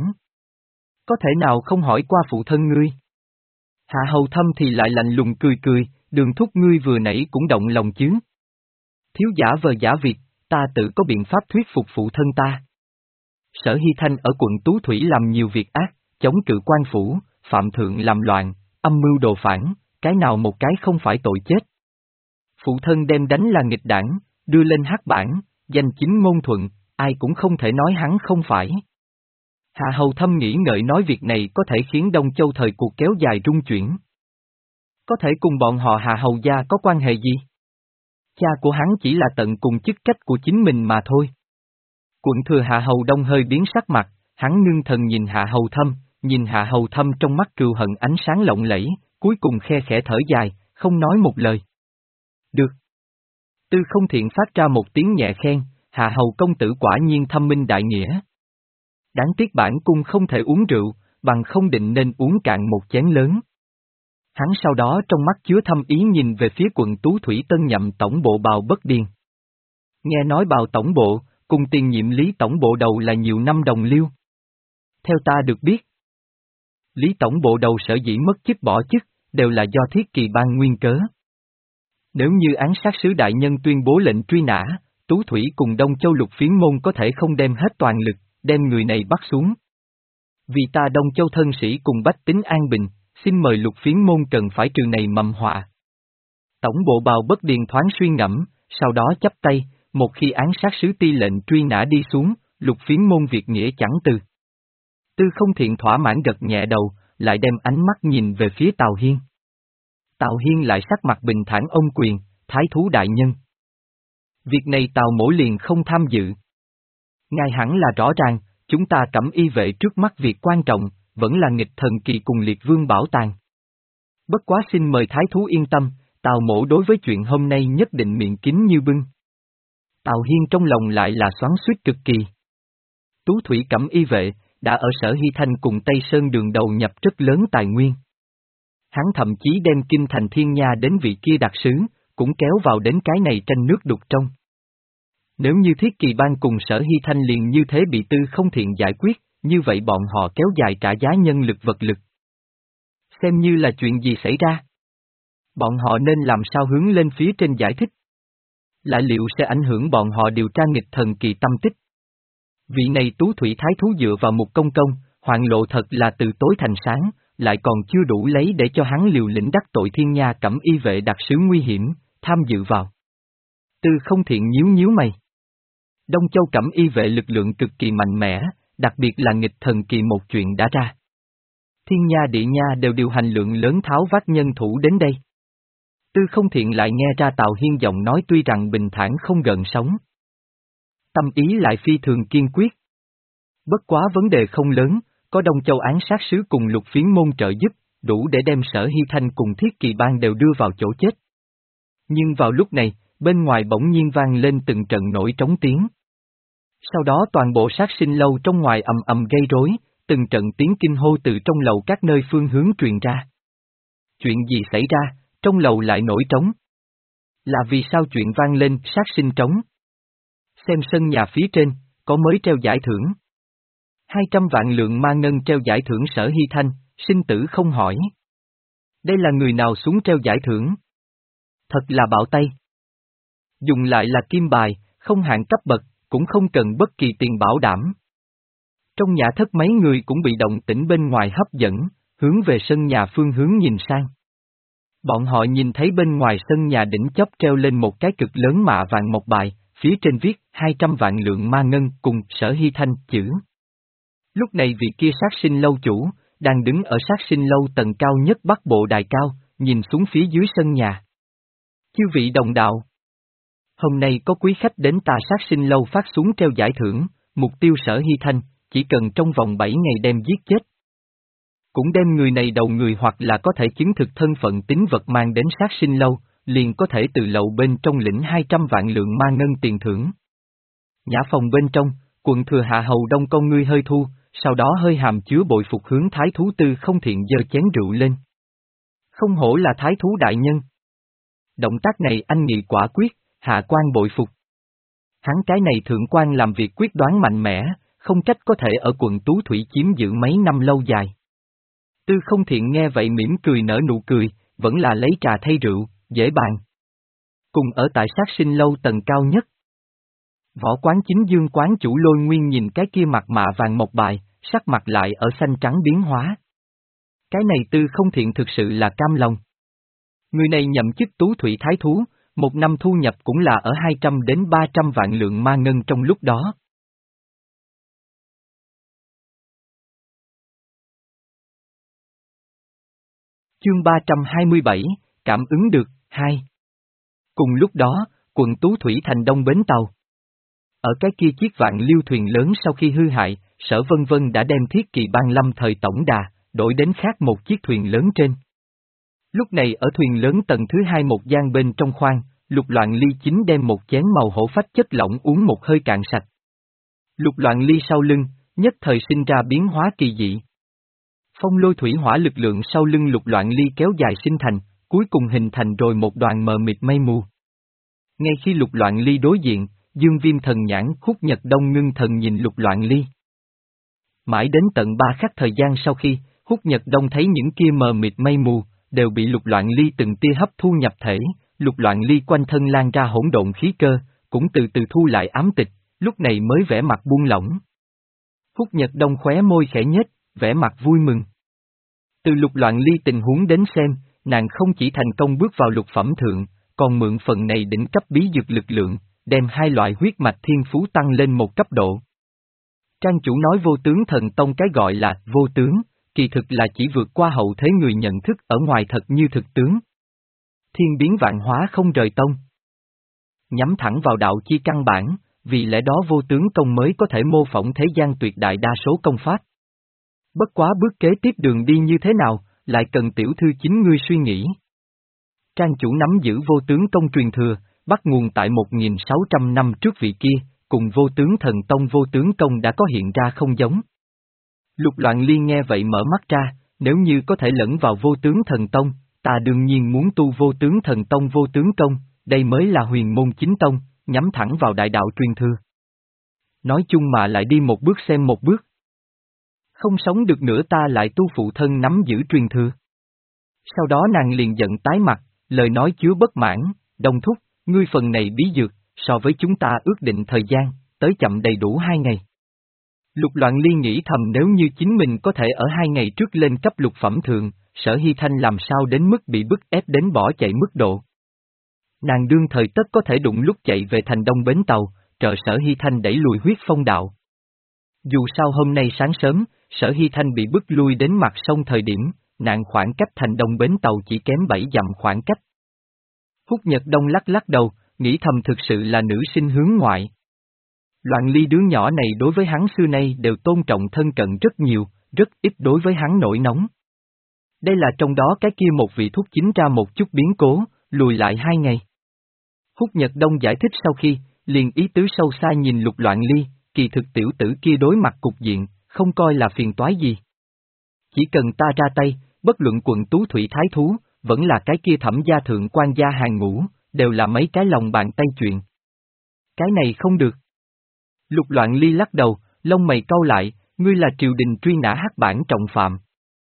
Có thể nào không hỏi qua phụ thân ngươi? Hạ Hầu Thâm thì lại lạnh lùng cười cười, Đường thúc ngươi vừa nãy cũng động lòng chứ. Thiếu giả vờ giả việc, ta tự có biện pháp thuyết phục phụ thân ta. Sở Hy Thanh ở quận Tú Thủy làm nhiều việc ác, chống cự quan phủ, phạm thượng làm loạn, âm mưu đồ phản, cái nào một cái không phải tội chết. Phụ thân đem đánh là nghịch đảng, đưa lên hắc bản, danh chính ngôn thuận, ai cũng không thể nói hắn không phải. Hạ Hầu Thâm nghĩ ngợi nói việc này có thể khiến Đông Châu thời cuộc kéo dài rung chuyển. Có thể cùng bọn họ Hạ Hầu gia có quan hệ gì? Cha của hắn chỉ là tận cùng chức trách của chính mình mà thôi. Quận thừa Hạ Hầu Đông hơi biến sắc mặt, hắn ngưng thần nhìn Hạ Hầu Thâm, nhìn Hạ Hầu Thâm trong mắt cừu hận ánh sáng lộng lẫy, cuối cùng khe khẽ thở dài, không nói một lời. Được. Tư Không Thiện phát ra một tiếng nhẹ khen, Hạ Hầu công tử quả nhiên thâm minh đại nghĩa. Đáng tiếc bản cung không thể uống rượu, bằng không định nên uống cạn một chén lớn. Hắn sau đó trong mắt chứa thâm ý nhìn về phía quận Tú Thủy tân nhậm tổng bộ Bào Bất Điền. Nghe nói Bào tổng bộ, cùng tiền nhiệm Lý tổng bộ đầu là nhiều năm đồng liêu. Theo ta được biết, Lý tổng bộ đầu sở dĩ mất chức bỏ chức, đều là do Thiết Kỳ Bang nguyên cớ. Nếu như án sát sứ đại nhân tuyên bố lệnh truy nã, Tú Thủy cùng Đông Châu Lục Phiến môn có thể không đem hết toàn lực, đem người này bắt xuống. Vì ta Đông Châu thân sĩ cùng bách tính an bình, xin mời Lục Phiến môn cần phải trừ này mầm họa. Tổng bộ Bào Bất Điền thoáng suy ngẫm, sau đó chắp tay, một khi án sát sứ ti lệnh truy nã đi xuống, Lục Phiến môn việc nghĩa chẳng từ. Tư Không Thiện thỏa mãn gật nhẹ đầu, lại đem ánh mắt nhìn về phía Tào Hiên. Tào Hiên lại sắc mặt bình thản ôm quyền, thái thú đại nhân. Việc này Tào Mỗ liền không tham dự. Ngài hẳn là rõ ràng, chúng ta cẩm y vệ trước mắt việc quan trọng, vẫn là nghịch thần kỳ cùng liệt vương bảo tàng. Bất quá xin mời thái thú yên tâm, Tào Mỗ đối với chuyện hôm nay nhất định miệng kín như bưng. Tào Hiên trong lòng lại là xoắn xuýt cực kỳ. Tú Thủy cẩm y vệ, đã ở Sở Hy Thanh cùng Tây Sơn đường đầu nhập rất lớn tài nguyên. Hắn thậm chí đem Kinh Thành Thiên Nha đến vị kia đặc sứ, cũng kéo vào đến cái này tranh nước đục trong. Nếu như Thiết Kỳ Bang cùng Sở Hy Thanh liền như thế bị Tư Không Thiện giải quyết, như vậy bọn họ kéo dài trả giá nhân lực vật lực. Xem như là chuyện gì xảy ra? Bọn họ nên làm sao hướng lên phía trên giải thích? Lại liệu sẽ ảnh hưởng bọn họ điều tra nghịch thần kỳ tâm tích? Vị này Tú Thủy Thái Thú dựa vào một công công, hoạn lộ thật là từ tối thành sáng, lại còn chưa đủ lấy để cho hắn liều lĩnh đắc tội Thiên Nha cẩm y vệ đặc sứ nguy hiểm, tham dự vào. Tư Không Thiện nhíu nhíu mày. Đông Châu cẩm y vệ lực lượng cực kỳ mạnh mẽ, đặc biệt là nghịch thần kỳ một chuyện đã ra. Thiên Nha Địa Nha đều điều hành lượng lớn tháo vát nhân thủ đến đây. Tư Không Thiện lại nghe ra Tào Hiên giọng nói tuy rằng bình thản không gợn sóng. Tâm ý lại phi thường kiên quyết. Bất quá vấn đề không lớn, có Đông Châu án sát sứ cùng Lục Phiến môn trợ giúp, đủ để đem Sở Hy Thanh cùng Thiết Kỳ Bang đều đưa vào chỗ chết. Nhưng vào lúc này, bên ngoài bỗng nhiên vang lên từng trận nổi trống tiếng. Sau đó toàn bộ sát sinh lâu trong ngoài ầm ầm gây rối, từng trận tiếng kinh hô từ trong lầu các nơi phương hướng truyền ra. Chuyện gì xảy ra, trong lầu lại nổi trống? Là vì sao chuyện vang lên sát sinh trống? Xem sân nhà phía trên, có mới treo giải thưởng. Hai trăm vạn lượng ma ngân treo giải thưởng Sở Hy Thanh, sinh tử không hỏi. Đây là người nào xuống treo giải thưởng? Thật là bạo tay. Dùng lại là kim bài, không hạn cấp bậc, cũng không cần bất kỳ tiền bảo đảm. Trong nhà thất mấy người cũng bị động tĩnh bên ngoài hấp dẫn, hướng về sân nhà phương hướng nhìn sang. Bọn họ nhìn thấy bên ngoài sân nhà đỉnh chóp treo lên một cái cực lớn mạ vàng mộc bài, phía trên viết hai trăm vạn lượng ma ngân cùng Sở Hy Thanh chữ. Lúc này vị kia sát sinh lâu chủ, đang đứng ở sát sinh lâu tầng cao nhất bắc bộ đài cao, nhìn xuống phía dưới sân nhà. Chư vị đồng đạo. Hôm nay có quý khách đến ta sát sinh lâu phát xuống treo giải thưởng, mục tiêu Sở Hy Thanh, chỉ cần trong vòng bảy ngày đem giết chết. Cũng đem người này đầu người hoặc là có thể chứng thực thân phận tín vật mang đến sát sinh lâu, liền có thể từ lậu bên trong lĩnh hai trăm vạn lượng ma ngân tiền thưởng. Nhã phòng bên trong, quận thừa hạ hầu đông con ngươi hơi thu, sau đó hơi hàm chứa bội phục hướng thái thú Tư Không Thiện giơ chén rượu lên. Không hổ là thái thú đại nhân. Động tác này anh nghị quả quyết, hạ quan bội phục. Hắn cái này thượng quan làm việc quyết đoán mạnh mẽ, không trách có thể ở quận Tú Thủy chiếm giữ mấy năm lâu dài. Tư Không Thiện nghe vậy mỉm cười nở nụ cười, vẫn là lấy trà thay rượu, dễ bàn. Cùng ở tại sát sinh lâu tầng cao nhất. Võ quán chính dương quán chủ Lôi Nguyên nhìn cái kia mặt mạ vàng mộc bài, sắc mặt lại ở xanh trắng biến hóa. Cái này Tư Không Thiện thực sự là cam lòng. Người này nhậm chức Tú Thủy Thái Thú, một năm thu nhập cũng là ở hai trăm đến ba trăm vạn lượng ma ngân trong lúc đó. Chương ba trăm hai mươi bảy, cảm ứng được, hai. Cùng lúc đó, quận Tú Thủy thành đông bến tàu. Ở cái kia chiếc vạn liêu thuyền lớn sau khi hư hại, Sở Vân Vân đã đem Thiết Kỳ Bang lâm thời tổng đà, đổi đến khác một chiếc thuyền lớn trên. Lúc này ở thuyền lớn tầng thứ hai một gian bên trong khoang, Lục Loạn Ly chính đem một chén màu hổ phách chất lỏng uống một hơi cạn sạch. Lục Loạn Ly sau lưng, nhất thời sinh ra biến hóa kỳ dị. Phong lôi thủy hỏa lực lượng sau lưng Lục Loạn Ly kéo dài sinh thành, cuối cùng hình thành rồi một đoàn mờ mịt mây mù. Ngay khi Lục Loạn Ly đối diện, Dương Viêm thần nhãn Khúc Nhật Đông ngưng thần nhìn Lục Loạn Ly. Mãi đến tận ba khắc thời gian sau khi, Khúc Nhật Đông thấy những kia mờ mịt mây mù, đều bị Lục Loạn Ly từng tia hấp thu nhập thể, Lục Loạn Ly quanh thân lan ra hỗn độn khí cơ, cũng từ từ thu lại ám tịch, lúc này mới vẻ mặt buông lỏng. Khúc Nhật Đông khóe môi khẽ nhếch, vẻ mặt vui mừng. Từ Lục Loạn Ly tình huống đến xem, nàng không chỉ thành công bước vào lục phẩm thượng, còn mượn phần này đỉnh cấp bí dược lực lượng, đem hai loại huyết mạch thiên phú tăng lên một cấp độ. Trang chủ nói vô tướng thần tông cái gọi là vô tướng, kỳ thực là chỉ vượt qua hậu thế người nhận thức ở ngoài thật như thực tướng. Thiên biến vạn hóa không rời tông. Nhắm thẳng vào đạo chi căn bản, vì lẽ đó vô tướng công mới có thể mô phỏng thế gian tuyệt đại đa số công pháp. Bất quá bước kế tiếp đường đi như thế nào, lại cần tiểu thư chính ngươi suy nghĩ. Trang chủ nắm giữ vô tướng công truyền thừa, bắt nguồn tại một nghìn sáu trăm năm trước vị kia, cùng vô tướng thần tông vô tướng công đã có hiện ra không giống. Lục Loạn Ly nghe vậy mở mắt ra, nếu như có thể lẫn vào vô tướng thần tông, ta đương nhiên muốn tu vô tướng thần tông vô tướng công, đây mới là huyền môn chính tông, nhắm thẳng vào đại đạo truyền thừa. Nói chung mà lại đi một bước xem một bước. Không sống được nữa ta lại tu phụ thân nắm giữ truyền thừa. Sau đó nàng liền giận tái mặt, lời nói chứa bất mãn, Đông thúc, ngươi phần này bí dược, so với chúng ta ước định thời gian, tới chậm đầy đủ hai ngày. Lục Loạn Ly nghĩ thầm nếu như chính mình có thể ở hai ngày trước lên cấp lục phẩm thượng, Sở Hy Thanh làm sao đến mức bị bức ép đến bỏ chạy mức độ. Nàng đương thời tất có thể đụng lúc chạy về thành đông bến tàu, trợ Sở Hy Thanh đẩy lùi huyết phong đạo. Dù sao hôm nay sáng sớm, Sở Hy Thanh bị bức lui đến mặt sông thời điểm, nạn khoảng cách thành đông bến tàu chỉ kém bảy dặm khoảng cách. Húc Nhật Đông lắc lắc đầu, nghĩ thầm thực sự là nữ sinh hướng ngoại. Loạn Ly đứa nhỏ này đối với hắn xưa nay đều tôn trọng thân cận rất nhiều, rất ít đối với hắn nổi nóng. Đây là trong đó cái kia một vị thuốc chính ra một chút biến cố, lùi lại hai ngày. Húc Nhật Đông giải thích sau khi, liền ý tứ sâu xa nhìn Lục Loạn Ly, kỳ thực tiểu tử kia đối mặt cục diện, không coi là phiền toái gì. Chỉ cần ta ra tay, bất luận quận Tú Thủy Thái Thú, vẫn là cái kia Thẩm gia thượng quan gia hàng ngũ, đều là mấy cái lòng bàn tay chuyện. Cái này không được. Lục Loạn Ly lắc đầu, lông mày cau lại, ngươi là triều đình truy nã hắc bản trọng phạm.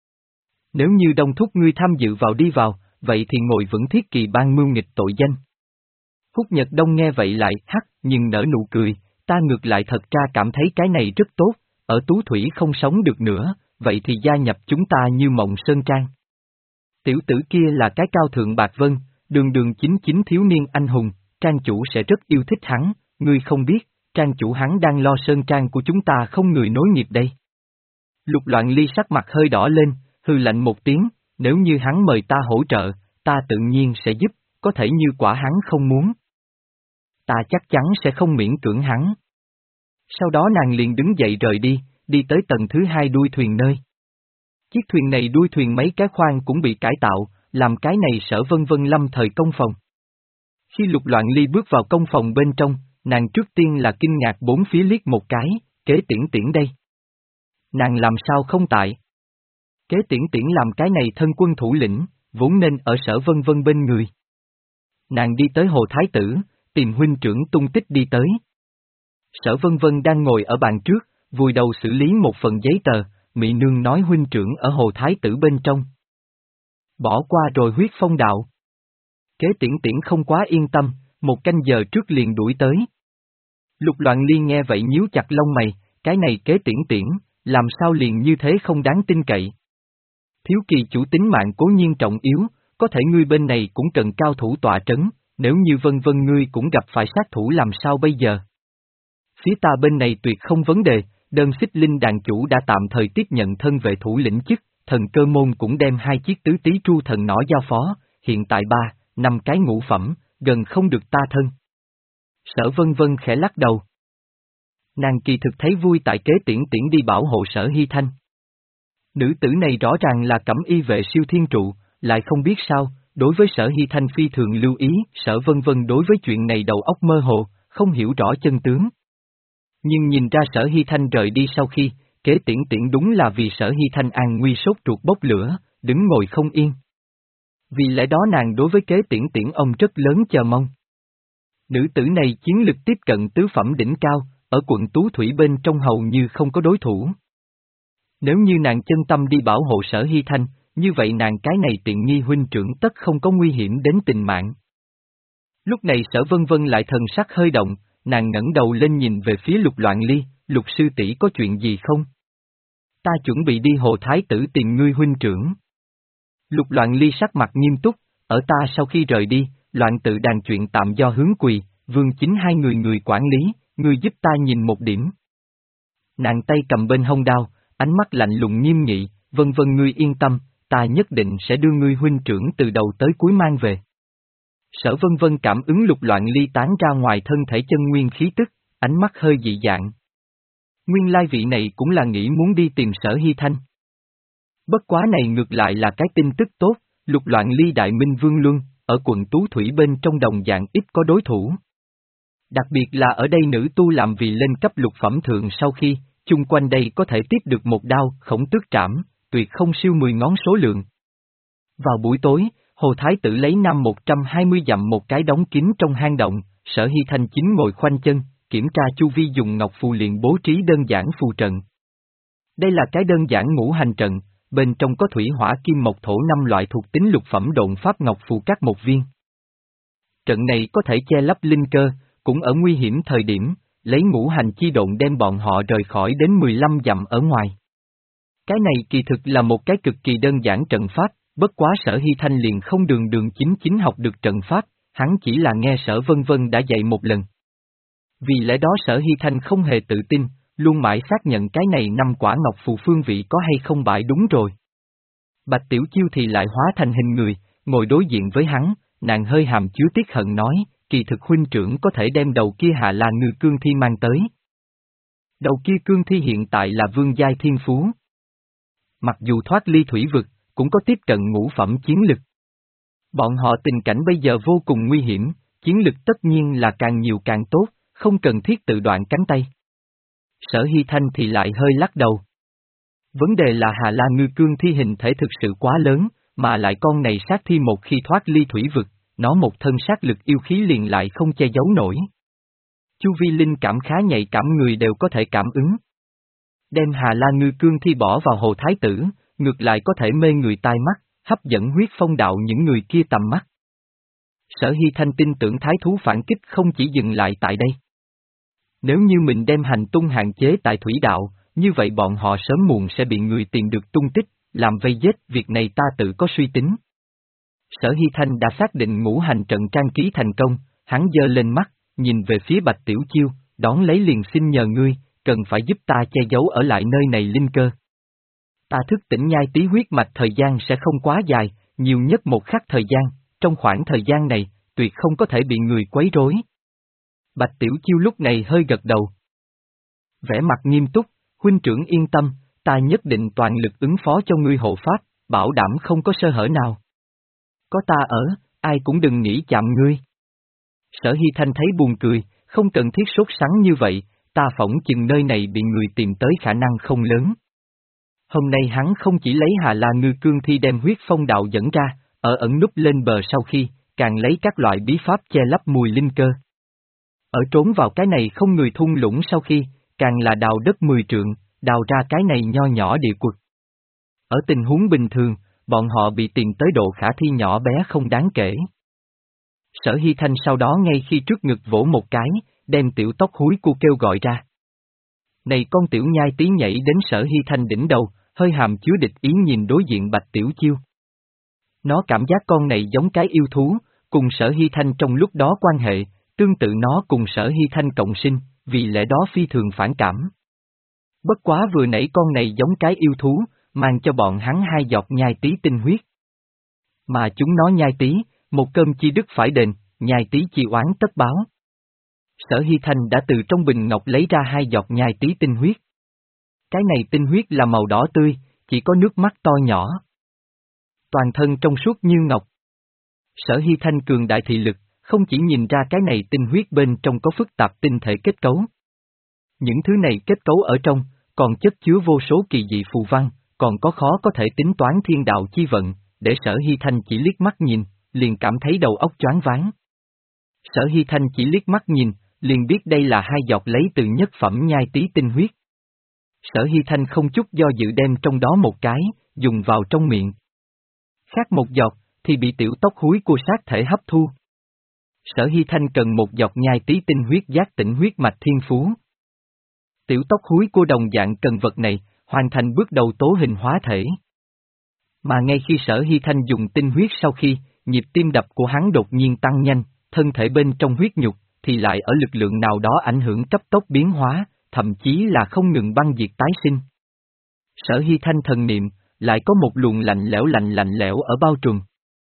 Nếu như Đông thúc ngươi tham dự vào đi vào, vậy thì ngồi vững thiết kỳ ban mưu nghịch tội danh. Húc Nhật Đông nghe vậy lại hắc, nhưng nở nụ cười, ta ngược lại thật ra cảm thấy cái này rất tốt, ở Tú Thủy không sống được nữa, vậy thì gia nhập chúng ta như Mộng Sơn Trang. Tiểu tử kia là cái cao thượng bạc vân, đường đường chính chính thiếu niên anh hùng, trang chủ sẽ rất yêu thích hắn, ngươi không biết, trang chủ hắn đang lo Sơn Trang của chúng ta không người nối nghiệp đây. Lục Loạn Ly sắc mặt hơi đỏ lên, hư lạnh một tiếng, nếu như hắn mời ta hỗ trợ, ta tự nhiên sẽ giúp, có thể như quả hắn không muốn. Ta chắc chắn sẽ không miễn cưỡng hắn. Sau đó nàng liền đứng dậy rời đi, đi tới tầng thứ hai đuôi thuyền nơi. Chiếc thuyền này đuôi thuyền mấy cái khoang cũng bị cải tạo, làm cái này Sở Vân Vân lâm thời công phòng. Khi Lục Loạn Ly bước vào công phòng bên trong, nàng trước tiên là kinh ngạc bốn phía liếc một cái, Kế Tiễn Tiễn đây. Nàng làm sao không tại? Kế Tiễn Tiễn làm cái này thân quân thủ lĩnh, vốn nên ở Sở Vân Vân bên người. Nàng đi tới Hồ Thái Tử, tìm huynh trưởng tung tích đi tới. Sở Vân Vân đang ngồi ở bàn trước, vùi đầu xử lý một phần giấy tờ, Mị Nương nói huynh trưởng ở Hồ Thái Tử bên trong. Bỏ qua rồi huyết phong đạo. Kế Tiễn Tiễn không quá yên tâm, một canh giờ trước liền đuổi tới. Lục Loạn Ly nghe vậy nhíu chặt lông mày, cái này Kế Tiễn Tiễn, làm sao liền như thế không đáng tin cậy. Thiếu kỳ chủ tính mạng cố nhiên trọng yếu, có thể ngươi bên này cũng cần cao thủ tọa trấn, nếu như Vân Vân ngươi cũng gặp phải sát thủ làm sao bây giờ? Phía ta bên này tuyệt không vấn đề, đơn xích linh đàn chủ đã tạm thời tiếp nhận thân vệ thủ lĩnh chức, thần cơ môn cũng đem hai chiếc tứ tí tru thần nỏ giao phó, hiện tại ba, năm cái ngũ phẩm, gần không được ta thân. Sở Vân Vân khẽ lắc đầu. Nàng kỳ thực thấy vui tại Kế Tiễn Tiễn đi bảo hộ Sở Hy Thanh. Nữ tử này rõ ràng là cẩm y vệ siêu thiên trụ, lại không biết sao, đối với Sở Hy Thanh phi thường lưu ý, Sở Vân Vân đối với chuyện này đầu óc mơ hồ, không hiểu rõ chân tướng. Nhưng nhìn ra Sở Hy Thanh rời đi sau khi, Kế Tiễn Tiễn đúng là vì Sở Hy Thanh an nguy sốt ruột bốc lửa, đứng ngồi không yên. Vì lẽ đó nàng đối với Kế Tiễn Tiễn ông rất lớn chờ mong. Nữ tử này chiến lực tiếp cận tứ phẩm đỉnh cao, ở quận Tú Thủy bên trong hầu như không có đối thủ. Nếu như nàng chân tâm đi bảo hộ Sở Hy Thanh, như vậy nàng cái này tiện nghi huynh trưởng tất không có nguy hiểm đến tình mạng. Lúc này Sở Vân Vân lại thần sắc hơi động, nàng ngẩng đầu lên nhìn về phía Lục Loạn Ly, Lục sư tỷ có chuyện gì không? Ta chuẩn bị đi Hồ Thái Tử tìm ngươi huynh trưởng. Lục Loạn Ly sắc mặt nghiêm túc, ở ta sau khi rời đi, loạn tự đàn chuyện tạm do Hướng Quỳ, Vương Chính hai người người quản lý, ngươi giúp ta nhìn một điểm. Nàng tay cầm bên hông đao, ánh mắt lạnh lùng nghiêm nghị, Vân Vân ngươi yên tâm, ta nhất định sẽ đưa ngươi huynh trưởng từ đầu tới cuối mang về. Sở Vân Vân cảm ứng Lục Loạn Ly tán ra ngoài thân thể chân nguyên khí tức, ánh mắt hơi dị dạng. Nguyên lai vị này cũng là nghĩ muốn đi tìm Sở Hy Thanh. Bất quá này ngược lại là cái tin tức tốt, Lục Loạn Ly đại minh vương luân, ở quận Tú Thủy bên trong đồng dạng ít có đối thủ. Đặc biệt là ở đây nữ tu làm vì lên cấp lục phẩm thượng sau khi, chung quanh đây có thể tiếp được một đao, khổng tước trảm, tuyệt không siêu mười ngón số lượng. Vào buổi tối, Hồ Thái Tử lấy năm một trăm hai mươi dặm một cái đóng kín trong hang động, Sở Hy Thanh chính ngồi khoanh chân, kiểm tra chu vi dùng ngọc phù liền bố trí đơn giản phù trận. Đây là cái đơn giản ngũ hành trận, bên trong có thủy hỏa kim mộc thổ năm loại thuộc tính lục phẩm độn pháp ngọc phù các một viên. Trận này có thể che lấp linh cơ, cũng ở nguy hiểm thời điểm, lấy ngũ hành chi độn đem bọn họ rời khỏi đến mười lăm dặm ở ngoài. Cái này kỳ thực là một cái cực kỳ đơn giản trận pháp, bất quá Sở Hy Thanh liền không đường đường chính chính học được trận pháp, hắn chỉ là nghe Sở Vân Vân đã dạy một lần. Vì lẽ đó Sở Hy Thanh không hề tự tin, luôn mãi xác nhận cái này năm quả ngọc phù phương vị có hay không bại đúng rồi. Bạch Tiểu Chiêu thì lại hóa thành hình người, ngồi đối diện với hắn, nàng hơi hàm chứa tiếc hận nói, kỳ thực huynh trưởng có thể đem đầu kia Hà La Ngư Cương Thi mang tới. Đầu kia Cương Thi hiện tại là vương giai thiên phú. Mặc dù thoát ly thủy vực, cũng có tiếp cận ngũ phẩm chiến lực. Bọn họ tình cảnh bây giờ vô cùng nguy hiểm, chiến lực tất nhiên là càng nhiều càng tốt, không cần thiết tự đoạn cánh tay. Sở Hy Thanh thì lại hơi lắc đầu. Vấn đề là Hà La Ngư Cương Thi hình thể thực sự quá lớn, mà lại con này sát thi một khi thoát ly thủy vực, nó một thân sát lực yêu khí liền lại không che giấu nổi. Chu vi linh cảm khá nhạy cảm người đều có thể cảm ứng. Đem Hà La Ngư Cương Thi bỏ vào hồ thái tử, ngược lại có thể mê người tai mắt, hấp dẫn huyết phong đạo những người kia tầm mắt. Sở Hy Thanh tin tưởng thái thú phản kích không chỉ dừng lại tại đây. Nếu như mình đem hành tung hạn chế tại thủy đạo, như vậy bọn họ sớm muộn sẽ bị người tìm được tung tích, làm vây giết, việc này ta tự có suy tính. Sở Hy Thanh đã xác định ngũ hành trận trang ký thành công, hắn giơ lên mắt, nhìn về phía Bạch Tiểu Chiêu, đón lấy liền xin nhờ ngươi, cần phải giúp ta che giấu ở lại nơi này linh cơ. Ta thức tỉnh nhai tí huyết mạch thời gian sẽ không quá dài, nhiều nhất một khắc thời gian, trong khoảng thời gian này, tuyệt không có thể bị người quấy rối. Bạch Tiểu Chiêu lúc này hơi gật đầu. Vẻ mặt nghiêm túc, huynh trưởng yên tâm, ta nhất định toàn lực ứng phó cho ngươi hộ pháp, bảo đảm không có sơ hở nào. Có ta ở, ai cũng đừng nghĩ chạm ngươi. Sở Hy Thanh thấy buồn cười, không cần thiết sốt sắng như vậy, ta phỏng chừng nơi này bị người tìm tới khả năng không lớn. Hôm nay hắn không chỉ lấy Hà La Ngư Cương Thi đem huyết phong đạo dẫn ra, ở ẩn núp lên bờ sau khi, càng lấy các loại bí pháp che lấp mùi linh cơ. Ở trốn vào cái này không người thung lũng sau khi, càng là đào đất mười trượng, đào ra cái này nho nhỏ địa quật. Ở tình huống bình thường, bọn họ bị tìm tới độ khả thi nhỏ bé không đáng kể. Sở Hy Thanh sau đó ngay khi trước ngực vỗ một cái, đem tiểu tóc húi cu kêu gọi ra. Này con tiểu nhai tí nhảy đến Sở Hy Thanh đỉnh đầu, hơi hàm chứa địch ý nhìn đối diện Bạch Tiểu Chiêu. Nó cảm giác con này giống cái yêu thú, cùng Sở Hy Thanh trong lúc đó quan hệ, tương tự nó cùng Sở Hy Thanh cộng sinh, vì lẽ đó phi thường phản cảm. Bất quá vừa nãy con này giống cái yêu thú, mang cho bọn hắn hai giọt nhai tí tinh huyết. Mà chúng nó nhai tí, một cơm chi đức phải đền, nhai tí chi oán tất báo. Sở Hy Thanh đã từ trong bình ngọc lấy ra hai giọt nhai tí tinh huyết. Cái này tinh huyết là màu đỏ tươi, chỉ có nước mắt to nhỏ. Toàn thân trong suốt như ngọc. Sở Hy Thanh cường đại thị lực, không chỉ nhìn ra cái này tinh huyết bên trong có phức tạp tinh thể kết cấu. Những thứ này kết cấu ở trong, còn chất chứa vô số kỳ dị phù văn, còn có khó có thể tính toán thiên đạo chi vận, để Sở Hy Thanh chỉ liếc mắt nhìn, liền cảm thấy đầu óc choáng váng. Sở Hy Thanh chỉ liếc mắt nhìn, liền biết đây là hai giọt lấy từ nhất phẩm nhai tí tinh huyết. Sở Hy Thanh không chút do dự đem trong đó một cái, dùng vào trong miệng. Khác một giọt, thì bị tiểu tóc húi của sát thể hấp thu. Sở Hy Thanh cần một giọt nhai tí tinh huyết giác tỉnh huyết mạch thiên phú. Tiểu tóc húi của đồng dạng cần vật này, hoàn thành bước đầu tố hình hóa thể. Mà ngay khi Sở Hy Thanh dùng tinh huyết sau khi, nhịp tim đập của hắn đột nhiên tăng nhanh, thân thể bên trong huyết nhục, thì lại ở lực lượng nào đó ảnh hưởng cấp tốc biến hóa, thậm chí là không ngừng băng diệt tái sinh. Sở Hy Thanh thần niệm, lại có một luồng lạnh lẽo lạnh lạnh lẽo ở bao trùm.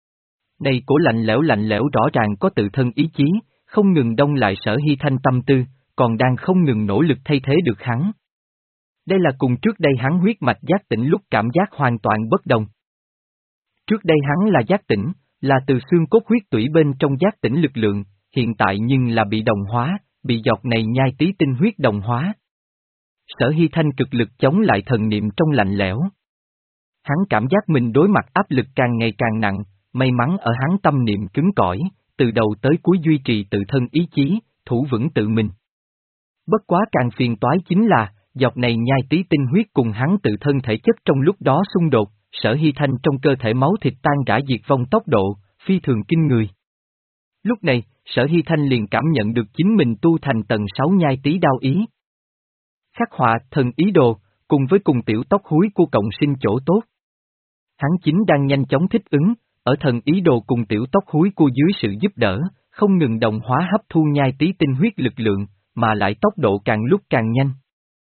Này cổ lạnh lẽo lạnh lẽo rõ ràng có tự thân ý chí, không ngừng đông lại Sở Hy Thanh tâm tư, còn đang không ngừng nỗ lực thay thế được hắn. Đây là cùng trước đây hắn huyết mạch giác tỉnh lúc cảm giác hoàn toàn bất đồng. Trước đây hắn là giác tỉnh, là từ xương cốt huyết tủy bên trong giác tỉnh lực lượng, hiện tại nhưng là bị đồng hóa, bị giọt này nhai tí tinh huyết đồng hóa. Sở Hy Thanh cực lực chống lại thần niệm trong lạnh lẽo. Hắn cảm giác mình đối mặt áp lực càng ngày càng nặng, may mắn ở hắn tâm niệm cứng cỏi, từ đầu tới cuối duy trì tự thân ý chí, thủ vững tự mình. Bất quá càng phiền toái chính là, giọt này nhai tí tinh huyết cùng hắn tự thân thể chất trong lúc đó xung đột, Sở Hy Thanh trong cơ thể máu thịt tan rã diệt vong tốc độ, phi thường kinh người. Lúc này, Sở Hy Thanh liền cảm nhận được chính mình tu thành tầng sáu nhai tí đao ý. Khắc họa thần ý đồ, cùng với cùng tiểu tóc húi của cộng sinh chỗ tốt. Hắn chính đang nhanh chóng thích ứng, ở thần ý đồ cùng tiểu tóc húi của dưới sự giúp đỡ, không ngừng đồng hóa hấp thu nhai tí tinh huyết lực lượng, mà lại tốc độ càng lúc càng nhanh.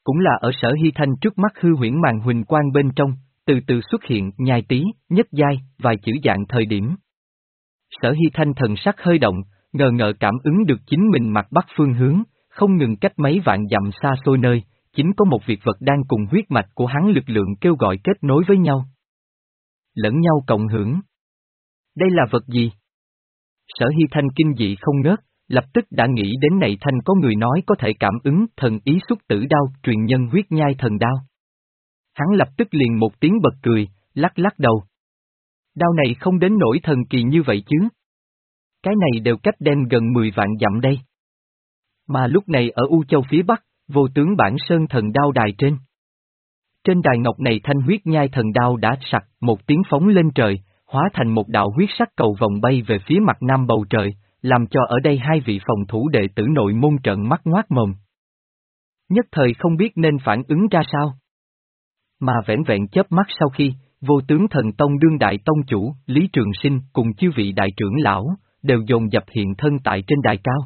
Cũng là ở Sở Hy Thanh trước mắt hư huyễn màn huỳnh quang bên trong, từ từ xuất hiện nhai tí, nhất giai, vài chữ dạng thời điểm. Sở Hy Thanh thần sắc hơi động, ngờ ngợ cảm ứng được chính mình mặt bắc phương hướng, không ngừng cách mấy vạn dặm xa xôi nơi, chính có một việc vật đang cùng huyết mạch của hắn lực lượng kêu gọi kết nối với nhau. Lẫn nhau cộng hưởng. Đây là vật gì? Sở Hy Thanh kinh dị không ngớt, lập tức đã nghĩ đến này thanh có người nói có thể cảm ứng thần ý xuất tử đao truyền nhân huyết nhai thần đao. Hắn lập tức liền một tiếng bật cười, lắc lắc đầu. Đao này không đến nỗi thần kỳ như vậy chứ. Cái này đều cách đem gần mười vạn dặm đây. Mà lúc này ở U Châu phía Bắc, vô tướng bản sơn thần đao đài trên. Trên đài ngọc này thanh huyết nhai thần đao đã sặc một tiếng phóng lên trời, hóa thành một đạo huyết sắc cầu vòng bay về phía mặt nam bầu trời, làm cho ở đây hai vị phòng thủ đệ tử nội môn trợn mắt ngoác mồm. Nhất thời không biết nên phản ứng ra sao. Mà vẻn vẹn chớp mắt sau khi, vô tướng thần tông đương đại tông chủ, Lý Trường Sinh cùng chư vị đại trưởng lão, đều dồn dập hiện thân tại trên đài cao.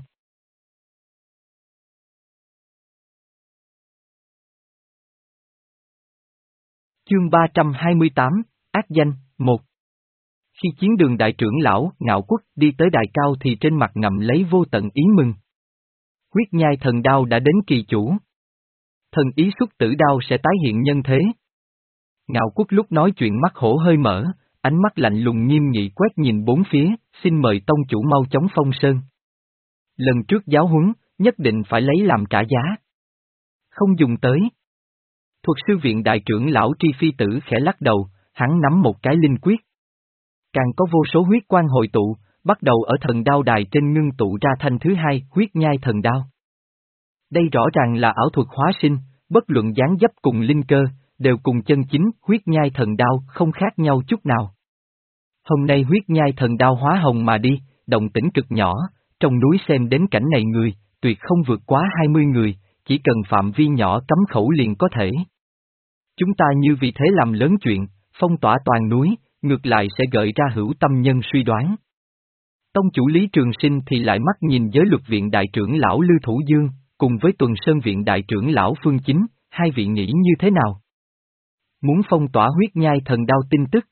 Chương ba trăm hai mươi tám, Ác danh, một. Khi chiến đường đại trưởng lão, Ngạo Quốc đi tới đài cao thì trên mặt ngậm lấy vô tận ý mừng. Huyết nhai thần đao đã đến kỳ chủ. Thần ý xuất tử đao sẽ tái hiện nhân thế. Ngạo Quốc lúc nói chuyện mắt hổ hơi mở, ánh mắt lạnh lùng nghiêm nghị quét nhìn bốn phía, xin mời tông chủ mau chóng phong sơn. Lần trước giáo huấn, nhất định phải lấy làm trả giá. Không dùng tới. Thuật sư viện đại trưởng lão Tri Phi Tử khẽ lắc đầu, hắn nắm một cái linh quyết. Càng có vô số huyết quang hội tụ, bắt đầu ở thần đao đài trên ngưng tụ ra thanh thứ hai, huyết nhai thần đao. Đây rõ ràng là ảo thuật hóa sinh, bất luận dáng dấp cùng linh cơ, đều cùng chân chính huyết nhai thần đao không khác nhau chút nào. Hôm nay huyết nhai thần đao hóa hồng mà đi, động tĩnh cực nhỏ, trong núi xem đến cảnh này người, tuyệt không vượt quá hai mươi người, chỉ cần phạm vi nhỏ cấm khẩu liền có thể. Chúng ta như vì thế làm lớn chuyện, phong tỏa toàn núi, ngược lại sẽ gợi ra hữu tâm nhân suy đoán. Tông chủ Lý Trường Sinh thì lại mắt nhìn giới luật viện đại trưởng lão Lư Thủ Dương, cùng với Tuần Sơn viện đại trưởng lão Phương Chính, hai vị nghĩ như thế nào? Muốn phong tỏa huyết nhai thần đao tin tức.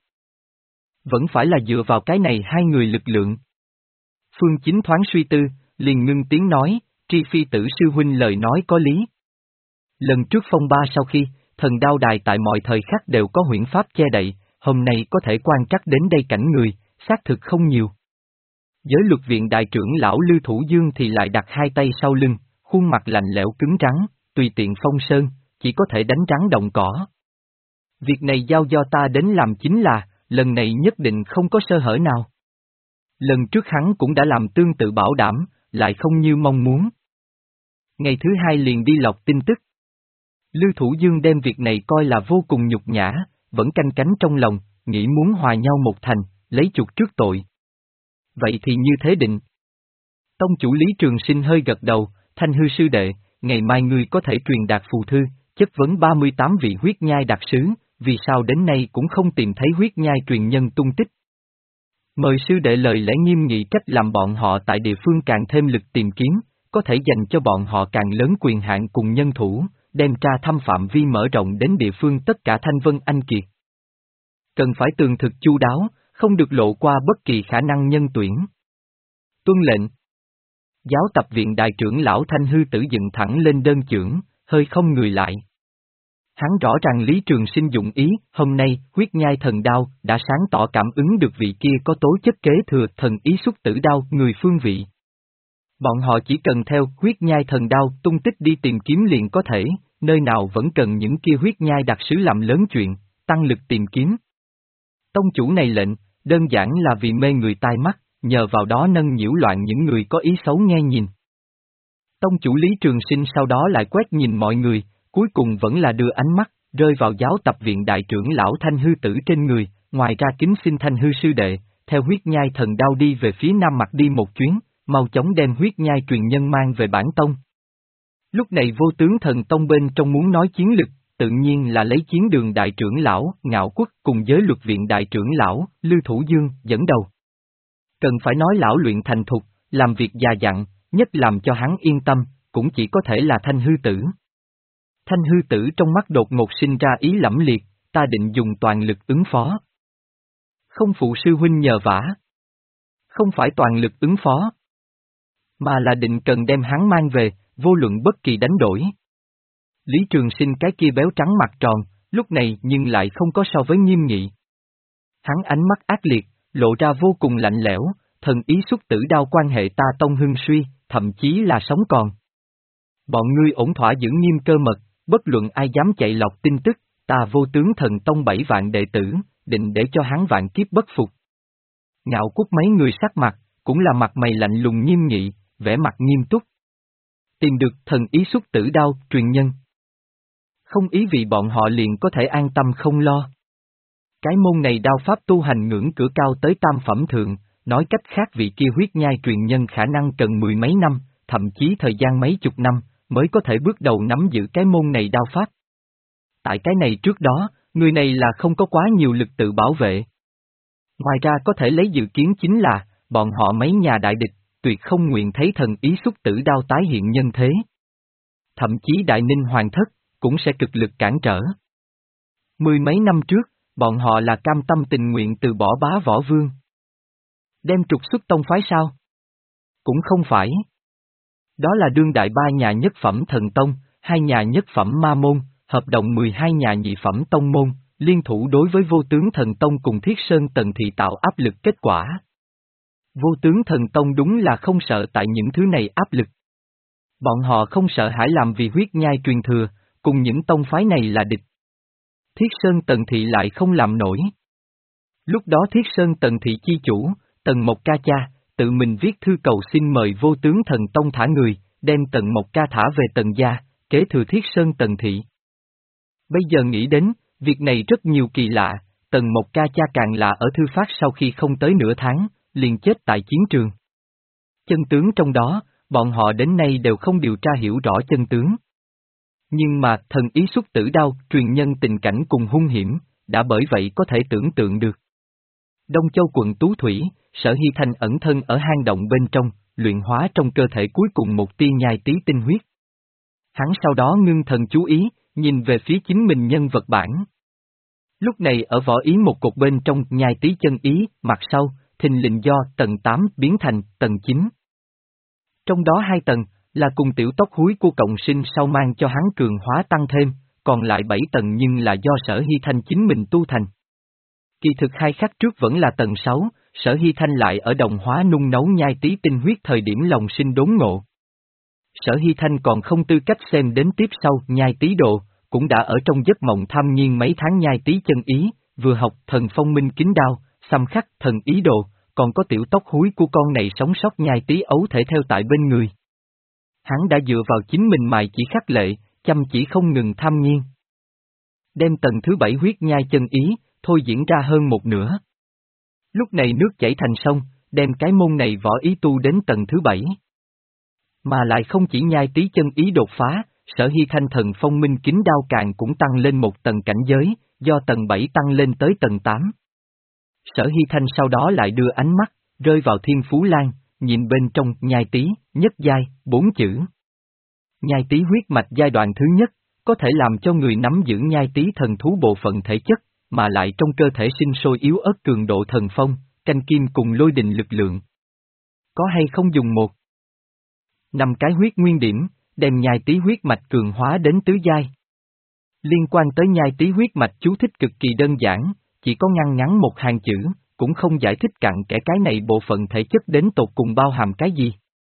Vẫn phải là dựa vào cái này hai người lực lượng. Phương Chính thoáng suy tư, liền ngưng tiếng nói, Tri Phi Tử sư huynh lời nói có lý. Lần trước phong ba sau khi, thần đao đài tại mọi thời khắc đều có huyễn pháp che đậy, hôm nay có thể quan trắc đến đây cảnh người, xác thực không nhiều. Giới luật viện đại trưởng lão Lư Thủ Dương thì lại đặt hai tay sau lưng, khuôn mặt lạnh lẽo cứng rắn, tùy tiện phong sơn, chỉ có thể đánh rắn động cỏ. Việc này giao do ta đến làm chính là, lần này nhất định không có sơ hở nào. Lần trước hắn cũng đã làm tương tự bảo đảm, lại không như mong muốn. Ngày thứ hai liền đi lọc tin tức. Lư Thủ Dương đem việc này coi là vô cùng nhục nhã, vẫn canh cánh trong lòng, nghĩ muốn hòa nhau một thành, lấy chuộc trước tội. Vậy thì như thế định. Tông chủ Lý Trường Sinh hơi gật đầu, Thanh hư sư đệ, ngày mai ngươi có thể truyền đạt phù thư, chất vấn ba mươi tám vị huyết nhai đặc sứ, vì sao đến nay cũng không tìm thấy huyết nhai truyền nhân tung tích. Mời sư đệ lời lẽ nghiêm nghị trách làm bọn họ tại địa phương càng thêm lực tìm kiếm, có thể dành cho bọn họ càng lớn quyền hạn cùng nhân thủ, đem tra thăm phạm vi mở rộng đến địa phương tất cả Thanh Vân Anh Kiệt. Cần phải tường thực chu đáo, không được lộ qua bất kỳ khả năng nhân tuyển. Tuân lệnh. Giáo tập viện đại trưởng lão Thanh Hư Tử dựng thẳng lên đơn chưởng, hơi không người lại. Hắn rõ ràng Lý Trường Sinh dụng ý, hôm nay, huyết nhai thần đao, đã sáng tỏ cảm ứng được vị kia có tố chất kế thừa thần ý xuất tử đao, người phương vị. Bọn họ chỉ cần theo huyết nhai thần đao tung tích đi tìm kiếm liền có thể, nơi nào vẫn cần những kia huyết nhai đặc sứ làm lớn chuyện, tăng lực tìm kiếm. Tông chủ này lệnh, đơn giản là vì mê người tai mắt, nhờ vào đó nâng nhiễu loạn những người có ý xấu nghe nhìn. Tông chủ Lý Trường Sinh sau đó lại quét nhìn mọi người, cuối cùng vẫn là đưa ánh mắt, rơi vào giáo tập viện đại trưởng lão Thanh Hư Tử trên người, ngoài ra kính xin Thanh Hư sư đệ, theo huyết nhai thần đao đi về phía nam mặt đi một chuyến, mau chóng đem huyết nhai truyền nhân mang về bản tông. Lúc này vô tướng thần tông bên trong muốn nói chiến lực, tự nhiên là lấy chiến đường đại trưởng lão, Ngạo Quốc cùng giới luật viện đại trưởng lão, Lư Thủ Dương, dẫn đầu. Cần phải nói lão luyện thành thục, làm việc già dặn, nhất làm cho hắn yên tâm, cũng chỉ có thể là Thanh Hư Tử. Thanh hư tử trong mắt đột ngột sinh ra ý lẫm liệt, ta định dùng toàn lực ứng phó. Không phụ sư huynh nhờ vả. Không phải toàn lực ứng phó, mà là định cần đem hắn mang về, vô luận bất kỳ đánh đổi. Lý Trường Sinh cái kia béo trắng mặt tròn, lúc này nhưng lại không có so với nghiêm nghị. Hắn ánh mắt ác liệt, lộ ra vô cùng lạnh lẽo, thần ý xuất tử đao quan hệ ta tông hưng suy, thậm chí là sống còn. Bọn ngươi ổn thỏa giữ nghiêm cơ mật, bất luận ai dám chạy lọt tin tức, ta vô tướng thần tông bảy vạn đệ tử, định để cho hắn vạn kiếp bất phục. Ngạo Quốc mấy người sắc mặt, cũng là mặt mày lạnh lùng nghiêm nghị, vẻ mặt nghiêm túc. Tìm được thần ý xuất tử đao, truyền nhân. Không ý vì bọn họ liền có thể an tâm không lo. Cái môn này đao pháp tu hành ngưỡng cửa cao tới tam phẩm thượng, nói cách khác vị kia huyết nhai truyền nhân khả năng cần mười mấy năm, thậm chí thời gian mấy chục năm, mới có thể bước đầu nắm giữ cái môn này đao pháp. Tại cái này trước đó, người này là không có quá nhiều lực tự bảo vệ. Ngoài ra có thể lấy dự kiến chính là, bọn họ mấy nhà đại địch, tuyệt không nguyện thấy thần ý xuất tử đao tái hiện nhân thế. Thậm chí Đại Ninh Hoàng thất, cũng sẽ cực lực cản trở. Mười mấy năm trước, bọn họ là cam tâm tình nguyện từ bỏ bá võ vương. Đem trục xuất tông phái sao? Cũng không phải. Đó là đương đại ba nhà nhất phẩm thần tông, hai nhà nhất phẩm ma môn, hợp động mười hai nhà nhị phẩm tông môn, liên thủ đối với vô tướng thần tông cùng Thiết Sơn Tần Thị tạo áp lực kết quả. Vô tướng thần tông đúng là không sợ tại những thứ này áp lực. Bọn họ không sợ hãi làm vì huyết nhai truyền thừa, cùng những tông phái này là địch. Thiết Sơn Tần Thị lại không làm nổi. Lúc đó Thiết Sơn Tần Thị chi chủ, Tần Mộc Ca cha, tự mình viết thư cầu xin mời vô tướng thần tông thả người, đem Tần Mộc Ca thả về Tần gia, kế thừa Thiết Sơn Tần Thị. Bây giờ nghĩ đến, việc này rất nhiều kỳ lạ, Tần Mộc Ca cha càng lạ ở thư phát sau khi không tới nửa tháng, liền chết tại chiến trường. Chân tướng trong đó, bọn họ đến nay đều không điều tra hiểu rõ chân tướng. Nhưng mà thần ý xuất tử đao, truyền nhân tình cảnh cùng hung hiểm, đã bởi vậy có thể tưởng tượng được. Đông Châu quận Tú Thủy, Sở Hy Thanh ẩn thân ở hang động bên trong, luyện hóa trong cơ thể cuối cùng một tia nhai tí tinh huyết. Hắn sau đó ngưng thần chú ý, nhìn về phía chính mình nhân vật bản. Lúc này ở võ ý một cột bên trong nhai tí chân ý, mặt sau, thình lình do tầng tám biến thành tầng chín. Trong đó hai tầng, là cùng tiểu tóc húi của cộng sinh sau mang cho hắn cường hóa tăng thêm, còn lại bảy tầng nhưng là do Sở Hy Thanh chính mình tu thành. Kỳ thực hai khắc trước vẫn là tầng sáu, Sở Hy Thanh lại ở đồng hóa nung nấu nhai tí tinh huyết thời điểm lòng sinh đốn ngộ. Sở Hy Thanh còn không tư cách xem đến tiếp sau nhai tí độ, cũng đã ở trong giấc mộng tham nhiên mấy tháng nhai tí chân ý, vừa học thần phong minh kính đao, xăm khắc thần ý đồ, còn có tiểu tóc húi của con này sống sót nhai tí ấu thể theo tại bên người. Hắn đã dựa vào chính mình mài chỉ khắc lệ, chăm chỉ không ngừng tham nhiên. Đem tầng thứ bảy huyết nhai chân ý, thôi diễn ra hơn một nửa. Lúc này nước chảy thành sông, đem cái môn này võ ý tu đến tầng thứ bảy. Mà lại không chỉ nhai tí chân ý đột phá, Sở Hy Thanh thần phong minh kính đao càng cũng tăng lên một tầng cảnh giới, do tầng bảy tăng lên tới tầng tám. Sở Hy Thanh sau đó lại đưa ánh mắt, rơi vào Thiên Phú Lan, nhìn bên trong nhai tí, nhất giai, bốn chữ. Nhai tí huyết mạch giai đoạn thứ nhất, có thể làm cho người nắm giữ nhai tí thần thú bộ phận thể chất, mà lại trong cơ thể sinh sôi yếu ớt cường độ thần phong, canh kim cùng lôi đình lực lượng. Có hay không dùng một? Năm cái huyết nguyên điểm, đem nhai tí huyết mạch cường hóa đến tứ giai. Liên quan tới nhai tí huyết mạch chú thích cực kỳ đơn giản, chỉ có ngăn ngắn một hàng chữ, cũng không giải thích cặn kẽ cái này bộ phận thể chất đến tột cùng bao hàm cái gì.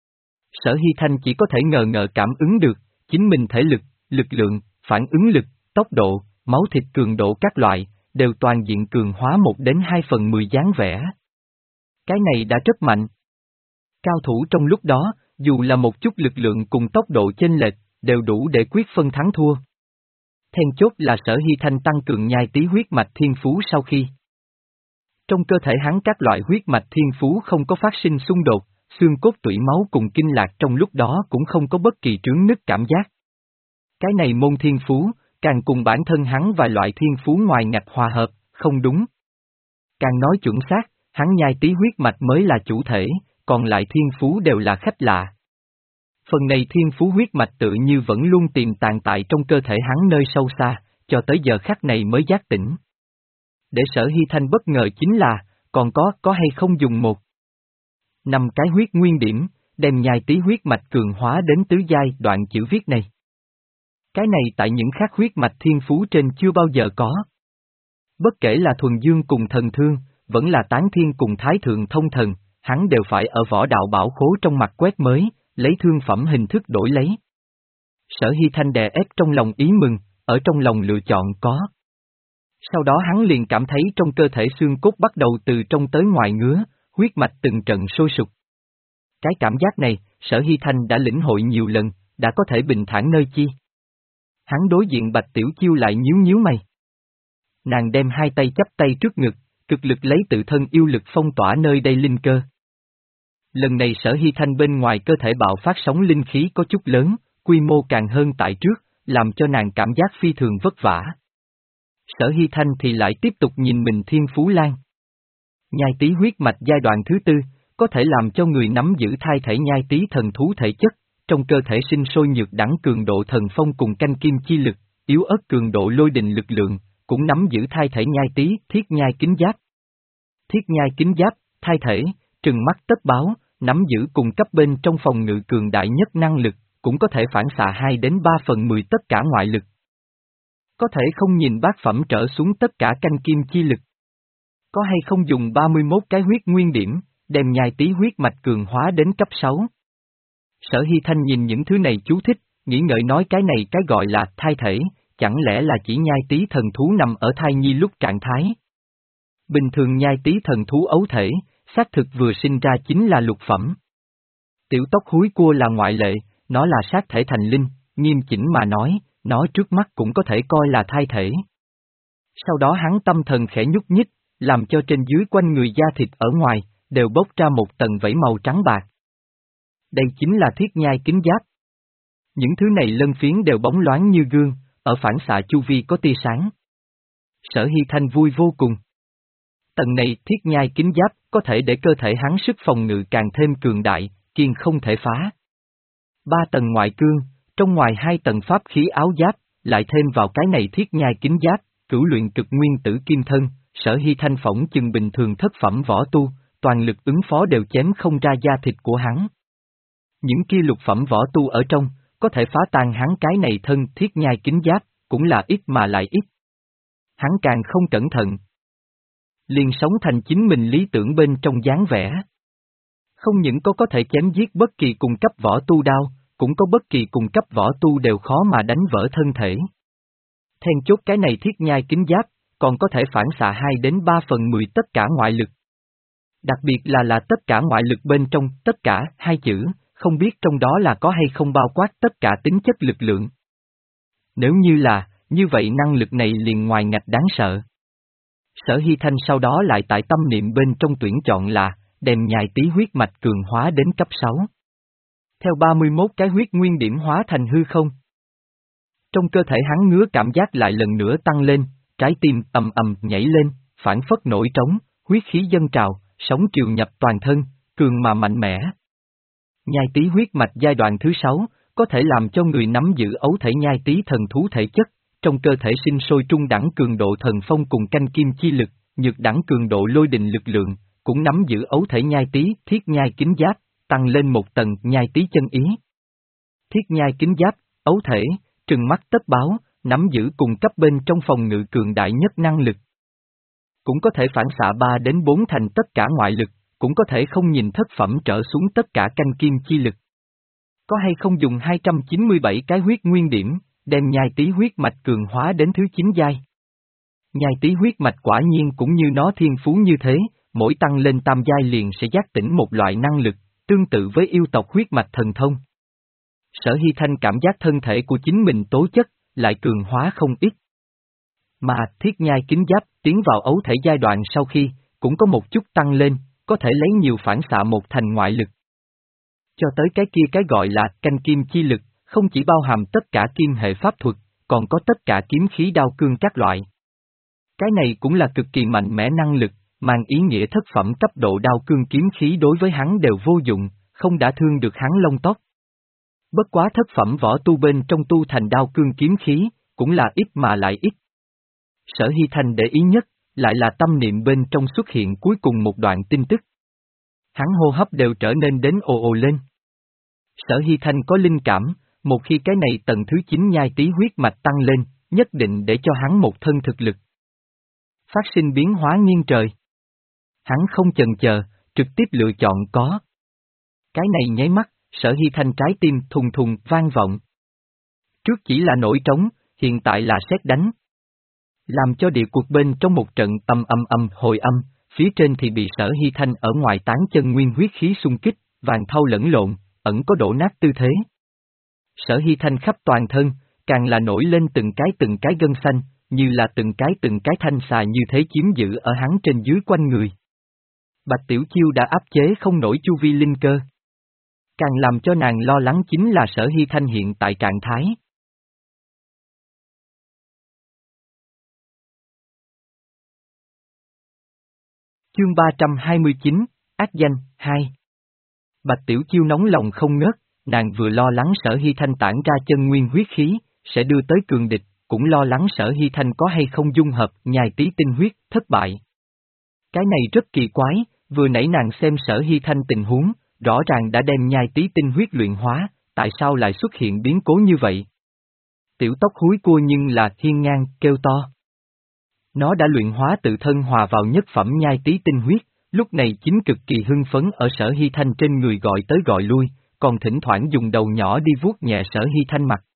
Sở Hy Thanh chỉ có thể ngờ ngợ cảm ứng được, chính mình thể lực, lực lượng, phản ứng lực, tốc độ, máu thịt cường độ các loại, đều toàn diện cường hóa một đến hai phần mười dáng vẻ. Cái này đã rất mạnh. Cao thủ trong lúc đó, dù là một chút lực lượng cùng tốc độ chênh lệch, đều đủ để quyết phân thắng thua. Then chốt là Sở Hy Thanh tăng cường nhai tí huyết mạch thiên phú sau khi. Trong cơ thể hắn các loại huyết mạch thiên phú không có phát sinh xung đột, xương cốt tủy máu cùng kinh lạc trong lúc đó cũng không có bất kỳ trướng nứt cảm giác. Cái này môn thiên phú, càng cùng bản thân hắn vài loại thiên phú ngoài ngạch hòa hợp, không đúng. Càng nói chuẩn xác, hắn nhai tí huyết mạch mới là chủ thể, còn lại thiên phú đều là khách lạ. Phần này thiên phú huyết mạch tự như vẫn luôn tiềm tàng tại trong cơ thể hắn nơi sâu xa, cho tới giờ khắc này mới giác tỉnh. Để Sở Hy Thanh bất ngờ chính là, còn có, có hay không dùng một năm cái huyết nguyên điểm, đem nhai tí huyết mạch cường hóa đến tứ giai đoạn chữ viết này. Cái này tại những khác huyết mạch thiên phú trên chưa bao giờ có. Bất kể là thuần dương cùng thần thương, vẫn là tán thiên cùng thái thượng thông thần, hắn đều phải ở võ đạo bảo khố trong mặt quét mới, lấy thương phẩm hình thức đổi lấy. Sở Hy Thanh đè ép trong lòng ý mừng, ở trong lòng lựa chọn có. Sau đó hắn liền cảm thấy trong cơ thể xương cốt bắt đầu từ trong tới ngoài ngứa, huyết mạch từng trận sôi sục. Cái cảm giác này, Sở Hy Thanh đã lĩnh hội nhiều lần, đã có thể bình thản nơi chi. Hắn đối diện Bạch Tiểu Chiêu lại nhíu nhíu mày. Nàng đem hai tay chắp tay trước ngực, cực lực lấy tự thân yêu lực phong tỏa nơi đây linh cơ. Lần này Sở Hy Thanh bên ngoài cơ thể bạo phát sóng linh khí có chút lớn, quy mô càng hơn tại trước, làm cho nàng cảm giác phi thường vất vả. Sở Hy Thanh thì lại tiếp tục nhìn mình Thiên Phú Lan. Nhai tí huyết mạch giai đoạn thứ tư, có thể làm cho người nắm giữ thai thể nhai tí thần thú thể chất, trong cơ thể sinh sôi nhược đẳng cường độ thần phong cùng canh kim chi lực, yếu ớt cường độ lôi đình lực lượng, cũng nắm giữ thai thể nhai tí thiết nhai kính giáp. Thiết nhai kính giáp, thai thể, trừng mắt tất báo, nắm giữ cùng cấp bên trong phòng ngự cường đại nhất năng lực, cũng có thể phản xạ hai đến ba phần mười tất cả ngoại lực. Có thể không nhìn bát phẩm trở xuống tất cả canh kim chi lực. Có hay không dùng ba mươi mốt cái huyết nguyên điểm, đem nhai tí huyết mạch cường hóa đến cấp sáu. Sở Hy Thanh nhìn những thứ này chú thích, nghĩ ngợi nói cái này cái gọi là thai thể, chẳng lẽ là chỉ nhai tí thần thú nằm ở thai nhi lúc trạng thái. Bình thường nhai tí thần thú ấu thể, xác thực vừa sinh ra chính là lục phẩm. Tiểu tóc húi cua là ngoại lệ, nó là sát thể thành linh, nghiêm chỉnh mà nói, nó trước mắt cũng có thể coi là thai thể. Sau đó hắn tâm thần khẽ nhúc nhích, làm cho trên dưới quanh người da thịt ở ngoài, đều bốc ra một tầng vảy màu trắng bạc. Đây chính là thiết nhai kính giáp. Những thứ này lân phiến đều bóng loáng như gương, ở phản xạ chu vi có tia sáng. Sở Hy Thanh vui vô cùng. Tầng này thiết nhai kính giáp có thể để cơ thể hắn sức phòng ngự càng thêm cường đại, kiên không thể phá. Ba tầng ngoại cương, trong ngoài hai tầng pháp khí áo giáp, lại thêm vào cái này thiết nhai kính giáp, cửu luyện cực nguyên tử kim thân, Sở Hy Thanh phỏng chừng bình thường thất phẩm võ tu, toàn lực ứng phó đều chém không ra da thịt của hắn. Những kia lục phẩm võ tu ở trong, có thể phá tan hắn cái này thân thiết nhai kính giáp, cũng là ít mà lại ít. Hắn càng không cẩn thận. Liền sống thành chính mình lý tưởng bên trong dáng vẻ. Không những có có thể chém giết bất kỳ cùng cấp võ tu đao, cũng có bất kỳ cùng cấp võ tu đều khó mà đánh vỡ thân thể. Then chốt cái này thiết nhai kính giáp, còn có thể phản xạ hai đến ba phần mười tất cả ngoại lực. Đặc biệt là là tất cả ngoại lực bên trong, tất cả, hai chữ, không biết trong đó là có hay không bao quát tất cả tính chất lực lượng. Nếu như là, như vậy năng lực này liền ngoài ngạch đáng sợ. Sở Hy Thanh sau đó lại tại tâm niệm bên trong tuyển chọn là, đem nhai tí huyết mạch cường hóa đến cấp sáu. Theo ba mươi mốt cái huyết nguyên điểm hóa thành hư không. Trong cơ thể hắn ngứa cảm giác lại lần nữa tăng lên, trái tim ầm ầm nhảy lên, phản phất nổi trống, huyết khí dâng trào, sóng triều nhập toàn thân, cường mà mạnh mẽ. Nhai tí huyết mạch giai đoạn thứ sáu, có thể làm cho người nắm giữ ấu thể nhai tí thần thú thể chất, trong cơ thể sinh sôi trung đẳng cường độ thần phong cùng canh kim chi lực, nhược đẳng cường độ lôi đình lực lượng, cũng nắm giữ ấu thể nhai tí thiết nhai kính giáp, tăng lên một tầng nhai tí chân ý. Thiết nhai kính giáp, ấu thể, trừng mắt tất báo, nắm giữ cùng cấp bên trong phòng ngự cường đại nhất năng lực. Cũng có thể phản xạ ba đến bốn thành tất cả ngoại lực, cũng có thể không nhìn thất phẩm trở xuống tất cả canh kim chi lực. Có hay không dùng hai trăm chín mươi bảy cái huyết nguyên điểm, đem nhai tí huyết mạch cường hóa đến thứ chín giai. Nhai tí huyết mạch quả nhiên cũng như nó thiên phú như thế, mỗi tăng lên tam giai liền sẽ giác tỉnh một loại năng lực, tương tự với yêu tộc huyết mạch thần thông. Sở Hy Thanh cảm giác thân thể của chính mình tố chất, lại cường hóa không ít. Mà thiết nhai kính giáp tiến vào ấu thể giai đoạn sau khi, cũng có một chút tăng lên, có thể lấy nhiều phản xạ một thành ngoại lực. Cho tới cái kia cái gọi là canh kim chi lực, không chỉ bao hàm tất cả kim hệ pháp thuật, còn có tất cả kiếm khí đao cương các loại. Cái này cũng là cực kỳ mạnh mẽ năng lực, mang ý nghĩa thất phẩm cấp độ đao cương kiếm khí đối với hắn đều vô dụng, không đã thương được hắn lông tóc. Bất quá thất phẩm võ tu bên trong tu thành đao cương kiếm khí, cũng là ít mà lại ít. Sở Hy Thanh để ý nhất, lại là tâm niệm bên trong xuất hiện cuối cùng một đoạn tin tức. Hắn hô hấp đều trở nên đến ồ ồ lên. Sở Hy Thanh có linh cảm, một khi cái này tầng thứ chín nhai tí huyết mạch tăng lên, nhất định để cho hắn một thân thực lực phát sinh biến hóa nghiêng trời. Hắn không chần chờ, trực tiếp lựa chọn có. Cái này nháy mắt, Sở Hy Thanh trái tim thùng thùng vang vọng. Trước chỉ là nổi trống, hiện tại là sét đánh. Làm cho địa cuộc bên trong một trận âm âm âm hồi âm, phía trên thì bị Sở Hy Thanh ở ngoài tán chân nguyên huyết khí xung kích, vàng thau lẫn lộn, ẩn có đổ nát tư thế. Sở Hy Thanh khắp toàn thân, càng là nổi lên từng cái từng cái gân xanh, như là từng cái từng cái thanh xà như thế chiếm giữ ở hắn trên dưới quanh người. Bạch Tiểu Chiêu đã áp chế không nổi chu vi linh cơ. Càng làm cho nàng lo lắng chính là Sở Hy Thanh hiện tại trạng thái. Chương ba trăm hai mươi chín, Ác danh, hai. Bạch Tiểu Chiêu nóng lòng không ngớt, nàng vừa lo lắng Sở Hy Thanh tản ra chân nguyên huyết khí, sẽ đưa tới cường địch, cũng lo lắng Sở Hy Thanh có hay không dung hợp nhai tí tinh huyết, thất bại. Cái này rất kỳ quái, vừa nãy nàng xem Sở Hy Thanh tình huống, rõ ràng đã đem nhai tí tinh huyết luyện hóa, tại sao lại xuất hiện biến cố như vậy? Tiểu tóc húi cua nhưng là hiên ngang, kêu to. Nó đã luyện hóa tự thân hòa vào nhất phẩm nhai tí tinh huyết, lúc này chính cực kỳ hưng phấn ở Sở Hy Thanh trên người gọi tới gọi lui, còn thỉnh thoảng dùng đầu nhỏ đi vuốt nhẹ Sở Hy Thanh mặt.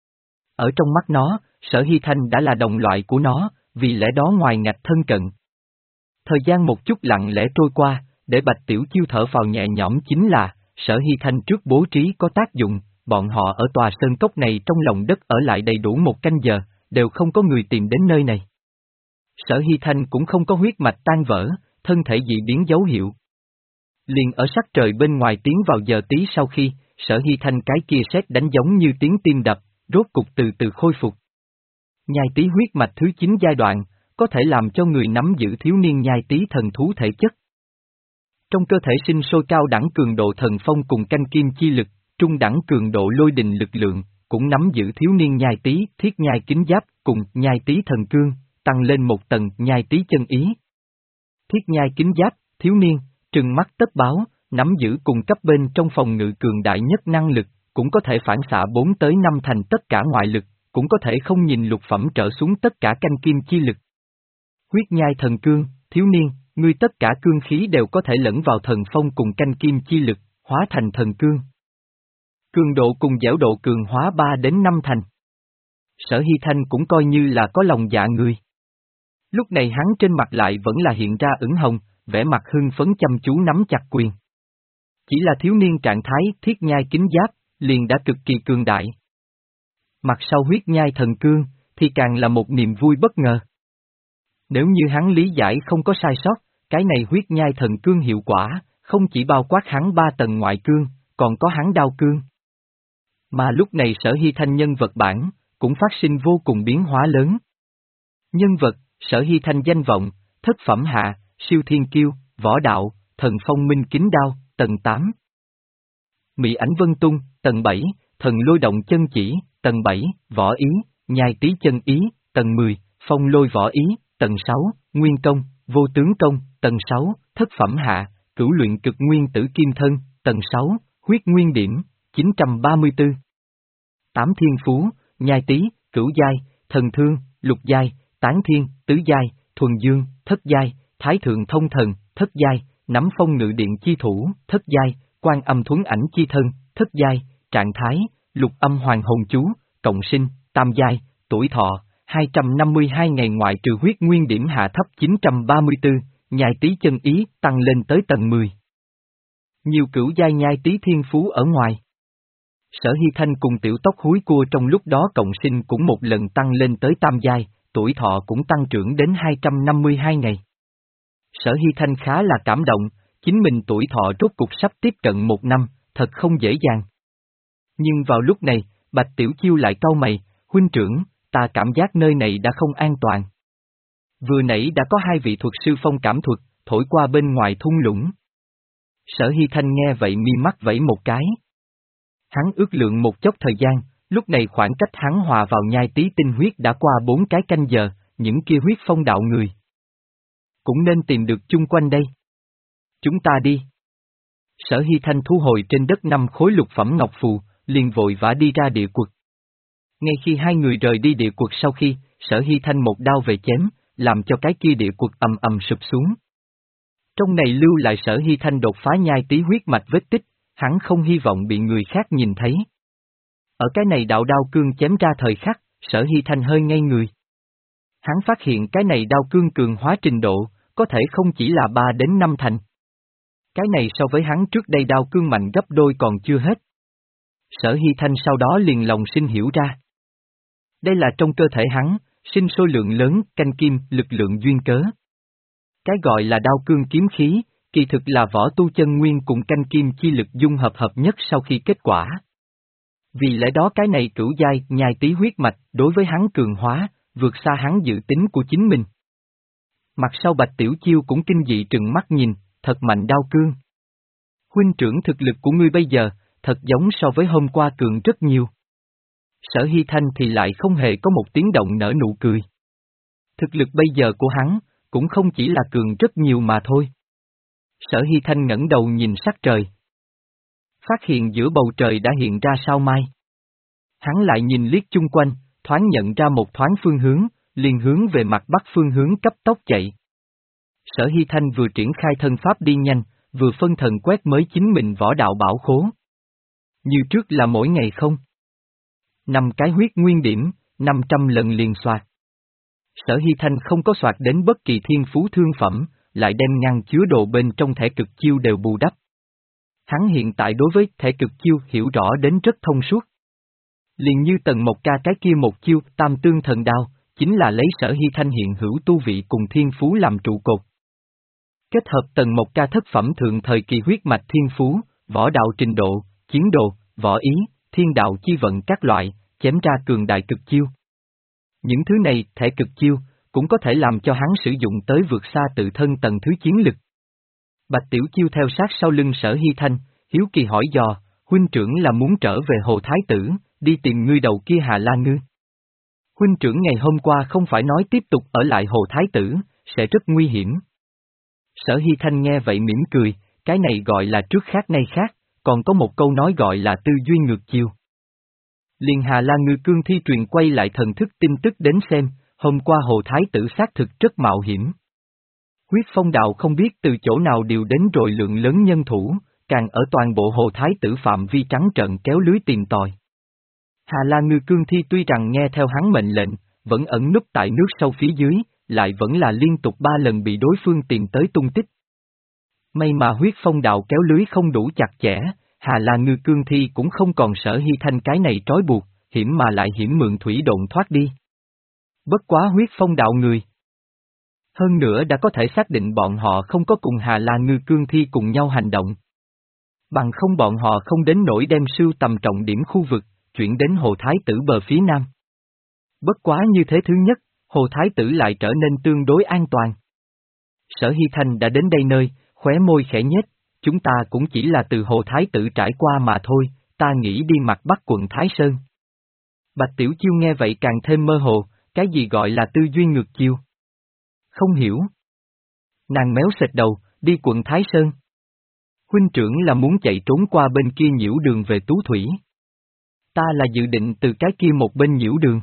Ở trong mắt nó, Sở Hy Thanh đã là đồng loại của nó, vì lẽ đó ngoài ngạch thân cận. Thời gian một chút lặng lẽ trôi qua, để Bạch Tiểu Chiêu thở phào nhẹ nhõm chính là, Sở Hy Thanh trước bố trí có tác dụng, bọn họ ở tòa sơn cốc này trong lòng đất ở lại đầy đủ một canh giờ, đều không có người tìm đến nơi này. Sở Hy Thanh cũng không có huyết mạch tan vỡ, thân thể dị biến dấu hiệu. Liền ở sắc trời bên ngoài tiến vào giờ tí sau khi, Sở Hy Thanh cái kia sét đánh giống như tiếng tim đập, rốt cục từ từ khôi phục. Nhai tí huyết mạch thứ chín giai đoạn, có thể làm cho người nắm giữ thiếu niên nhai tí thần thú thể chất. Trong cơ thể sinh sôi cao đẳng cường độ thần phong cùng canh kim chi lực, trung đẳng cường độ lôi đình lực lượng, cũng nắm giữ thiếu niên nhai tí thiết nhai kính giáp cùng nhai tí thần cương, tăng lên một tầng nhai tí chân ý. Thiết nhai kính giáp, thiếu niên, trừng mắt tất báo, nắm giữ cùng cấp bên trong phòng ngự cường đại nhất năng lực, cũng có thể phản xạ bốn tới năm thành tất cả ngoại lực, cũng có thể không nhìn lục phẩm trở xuống tất cả canh kim chi lực. Huyết nhai thần cương, thiếu niên, ngươi tất cả cương khí đều có thể lẫn vào thần phong cùng canh kim chi lực, hóa thành thần cương. Cường độ cùng dẻo độ cường hóa ba đến năm thành. Sở Hy Thanh cũng coi như là có lòng dạ người. Lúc này hắn trên mặt lại vẫn là hiện ra ửng hồng, vẻ mặt hưng phấn chăm chú nắm chặt quyền. Chỉ là thiếu niên trạng thái thiết nhai kính giáp, liền đã cực kỳ cường đại. Mặt sau huyết nhai thần cương, thì càng là một niềm vui bất ngờ. Nếu như hắn lý giải không có sai sót, cái này huyết nhai thần cương hiệu quả, không chỉ bao quát hắn ba tầng ngoại cương, còn có hắn đao cương. Mà lúc này Sở Hy Thanh nhân vật bản, cũng phát sinh vô cùng biến hóa lớn. Nhân vật, Sở Hy Thanh danh vọng, thất phẩm hạ, siêu thiên kiêu, võ đạo, thần phong minh kính đao, tầng tám. Mỹ ảnh vân tung, tầng bảy, thần lôi động chân chỉ, tầng bảy, võ ý, nhai tí chân ý, tầng mười, phong lôi võ ý, tầng sáu, nguyên công, vô tướng công, tầng sáu, thất phẩm hạ, cửu luyện cực nguyên tử kim thân, tầng sáu, huyết nguyên điểm, chín trăm ba mươi tư. Tám thiên phú, nhai tí, cửu giai, thần thương, lục giai, tán thiên, tứ giai, thuần dương, thất giai, thái thượng thông thần, thất giai, nắm phong ngự điện chi thủ, thất giai, quan âm thuấn ảnh chi thân, thất giai, trạng thái, lục âm hoàng hồn chú, cộng sinh, tam giai, tuổi thọ, hai trăm năm mươi hai ngày ngoại trừ huyết nguyên điểm hạ thấp chín trăm ba mươi tư, nhai tí chân ý tăng lên tới tầng mười. Nhiều cửu giai nhai tí thiên phú ở ngoài. Sở Hy Thanh cùng tiểu tóc húi cua trong lúc đó cộng sinh cũng một lần tăng lên tới tam giai, tuổi thọ cũng tăng trưởng đến hai trăm năm mươi hai ngày. Sở Hy Thanh khá là cảm động, chính mình tuổi thọ rốt cục sắp tiếp cận một năm, thật không dễ dàng. Nhưng vào lúc này, Bạch Tiểu Chiêu lại cau mày, huynh trưởng, ta cảm giác nơi này đã không an toàn. Vừa nãy đã có hai vị thuật sư phong cảm thuật, thổi qua bên ngoài thung lũng. Sở Hy Thanh nghe vậy mi mắt vẫy một cái. Hắn ước lượng một chốc thời gian, lúc này khoảng cách hắn hòa vào nhai tí tinh huyết đã qua bốn cái canh giờ, những kia huyết phong đạo người cũng nên tìm được chung quanh đây. Chúng ta đi. Sở Hy Thanh thu hồi trên đất năm khối lục phẩm ngọc phù, liền vội vã đi ra địa quật. Ngay khi hai người rời đi địa quật sau khi, Sở Hy Thanh một đao về chém, làm cho cái kia địa quật ầm ầm sụp xuống. Trong này lưu lại Sở Hy Thanh đột phá nhai tí huyết mạch vết tích, hắn không hy vọng bị người khác nhìn thấy. Ở cái này đạo đao cương chém ra thời khắc, Sở Hy Thanh hơi ngây người. Hắn phát hiện cái này đao cương cường hóa trình độ, có thể không chỉ là ba đến năm thành. Cái này so với hắn trước đây đao cương mạnh gấp đôi còn chưa hết. Sở Hy Thanh sau đó liền lòng sinh hiểu ra. Đây là trong cơ thể hắn, sinh số lượng lớn canh kim lực lượng duyên cớ. Cái gọi là đao cương kiếm khí, kỳ thực là võ tu chân nguyên cùng canh kim chi lực dung hợp hợp nhất sau khi kết quả. Vì lẽ đó cái này cửu giai nhai tí huyết mạch đối với hắn cường hóa, vượt xa hắn dự tính của chính mình. Mặt sau Bạch Tiểu Chiêu cũng kinh dị trừng mắt nhìn, thật mạnh đao cương. Huynh trưởng thực lực của ngươi bây giờ, thật giống so với hôm qua cường rất nhiều. Sở Hy Thanh thì lại không hề có một tiếng động nở nụ cười. Thực lực bây giờ của hắn, cũng không chỉ là cường rất nhiều mà thôi. Sở Hy Thanh ngẩng đầu nhìn sắc trời. Phát hiện giữa bầu trời đã hiện ra sao mai. Hắn lại nhìn liếc chung quanh, thoáng nhận ra một thoáng phương hướng, liền hướng về mặt bắc phương hướng cấp tốc chạy. Sở Hy Thanh vừa triển khai thân pháp đi nhanh, vừa phân thần quét mới chính mình võ đạo bảo khố. Như trước là mỗi ngày không. Năm cái huyết nguyên điểm, năm trăm lần liền soạt. Sở Hy Thanh không có soạt đến bất kỳ thiên phú thương phẩm, lại đem ngăn chứa đồ bên trong thẻ cực chiêu đều bù đắp. Hắn hiện tại đối với thẻ cực chiêu hiểu rõ đến rất thông suốt. Liền như Tần Mộc Ca cái kia một chiêu tam tương thần đao, chính là lấy Sở Hy Thanh hiện hữu tu vị cùng thiên phú làm trụ cột. Kết hợp Tần Mộc Ca thất phẩm thượng thời kỳ huyết mạch thiên phú, võ đạo trình độ, chiến đồ, võ ý, thiên đạo chi vận các loại, chém ra cường đại cực chiêu. Những thứ này, thẻ cực chiêu, cũng có thể làm cho hắn sử dụng tới vượt xa tự thân tầng thứ chiến lực. Bạch Tiểu Chiêu theo sát sau lưng Sở Hy Thanh, hiếu kỳ hỏi dò, huynh trưởng là muốn trở về Hồ Thái Tử, đi tìm ngươi đầu kia Hà La Ngư. Huynh trưởng ngày hôm qua không phải nói tiếp tục ở lại Hồ Thái Tử, sẽ rất nguy hiểm. Sở Hy Thanh nghe vậy mỉm cười, cái này gọi là trước khác nay khác, còn có một câu nói gọi là tư duy ngược chiều. Liền Hà La Ngư cương thi truyền quay lại thần thức tin tức đến xem, hôm qua Hồ Thái Tử xác thực rất mạo hiểm. Huyết Phong Đạo không biết từ chỗ nào điều đến rồi lượng lớn nhân thủ, càng ở toàn bộ Hồ Thái Tử phạm vi trắng trợn kéo lưới tìm tòi. Hà La Ngư cương thi tuy rằng nghe theo hắn mệnh lệnh, vẫn ẩn núp tại nước sâu phía dưới, lại vẫn là liên tục ba lần bị đối phương tìm tới tung tích. May mà Huyết Phong Đạo kéo lưới không đủ chặt chẽ, Hà La Ngư cương thi cũng không còn Sở Hy Thanh cái này trói buộc, hiểm mà lại hiểm mượn thủy độn thoát đi. Bất quá Huyết Phong Đạo người. Hơn nữa đã có thể xác định bọn họ không có cùng Hà La Ngư cương thi cùng nhau hành động. Bằng không bọn họ không đến nỗi đem sưu tầm trọng điểm khu vực, chuyển đến Hồ Thái Tử bờ phía nam. Bất quá như thế thứ nhất, Hồ Thái Tử lại trở nên tương đối an toàn. Sở Hy Thanh đã đến đây nơi, khóe môi khẽ nhếch, chúng ta cũng chỉ là từ Hồ Thái Tử trải qua mà thôi, ta nghĩ đi mặt bắc quận Thái Sơn. Bạch Tiểu Chiêu nghe vậy càng thêm mơ hồ, cái gì gọi là tư duy ngược chiêu? Không hiểu. Nàng méo xệch đầu, đi quận Thái Sơn. Huynh trưởng là muốn chạy trốn qua bên kia nhiễu đường về Tú Thủy. Ta là dự định từ cái kia một bên nhiễu đường.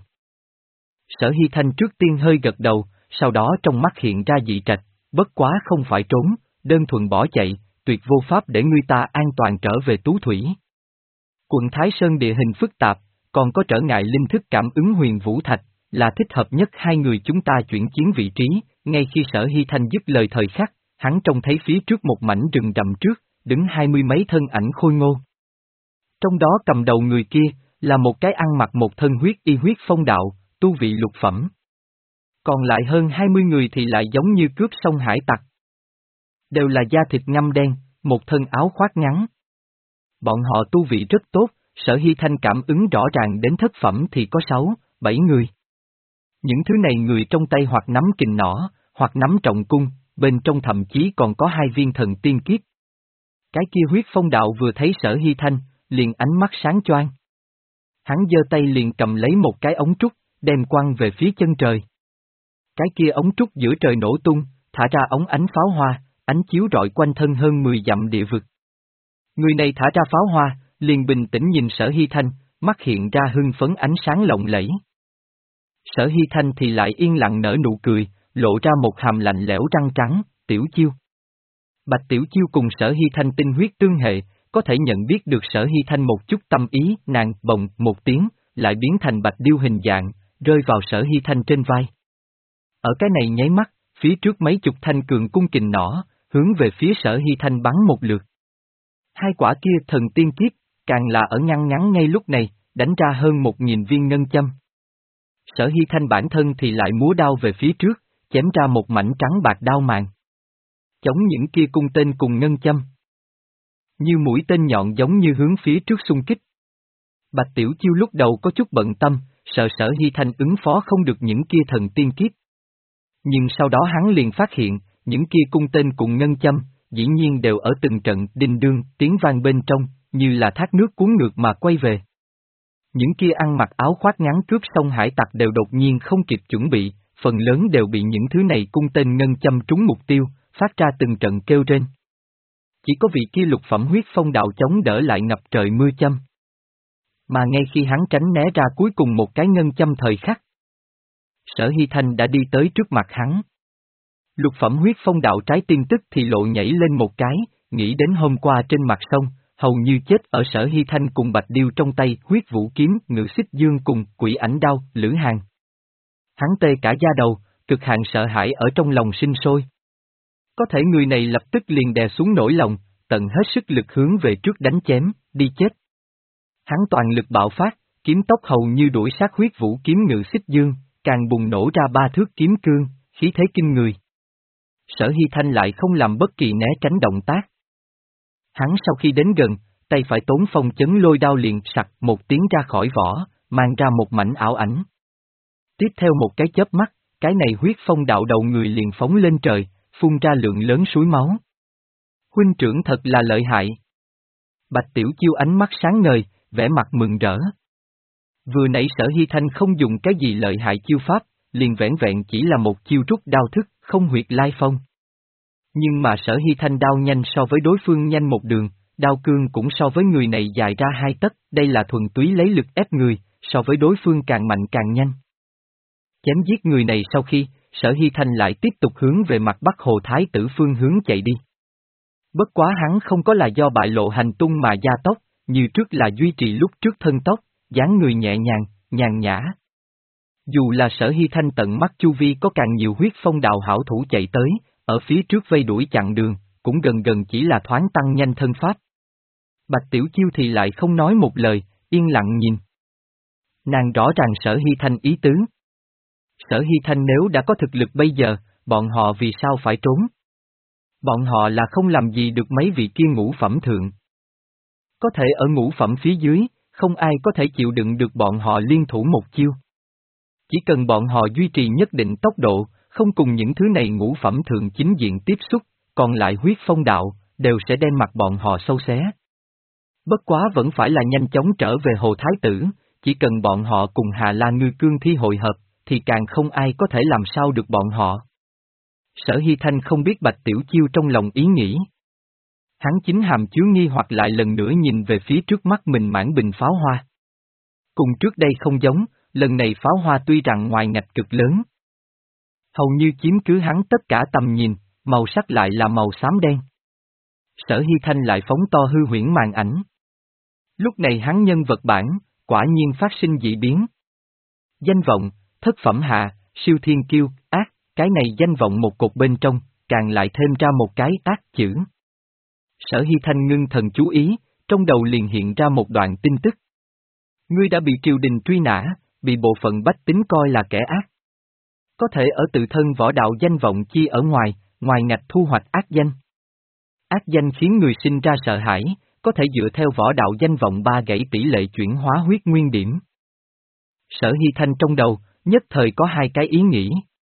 Sở Hy Thanh trước tiên hơi gật đầu, sau đó trong mắt hiện ra dị trạch, bất quá không phải trốn, đơn thuần bỏ chạy, tuyệt vô pháp để người ta an toàn trở về Tú Thủy. Quận Thái Sơn địa hình phức tạp, còn có trở ngại linh thức cảm ứng huyền vũ thạch, là thích hợp nhất hai người chúng ta chuyển chiến vị trí. Ngay khi Sở Hy Thanh dứt lời thời khắc, hắn trông thấy phía trước một mảnh rừng rậm trước, đứng hai mươi mấy thân ảnh khôi ngô. Trong đó cầm đầu người kia, là một cái ăn mặc một thân huyết y Huyết Phong Đạo, tu vị lục phẩm. Còn lại hơn hai mươi người thì lại giống như cướp sông hải tặc. Đều là da thịt ngăm đen, một thân áo khoác ngắn. Bọn họ tu vị rất tốt, Sở Hy Thanh cảm ứng rõ ràng đến thất phẩm thì có sáu, bảy người. Những thứ này người trong tay hoặc nắm kình nỏ, hoặc nắm trọng cung, bên trong thậm chí còn có hai viên thần tiên kiếp. Cái kia Huyết Phong Đạo vừa thấy Sở Hy Thanh, liền ánh mắt sáng choang. Hắn giơ tay liền cầm lấy một cái ống trúc, đem quăng về phía chân trời. Cái kia ống trúc giữa trời nổ tung, thả ra ống ánh pháo hoa, ánh chiếu rọi quanh thân hơn mười dặm địa vực. Người này thả ra pháo hoa, liền bình tĩnh nhìn Sở Hy Thanh, mắt hiện ra hưng phấn ánh sáng lộng lẫy. Sở Hy Thanh thì lại yên lặng nở nụ cười, lộ ra một hàm lạnh lẽo răng trắng, Tiểu Chiêu. Bạch Tiểu Chiêu cùng Sở Hy Thanh tinh huyết tương hệ, có thể nhận biết được Sở Hy Thanh một chút tâm ý, nàng bồng một tiếng, lại biến thành bạch điêu hình dạng, rơi vào Sở Hy Thanh trên vai. Ở cái này nháy mắt, phía trước mấy chục thanh cường cung kình nỏ, hướng về phía Sở Hy Thanh bắn một lượt. Hai quả kia thần tiên kiếp, càng là ở ngăn ngắn ngay lúc này, đánh ra hơn một nghìn viên ngân châm. Sở Hy Thanh bản thân thì lại múa đao về phía trước, chém ra một mảnh trắng bạc đao màng. Chống những kia cung tên cùng ngân châm. Như mũi tên nhọn giống như hướng phía trước xung kích. Bạch Tiểu Chiêu lúc đầu có chút bận tâm, sợ Sở Hy Thanh ứng phó không được những kia thần tiên kiếp. Nhưng sau đó hắn liền phát hiện, những kia cung tên cùng ngân châm, dĩ nhiên đều ở từng trận đinh đương, tiếng vang bên trong, như là thác nước cuốn ngược mà quay về. Những kia ăn mặc áo khoác ngắn cướp sông hải tặc đều đột nhiên không kịp chuẩn bị, phần lớn đều bị những thứ này cung tên ngân châm trúng mục tiêu, phát ra từng trận kêu rên. Chỉ có vị kia lục phẩm huyết phong đạo chống đỡ lại ngập trời mưa châm. Mà ngay khi hắn tránh né ra cuối cùng một cái ngân châm thời khắc, Sở Hy Thanh đã đi tới trước mặt hắn. Lục phẩm huyết phong đạo trái tim tức thì lộ nhảy lên một cái, nghĩ đến hôm qua trên mặt sông, hầu như chết ở Sở Hy Thanh cùng bạch điêu trong tay huyết vũ kiếm, ngự xích dương cùng quỷ ảnh đao, Lữ Hàng. Hắn tê cả da đầu, cực hạn sợ hãi ở trong lòng sinh sôi. Có thể người này lập tức liền đè xuống nỗi lòng, tận hết sức lực hướng về trước đánh chém, đi chết. Hắn toàn lực bạo phát, kiếm tốc hầu như đuổi sát huyết vũ kiếm ngự xích dương, càng bùng nổ ra ba thước kiếm cương, khí thế kinh người. Sở Hy Thanh lại không làm bất kỳ né tránh động tác. Hắn sau khi đến gần, tay phải tốn phong chấn lôi đao liền sặc một tiếng ra khỏi vỏ, mang ra một mảnh ảo ảnh. Tiếp theo một cái chớp mắt, cái này huyết phong đạo đầu người liền phóng lên trời, phun ra lượng lớn suối máu. Huynh trưởng thật là lợi hại. Bạch Tiểu Chiêu ánh mắt sáng ngời, vẻ mặt mừng rỡ. Vừa nãy Sở Hy Thanh không dùng cái gì lợi hại chiêu pháp, liền vẻn vẹn chỉ là một chiêu rút đao thức, không huyệt lai phong. Nhưng mà Sở Hy Thanh đao nhanh so với đối phương nhanh một đường, đao cương cũng so với người này dài ra hai tấc, đây là thuần túy lấy lực ép người, so với đối phương càng mạnh càng nhanh. Chém giết người này sau khi, Sở Hy Thanh lại tiếp tục hướng về mặt Bắc Hồ Thái tử phương hướng chạy đi. Bất quá hắn không có là do bại lộ hành tung mà gia tốc, như trước là duy trì lúc trước thân tốc, dáng người nhẹ nhàng, nhàn nhã. Dù là Sở Hy Thanh tận mắt chu vi có càng nhiều huyết phong đạo hảo thủ chạy tới, ở phía trước vây đuổi chặn đường, cũng gần gần chỉ là thoáng tăng nhanh thân pháp. Bạch Tiểu Chiêu thì lại không nói một lời, yên lặng nhìn. Nàng rõ ràng Sở Hy Thanh ý tứ. Sở Hy Thanh nếu đã có thực lực bây giờ, bọn họ vì sao phải trốn? Bọn họ là không làm gì được mấy vị kia ngũ phẩm thượng. Có thể ở ngũ phẩm phía dưới, không ai có thể chịu đựng được bọn họ liên thủ một chiêu. Chỉ cần bọn họ duy trì nhất định tốc độ, không cùng những thứ này ngũ phẩm thượng chính diện tiếp xúc, còn lại huyết phong đạo, đều sẽ đem mặt bọn họ sâu xé. Bất quá vẫn phải là nhanh chóng trở về Hồ Thái Tử, chỉ cần bọn họ cùng Hà La Ngư Cương Thi hội hợp, thì càng không ai có thể làm sao được bọn họ. Sở Hy Thanh không biết Bạch Tiểu Chiêu trong lòng ý nghĩ. Hắn chính hàm chứa nghi hoặc lại lần nữa nhìn về phía trước mắt mình mãn bình pháo hoa. Cùng trước đây không giống, lần này pháo hoa tuy rằng ngoài ngạch cực lớn, hầu như chiếm cứ hắn tất cả tầm nhìn, màu sắc lại là màu xám đen. Sở Hy Thanh lại phóng to hư huyễn màn ảnh. Lúc này hắn nhân vật bản, quả nhiên phát sinh dị biến. Danh vọng, thất phẩm hạ, siêu thiên kiêu, ác, cái này danh vọng một cột bên trong, càng lại thêm ra một cái ác chữ. Sở Hy Thanh ngưng thần chú ý, trong đầu liền hiện ra một đoạn tin tức. Ngươi đã bị triều đình truy nã, bị bộ phận bách tính coi là kẻ ác. Có thể ở tự thân võ đạo danh vọng chi ở ngoài, ngoài ngạch thu hoạch ác danh. Ác danh khiến người sinh ra sợ hãi, có thể dựa theo võ đạo danh vọng ba gãy tỷ lệ chuyển hóa huyết nguyên điểm. Sở Hy Thanh trong đầu, nhất thời có hai cái ý nghĩ.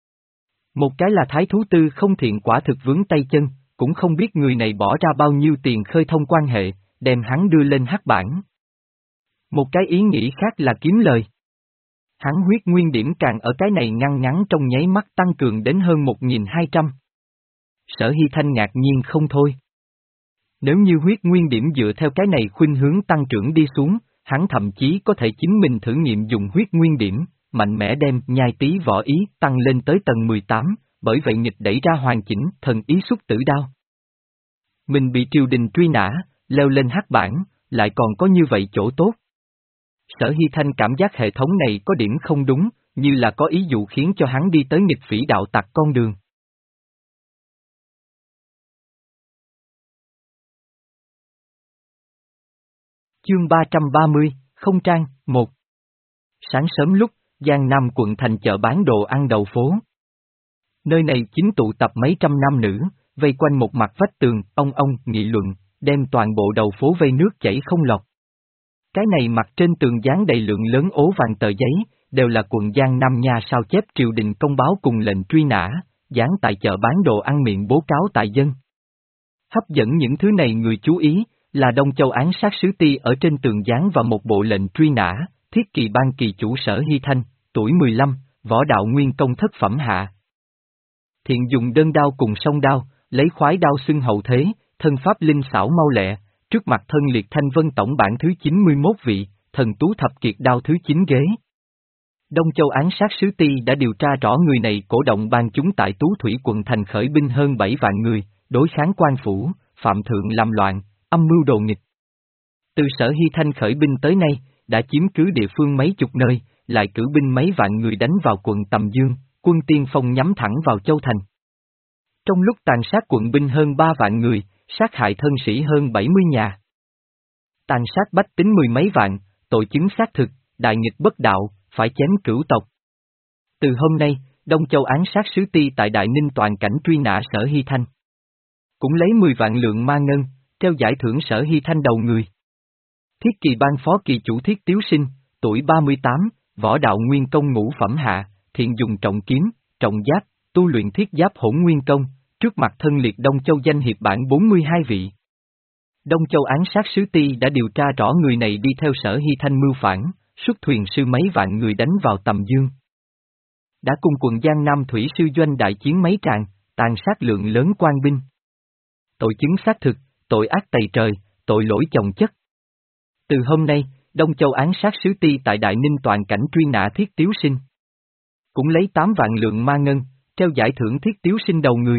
Một cái là thái thú tư không thiện quả thực vướng tay chân, cũng không biết người này bỏ ra bao nhiêu tiền khơi thông quan hệ, đem hắn đưa lên hắc bảng. Một cái ý nghĩ khác là kiếm lời. Hắn huyết nguyên điểm càng ở cái này ngăn ngắn trong nháy mắt tăng cường đến hơn một nghìn hai trăm. Sở Hy Thanh ngạc nhiên không thôi. Nếu như huyết nguyên điểm dựa theo cái này khuynh hướng tăng trưởng đi xuống, hắn thậm chí có thể chính mình thử nghiệm dùng huyết nguyên điểm, mạnh mẽ đem nhai tí võ ý tăng lên tới tầng mười tám, bởi vậy nghịch đẩy ra hoàn chỉnh thần ý xuất tử đao. Mình bị triều đình truy nã, leo lên hắc bảng, lại còn có như vậy chỗ tốt. Sở Hy Thanh cảm giác hệ thống này có điểm không đúng, như là có ý dụ khiến cho hắn đi tới nghịch phỉ đạo tặc con đường. Chương ba trăm ba mươi, Không Trang, một. Sáng sớm lúc, Giang Nam quận thành chợ bán đồ ăn đầu phố. Nơi này chính tụ tập mấy trăm nam nữ, vây quanh một mặt vách tường, ông ông nghị luận, đem toàn bộ đầu phố vây nước chảy không lọt. Cái này mặt trên tường dán đầy lượng lớn ố vàng tờ giấy, đều là quận Giang Nam nha sao chép triều đình công báo cùng lệnh truy nã, dán tại chợ bán đồ ăn miệng bố cáo tại dân. Hấp dẫn những thứ này người chú ý, là Đông Châu án sát sứ ti ở trên tường dán và một bộ lệnh truy nã, thiết kỳ ban kỳ chủ Sở Hy Thanh, tuổi mười lăm, võ đạo nguyên công thất phẩm hạ. Thiện dùng đơn đao cùng song đao, lấy khoái đao xưng hậu thế, thân pháp linh xảo mau lẹ, trước mặt thân liệt thanh vân tổng bản thứ chín mươi mốt vị, thần tú thập kiệt đao thứ chín ghế. Đông Châu án sát sứ ti đã điều tra rõ người này cổ động ban chúng tại Tú Thủy quận thành khởi binh hơn bảy vạn người, đối kháng quan phủ, phạm thượng làm loạn, âm mưu đồ nghịch. Từ Sở Hy Thanh khởi binh tới nay, đã chiếm cứ địa phương mấy chục nơi, lại cử binh mấy vạn người đánh vào quận Tầm Dương, quân tiên phong nhắm thẳng vào Châu Thành. Trong lúc tàn sát quận binh hơn ba vạn người, sát hại thân sĩ hơn bảy mươi nhà. Tàn sát bách tính mười mấy vạn, tội chứng xác thực, đại nghịch bất đạo, phải chém cửu tộc. Từ hôm nay, Đông Châu án sát sứ ti tại Đại Ninh toàn cảnh truy nã Sở Hy Thanh. Cũng lấy mười vạn lượng ma ngân, treo giải thưởng Sở Hy Thanh đầu người. Thiết kỳ ban phó kỳ chủ Thiết Tiếu Sinh, tuổi ba mươi tám, võ đạo nguyên công ngũ phẩm hạ, thiện dùng trọng kiếm, trọng giáp, tu luyện thiết giáp hỗn nguyên công, trước mặt thân liệt Đông Châu danh hiệp bản bốn mươi hai vị. Đông Châu án sát sứ ti đã điều tra rõ người này đi theo Sở Hy Thanh mưu phản, xuất thuyền sư mấy vạn người đánh vào Tầm Dương. Đã cùng quận Giang Nam thủy sư doanh đại chiến mấy tràng, tàn sát lượng lớn quan binh. Tội chứng xác thực, tội ác tày trời, tội lỗi chồng chất. Từ hôm nay, Đông Châu án sát sứ ti tại Đại Ninh toàn cảnh truy nã Thiết Tiếu Sinh. Cũng lấy tám vạn lượng ma ngân, treo giải thưởng Thiết Tiếu Sinh đầu người.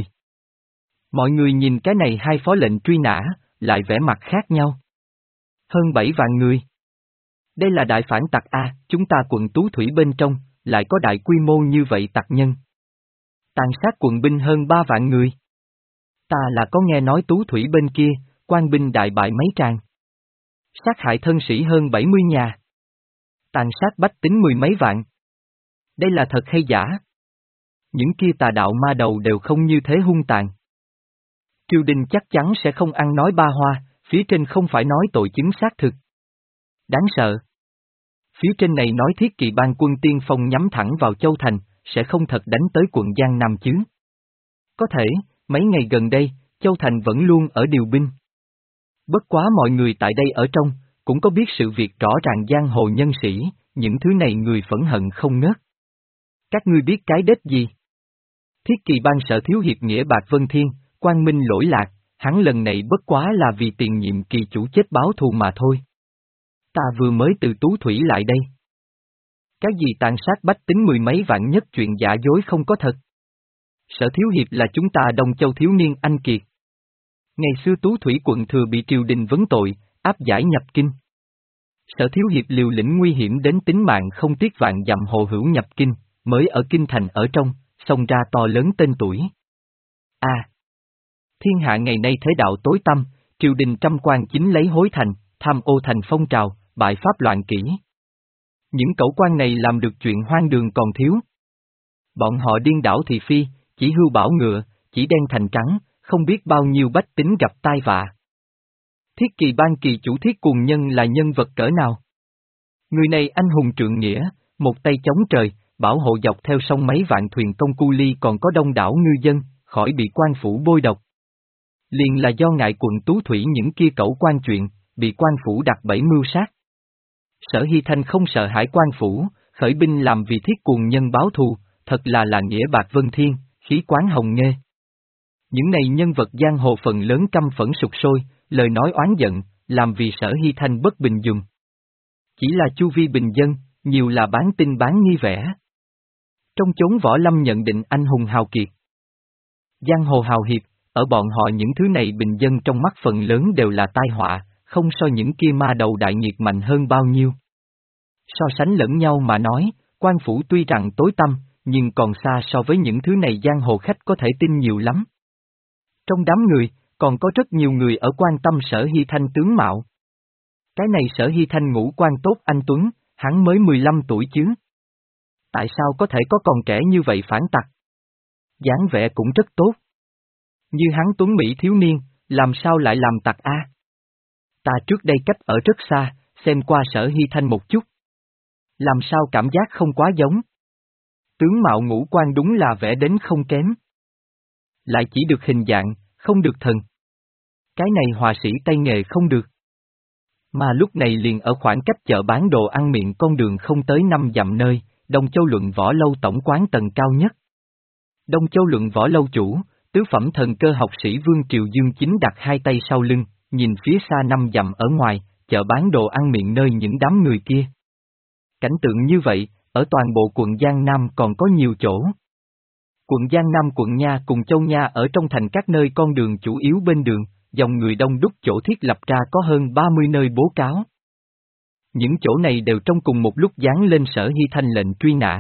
Mọi người nhìn cái này hai phó lệnh truy nã, lại vẻ mặt khác nhau. Hơn bảy vạn người. Đây là đại phản tặc A, chúng ta quận Tú Thủy bên trong, lại có đại quy mô như vậy tặc nhân. Tàn sát quận binh hơn ba vạn người. Ta là có nghe nói Tú Thủy bên kia, quan binh đại bại mấy tràng. Sát hại thân sĩ hơn bảy mươi nhà. Tàn sát bách tính mười mấy vạn. Đây là thật hay giả? Những kia tà đạo ma đầu đều không như thế hung tàn. Triều đình chắc chắn sẽ không ăn nói ba hoa, phía trên không phải nói tội chứng xác thực. Đáng sợ. Phía trên này nói thiết kỳ ban quân tiên phong nhắm thẳng vào Châu Thành, sẽ không thật đánh tới quận Giang Nam chứ. Có thể, mấy ngày gần đây, Châu Thành vẫn luôn ở điều binh. Bất quá mọi người tại đây ở trong, cũng có biết sự việc rõ ràng giang hồ nhân sĩ, những thứ này người phẫn hận không ngớt. Các ngươi biết cái đết gì? Thiết kỳ ban sở thiếu hiệp nghĩa bạc Vân Thiên, Quang Minh lỗi lạc, hắn lần này bất quá là vì tiền nhiệm kỳ chủ chết báo thù mà thôi. Ta vừa mới từ Tú Thủy lại đây. Cái gì tàn sát bách tính mười mấy vạn nhất chuyện giả dối không có thật. Sở thiếu hiệp là chúng ta Đông Châu thiếu niên anh kiệt. Ngày xưa Tú Thủy quận thừa bị triều đình vấn tội, áp giải nhập kinh. Sở thiếu hiệp liều lĩnh nguy hiểm đến tính mạng không tiếc vạn dặm hồ hữu nhập kinh, mới ở kinh thành ở trong, xông ra to lớn tên tuổi. A. À, thiên hạ ngày nay thế đạo tối tăm, triều đình trăm quan chính lấy hối thành, tham ô thành phong trào, bại pháp loạn kỷ. Những cẩu quan này làm được chuyện hoang đường còn thiếu. Bọn họ điên đảo thị phi, chỉ hưu bảo ngựa, chỉ đen thành trắng, không biết bao nhiêu bách tính gặp tai vạ. Thiết kỳ ban kỳ chủ Thiết Cuồng Nhân là nhân vật cỡ nào? Người này anh hùng trượng nghĩa, một tay chống trời, bảo hộ dọc theo sông mấy vạn thuyền công cu ly còn có đông đảo ngư dân, khỏi bị quan phủ bôi độc. Liền là do ngại quận Tú Thủy những kia cẩu quan chuyện, bị quan phủ đặt bẫy mưu sát. Sở Hy Thanh không sợ hãi quan phủ, khởi binh làm vì thiết cuồng nhân báo thù, thật là là nghĩa bạc vân thiên, khí quán hồng nghê. Những này nhân vật giang hồ phần lớn căm phẫn sục sôi, lời nói oán giận, làm vì Sở Hy Thanh bất bình dùng. Chỉ là chu vi bình dân, nhiều là bán tin bán nghi vẻ. Trong chốn võ lâm nhận định anh hùng hào kiệt. Giang hồ hào hiệp, ở bọn họ những thứ này bình dân trong mắt phần lớn đều là tai họa, không so những kia ma đầu đại nghiệt mạnh hơn bao nhiêu. So sánh lẫn nhau mà nói, quan phủ tuy rằng tối tăm, nhưng còn xa so với những thứ này giang hồ khách có thể tin nhiều lắm. Trong đám người, còn có rất nhiều người ở quan tâm Sở Hy Thanh tướng mạo. Cái này Sở Hy Thanh ngũ quan tốt anh Tuấn, hắn mới mười lăm tuổi chứ. Tại sao có thể có còn trẻ như vậy phản tặc? Dáng vẻ cũng rất tốt. Như hắn Tuấn Mỹ thiếu niên, làm sao lại làm tặc a? Ta trước đây cách ở rất xa, xem qua Sở Hy Thanh một chút. Làm sao cảm giác không quá giống? Tướng mạo ngũ quan đúng là vẽ đến không kém. Lại chỉ được hình dạng, không được thần. Cái này họa sĩ tay nghề không được. Mà lúc này liền ở khoảng cách chợ bán đồ ăn miệng con đường không tới năm dặm nơi, Đông Châu Luận Võ Lâu tổng quán tầng cao nhất. Đông Châu Luận Võ Lâu chủ, tứ phẩm thần cơ học sĩ Vương Triều Dương chính đặt hai tay sau lưng, nhìn phía xa năm dặm ở ngoài, chợ bán đồ ăn miệng nơi những đám người kia. Cảnh tượng như vậy, ở toàn bộ quận Giang Nam còn có nhiều chỗ. Quận Giang Nam quận Nha cùng Châu Nha ở trong thành các nơi con đường chủ yếu bên đường, dòng người đông đúc chỗ thiết lập ra có hơn ba mươi nơi bố cáo. Những chỗ này đều trong cùng một lúc dán lên Sở Hy Thanh lệnh truy nã.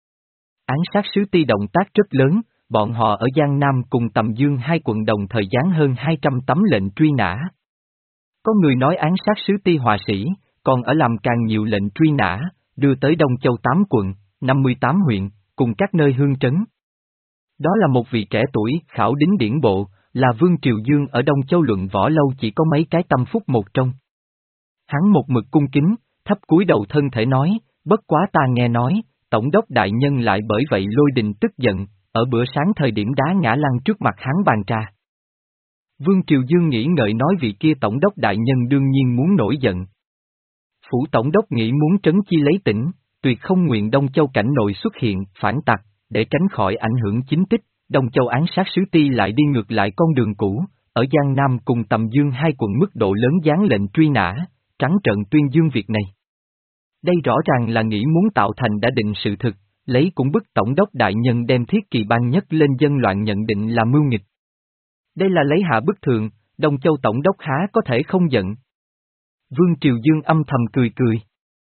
Án sát sứ ti động tác rất lớn, bọn họ ở Giang Nam cùng Tầm Dương hai quận đồng thời dán hơn hai trăm tấm lệnh truy nã. Có người nói án sát sứ ti họa sĩ, còn ở làm càng nhiều lệnh truy nã, đưa tới Đông Châu tám quận, năm mươi tám huyện, cùng các nơi hương trấn. Đó là một vị trẻ tuổi, khảo đính điển bộ, là Vương Triều Dương ở Đông Châu Luận Võ Lâu chỉ có mấy cái tâm phúc một trong. Hắn một mực cung kính, thấp cúi đầu thân thể nói, bất quá ta nghe nói, Tổng đốc đại nhân lại bởi vậy lôi đình tức giận, ở bữa sáng thời điểm đá ngã lăn trước mặt hắn bàn trà. Vương Triều Dương nghĩ ngợi nói vị kia Tổng đốc đại nhân đương nhiên muốn nổi giận. Phủ Tổng đốc nghĩ muốn trấn chi lấy tỉnh, tuyệt không nguyện Đông Châu cảnh nội xuất hiện, phản tặc, để tránh khỏi ảnh hưởng chính tích, Đông Châu án sát sứ ti lại đi ngược lại con đường cũ, ở Giang Nam cùng Tầm Dương hai quận mức độ lớn dán lệnh truy nã, trắng trợn tuyên dương việc này. Đây rõ ràng là nghĩ muốn tạo thành đã định sự thực, lấy cũng bức Tổng đốc đại nhân đem thiết kỳ ban nhất lên dân loạn nhận định là mưu nghịch. Đây là lấy hạ bức thường, Đông Châu Tổng đốc há có thể không giận. Vương Triều Dương âm thầm cười cười.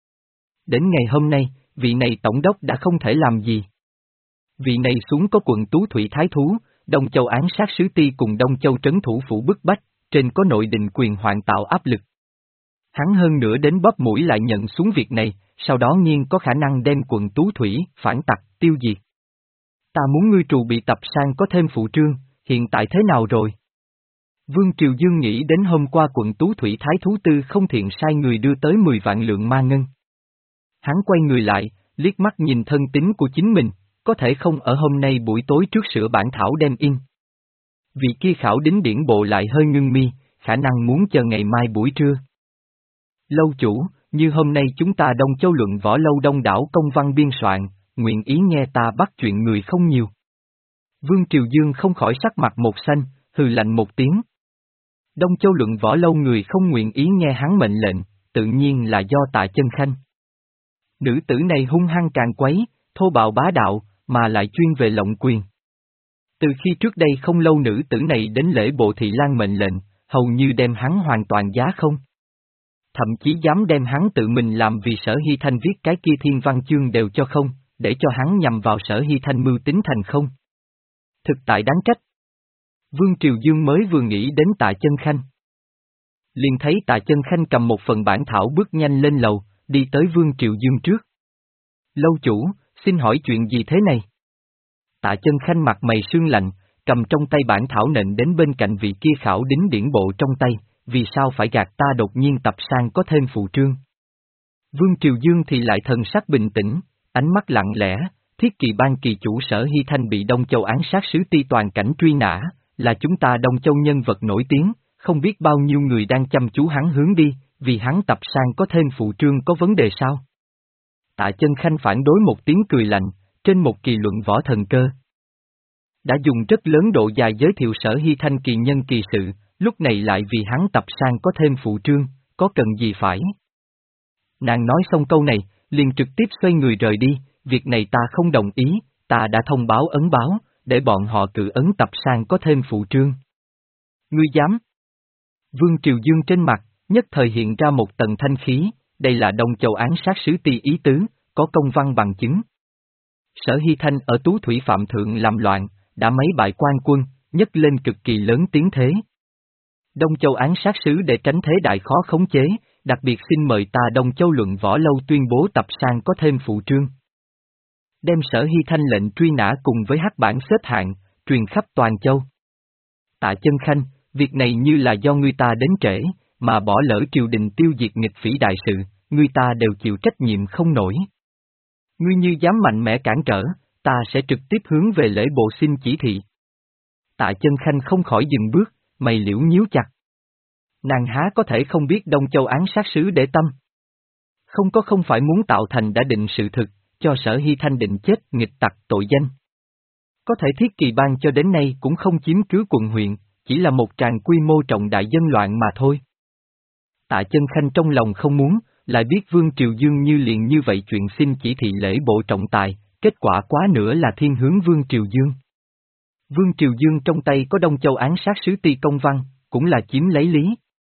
Đến ngày hôm nay, vị này Tổng đốc đã không thể làm gì. Vị này xuống có quận Tú Thủy Thái Thú, Đông Châu án sát sứ ti cùng Đông Châu trấn thủ phủ bức bách, trên có nội định quyền hoạn tạo áp lực. Hắn hơn nữa đến bóp mũi lại nhận xuống việc này, sau đó nghiêng có khả năng đem quận Tú Thủy, phản tặc, tiêu diệt. Ta muốn ngươi trù bị tập sang có thêm phụ trương, hiện tại thế nào rồi? Vương Triều Dương nghĩ đến hôm qua quận Tú Thủy Thái Thú Tư không thiện sai người đưa tới mười vạn lượng ma ngân. Hắn quay người lại, liếc mắt nhìn thân tín của chính mình, có thể không ở hôm nay buổi tối trước sửa bản thảo đem in. Vì kia khảo đính điển bộ lại hơi ngưng mi, khả năng muốn chờ ngày mai buổi trưa. Lâu chủ, như hôm nay chúng ta Đông Châu Luận Võ Lâu đông đảo công văn biên soạn, nguyện ý nghe ta bắt chuyện người không nhiều. Vương Triều Dương không khỏi sắc mặt một xanh, hừ lạnh một tiếng. Đông Châu Luận Võ Lâu người không nguyện ý nghe hắn mệnh lệnh, tự nhiên là do Tạ Chân Khanh. Nữ tử này hung hăng càng quấy, thô bạo bá đạo, mà lại chuyên về lộng quyền. Từ khi trước đây không lâu nữ tử này đến lễ bộ thị lang mệnh lệnh, hầu như đem hắn hoàn toàn giá không. Thậm chí dám đem hắn tự mình làm vì Sở Hy Thanh viết cái kia thiên văn chương đều cho không, để cho hắn nhằm vào Sở Hy Thanh mưu tính thành không. Thực tại đáng trách. Vương Triều Dương mới vừa nghĩ đến Tạ Chân Khanh. Liền thấy Tạ Chân Khanh cầm một phần bản thảo bước nhanh lên lầu, đi tới Vương Triều Dương trước. Lâu chủ, xin hỏi chuyện gì thế này? Tạ Chân Khanh mặt mày sương lạnh, cầm trong tay bản thảo nện đến bên cạnh vị kia khảo đính điển bộ trong tay, vì sao phải gạt ta đột nhiên tập sang có thêm phụ trương? Vương Triều Dương thì lại thần sắc bình tĩnh, ánh mắt lặng lẽ, thiết kỳ ban kỳ chủ Sở Hy Thanh bị Đông Châu án sát sứ ti toàn cảnh truy nã, là chúng ta Đông Châu nhân vật nổi tiếng, không biết bao nhiêu người đang chăm chú hắn hướng đi, vì hắn tập sang có thêm phụ trương có vấn đề sao? Tạ Chân Khanh phản đối một tiếng cười lạnh, trên một kỳ luận võ thần cơ. Đã dùng rất lớn độ dài giới thiệu Sở Hy Thanh kỳ nhân kỳ sự, lúc này lại vì hắn tập sang có thêm phụ trương, có cần gì phải? Nàng nói xong câu này, liền trực tiếp xoay người rời đi, việc này ta không đồng ý, ta đã thông báo ấn báo, để bọn họ cử ấn tập sang có thêm phụ trương. Ngươi dám? Vương Triều Dương trên mặt, nhất thời hiện ra một tầng thanh khí, đây là Đông Châu án sát sứ ti ý tứ, có công văn bằng chứng. Sở Hy Thanh ở Tú Thủy Phạm Thượng làm loạn, đã mấy bại quan quân, nhấc lên cực kỳ lớn tiếng thế. Đông Châu án sát sứ để tránh thế đại khó khống chế, đặc biệt xin mời ta Đông Châu luận võ lâu tuyên bố tập sang có thêm phụ trương. Đem Sở Hy Thanh lệnh truy nã cùng với hắc bản xếp hạng, truyền khắp toàn châu. Tạ Chân Khanh, việc này như là do ngươi ta đến trễ, mà bỏ lỡ triều đình tiêu diệt nghịch phỉ đại sự, ngươi ta đều chịu trách nhiệm không nổi. Ngươi như dám mạnh mẽ cản trở, ta sẽ trực tiếp hướng về lễ bộ xin chỉ thị. Tạ Chân Khanh không khỏi dừng bước, mày liễu nhíu chặt. Nàng há có thể không biết Đông Châu án sát sứ để tâm. Không có không phải muốn tạo thành đã định sự thực, cho Sở Hy Thanh định chết nghịch tặc tội danh. Có thể Thiết Kỳ Bang cho đến nay cũng không chiếm cứ quận huyện, chỉ là một tràng quy mô trọng đại dân loạn mà thôi. Tạ Chân Khanh trong lòng không muốn, lại biết Vương Triều Dương như liền như vậy chuyện xin chỉ thị lễ bộ trọng tài, kết quả quá nữa là thiên hướng Vương Triều Dương. Vương Triều Dương trong tay có Đông Châu án sát sứ ti công văn, cũng là chiếm lấy lý.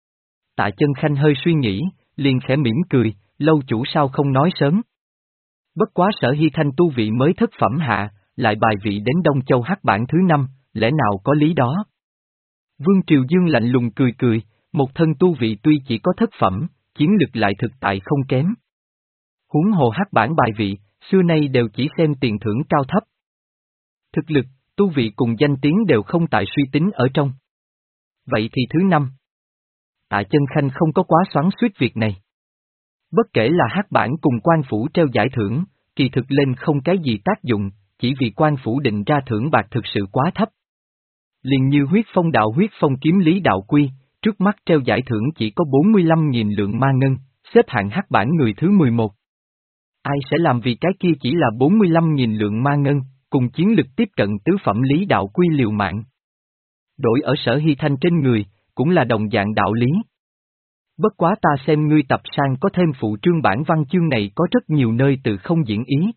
Tạ Chân Khanh hơi suy nghĩ, liền khẽ mỉm cười, lâu chủ sao không nói sớm. Bất quá Sở Hy Thanh tu vị mới thất phẩm hạ, lại bài vị đến Đông Châu hắc bản thứ năm, lẽ nào có lý đó? Vương Triều Dương lạnh lùng cười cười, một thân tu vị tuy chỉ có thất phẩm, chiến lực lại thực tại không kém. Huống hồ hắc bản bài vị, xưa nay đều chỉ xem tiền thưởng cao thấp. Thực lực, tu vị cùng danh tiếng đều không tại suy tính ở trong. Vậy thì thứ năm. Tạ Chân Khanh không có quá xoắn xuýt việc này. Bất kể là hắc bản cùng quan phủ treo giải thưởng, kỳ thực lên không cái gì tác dụng, chỉ vì quan phủ định ra thưởng bạc thực sự quá thấp. Liền như huyết phong đạo huyết phong kiếm lý đạo quy, trước mắt treo giải thưởng chỉ có bốn mươi lăm nghìn lượng ma ngân, xếp hạng hắc bản người thứ mười một. Ai sẽ làm vì cái kia chỉ là bốn mươi lăm nghìn lượng ma ngân, cùng chiến lực tiếp cận tứ phẩm lý đạo quy liều mạng. Đổi ở Sở Hy Thanh trên người, cũng là đồng dạng đạo lý. Bất quá ta xem ngươi tập sang có thêm phụ trương bản văn chương này có rất nhiều nơi từ không diễn ý.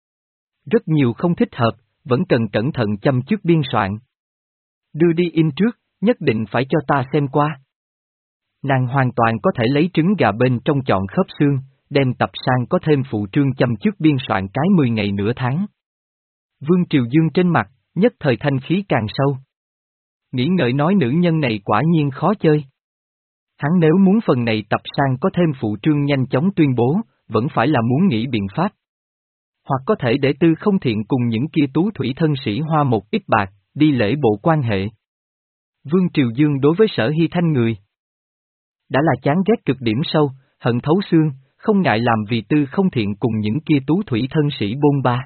Rất nhiều không thích hợp, vẫn cần cẩn thận chăm chút biên soạn. Đưa đi in trước, nhất định phải cho ta xem qua. Nàng hoàn toàn có thể lấy trứng gà bên trong chọn khớp xương, đem tập sang có thêm phụ trương chăm chút biên soạn cái mười ngày nửa tháng. Vương Triều Dương trên mặt, nhất thời thanh khí càng sâu. Nghĩ ngợi nói nữ nhân này quả nhiên khó chơi. Hắn nếu muốn phần này tập sang có thêm phụ trương nhanh chóng tuyên bố, vẫn phải là muốn nghĩ biện pháp. Hoặc có thể để Tư Không Thiện cùng những kia tú thủy thân sĩ hoa một ít bạc, đi lễ bộ quan hệ. Vương Triều Dương đối với Sở Hy Thanh người đã là chán ghét cực điểm sâu, hận thấu xương, không ngại làm vì Tư Không Thiện cùng những kia tú thủy thân sĩ bôn ba.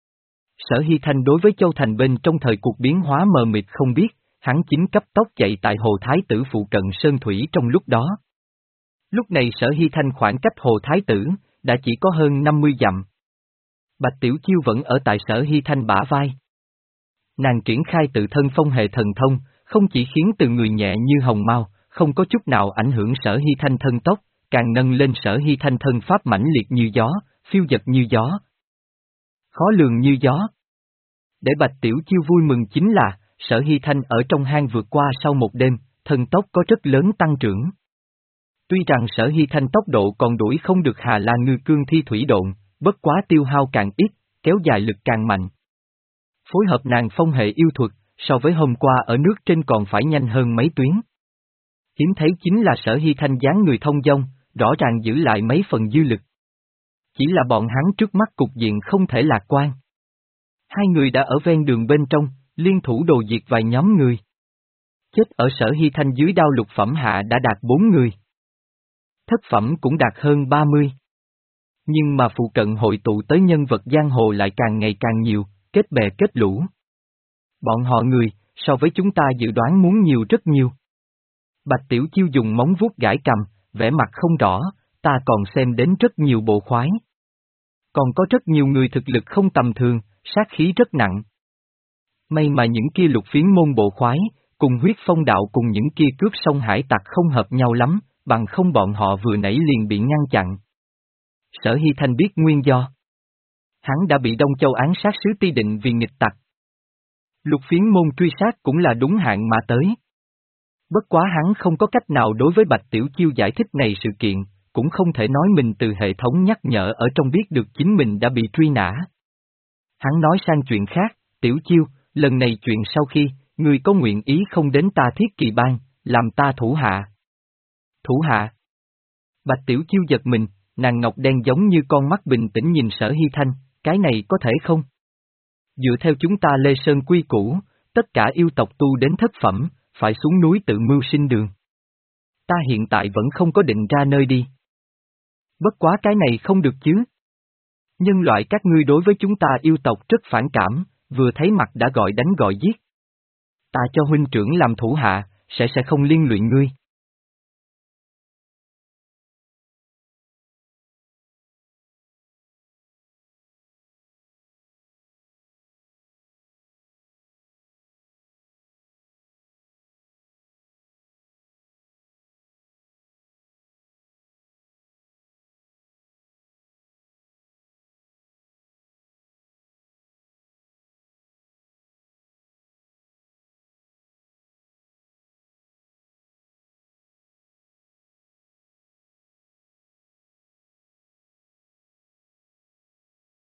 Sở Hy Thanh đối với Châu Thành bên trong thời cuộc biến hóa mờ mịt không biết, hắn chính cấp tốc chạy tại Hồ Thái Tử phụ cận Sơn Thủy trong lúc đó. Lúc này Sở Hy Thanh khoảng cách Hồ Thái Tử, đã chỉ có hơn năm mươi dặm. Bạch Tiểu Chiêu vẫn ở tại Sở Hy Thanh bả vai. Nàng triển khai tự thân phong hệ thần thông, không chỉ khiến từ người nhẹ như hồng mau, không có chút nào ảnh hưởng Sở Hy Thanh thân tốc, càng nâng lên Sở Hy Thanh thân pháp mãnh liệt như gió, phiêu dật như gió. Khó lường như gió. Để Bạch Tiểu Chiêu vui mừng chính là, Sở Hy Thanh ở trong hang vượt qua sau một đêm, thân tốc có rất lớn tăng trưởng. Tuy rằng Sở Hy Thanh tốc độ còn đuổi không được Hà La Ngư Cương Thi Thủy Độn, bất quá tiêu hao càng ít, kéo dài lực càng mạnh. Phối hợp nàng phong hệ yêu thuật, so với hôm qua ở nước trên còn phải nhanh hơn mấy tuyến. Hiếm thấy chính là Sở Hy Thanh dáng người thông dong, rõ ràng giữ lại mấy phần dư lực. Chỉ là bọn hắn trước mắt cục diện không thể lạc quan. Hai người đã ở ven đường bên trong, liên thủ đồ diệt vài nhóm người. Chết ở Sở Hy Thanh dưới đao lục phẩm hạ đã đạt bốn người. Thất phẩm cũng đạt hơn ba mươi. Nhưng mà phụ cận hội tụ tới nhân vật giang hồ lại càng ngày càng nhiều, kết bè kết lũ. Bọn họ người, so với chúng ta dự đoán muốn nhiều rất nhiều. Bạch Tiểu Chiêu dùng móng vuốt gãi cầm, vẻ mặt không rõ, ta còn xem đến rất nhiều bộ khoái. Còn có rất nhiều người thực lực không tầm thường, sát khí rất nặng. May mà những kia lục phiến môn bộ khoái, cùng huyết phong đạo cùng những kia cướp sông hải tặc không hợp nhau lắm, bằng không bọn họ vừa nãy liền bị ngăn chặn. Sở Hy Thanh biết nguyên do. Hắn đã bị Đông Châu án sát sứ Ti Định vì nghịch tặc. Lục phiến môn truy sát cũng là đúng hạn mà tới. Bất quá hắn không có cách nào đối với Bạch Tiểu Chiêu giải thích này sự kiện, cũng không thể nói mình từ hệ thống nhắc nhở ở trong biết được chính mình đã bị truy nã. Hắn nói sang chuyện khác, Tiểu Chiêu, lần này chuyện sau khi, ngươi có nguyện ý không đến ta Thiết Kỳ Bang, làm ta thủ hạ. Thủ hạ. Bạch Tiểu Chiêu giật mình, nàng ngọc đen giống như con mắt bình tĩnh nhìn Sở Hy Thanh, cái này có thể không? Dựa theo chúng ta Lê Sơn quy củ, tất cả yêu tộc tu đến thất phẩm, phải xuống núi tự mưu sinh đường. Ta hiện tại vẫn không có định ra nơi đi. Bất quá cái này không được chứ. Nhân loại các ngươi đối với chúng ta yêu tộc rất phản cảm, vừa thấy mặt đã gọi đánh gọi giết. Ta cho huynh trưởng làm thủ hạ, sẽ sẽ không liên lụy ngươi.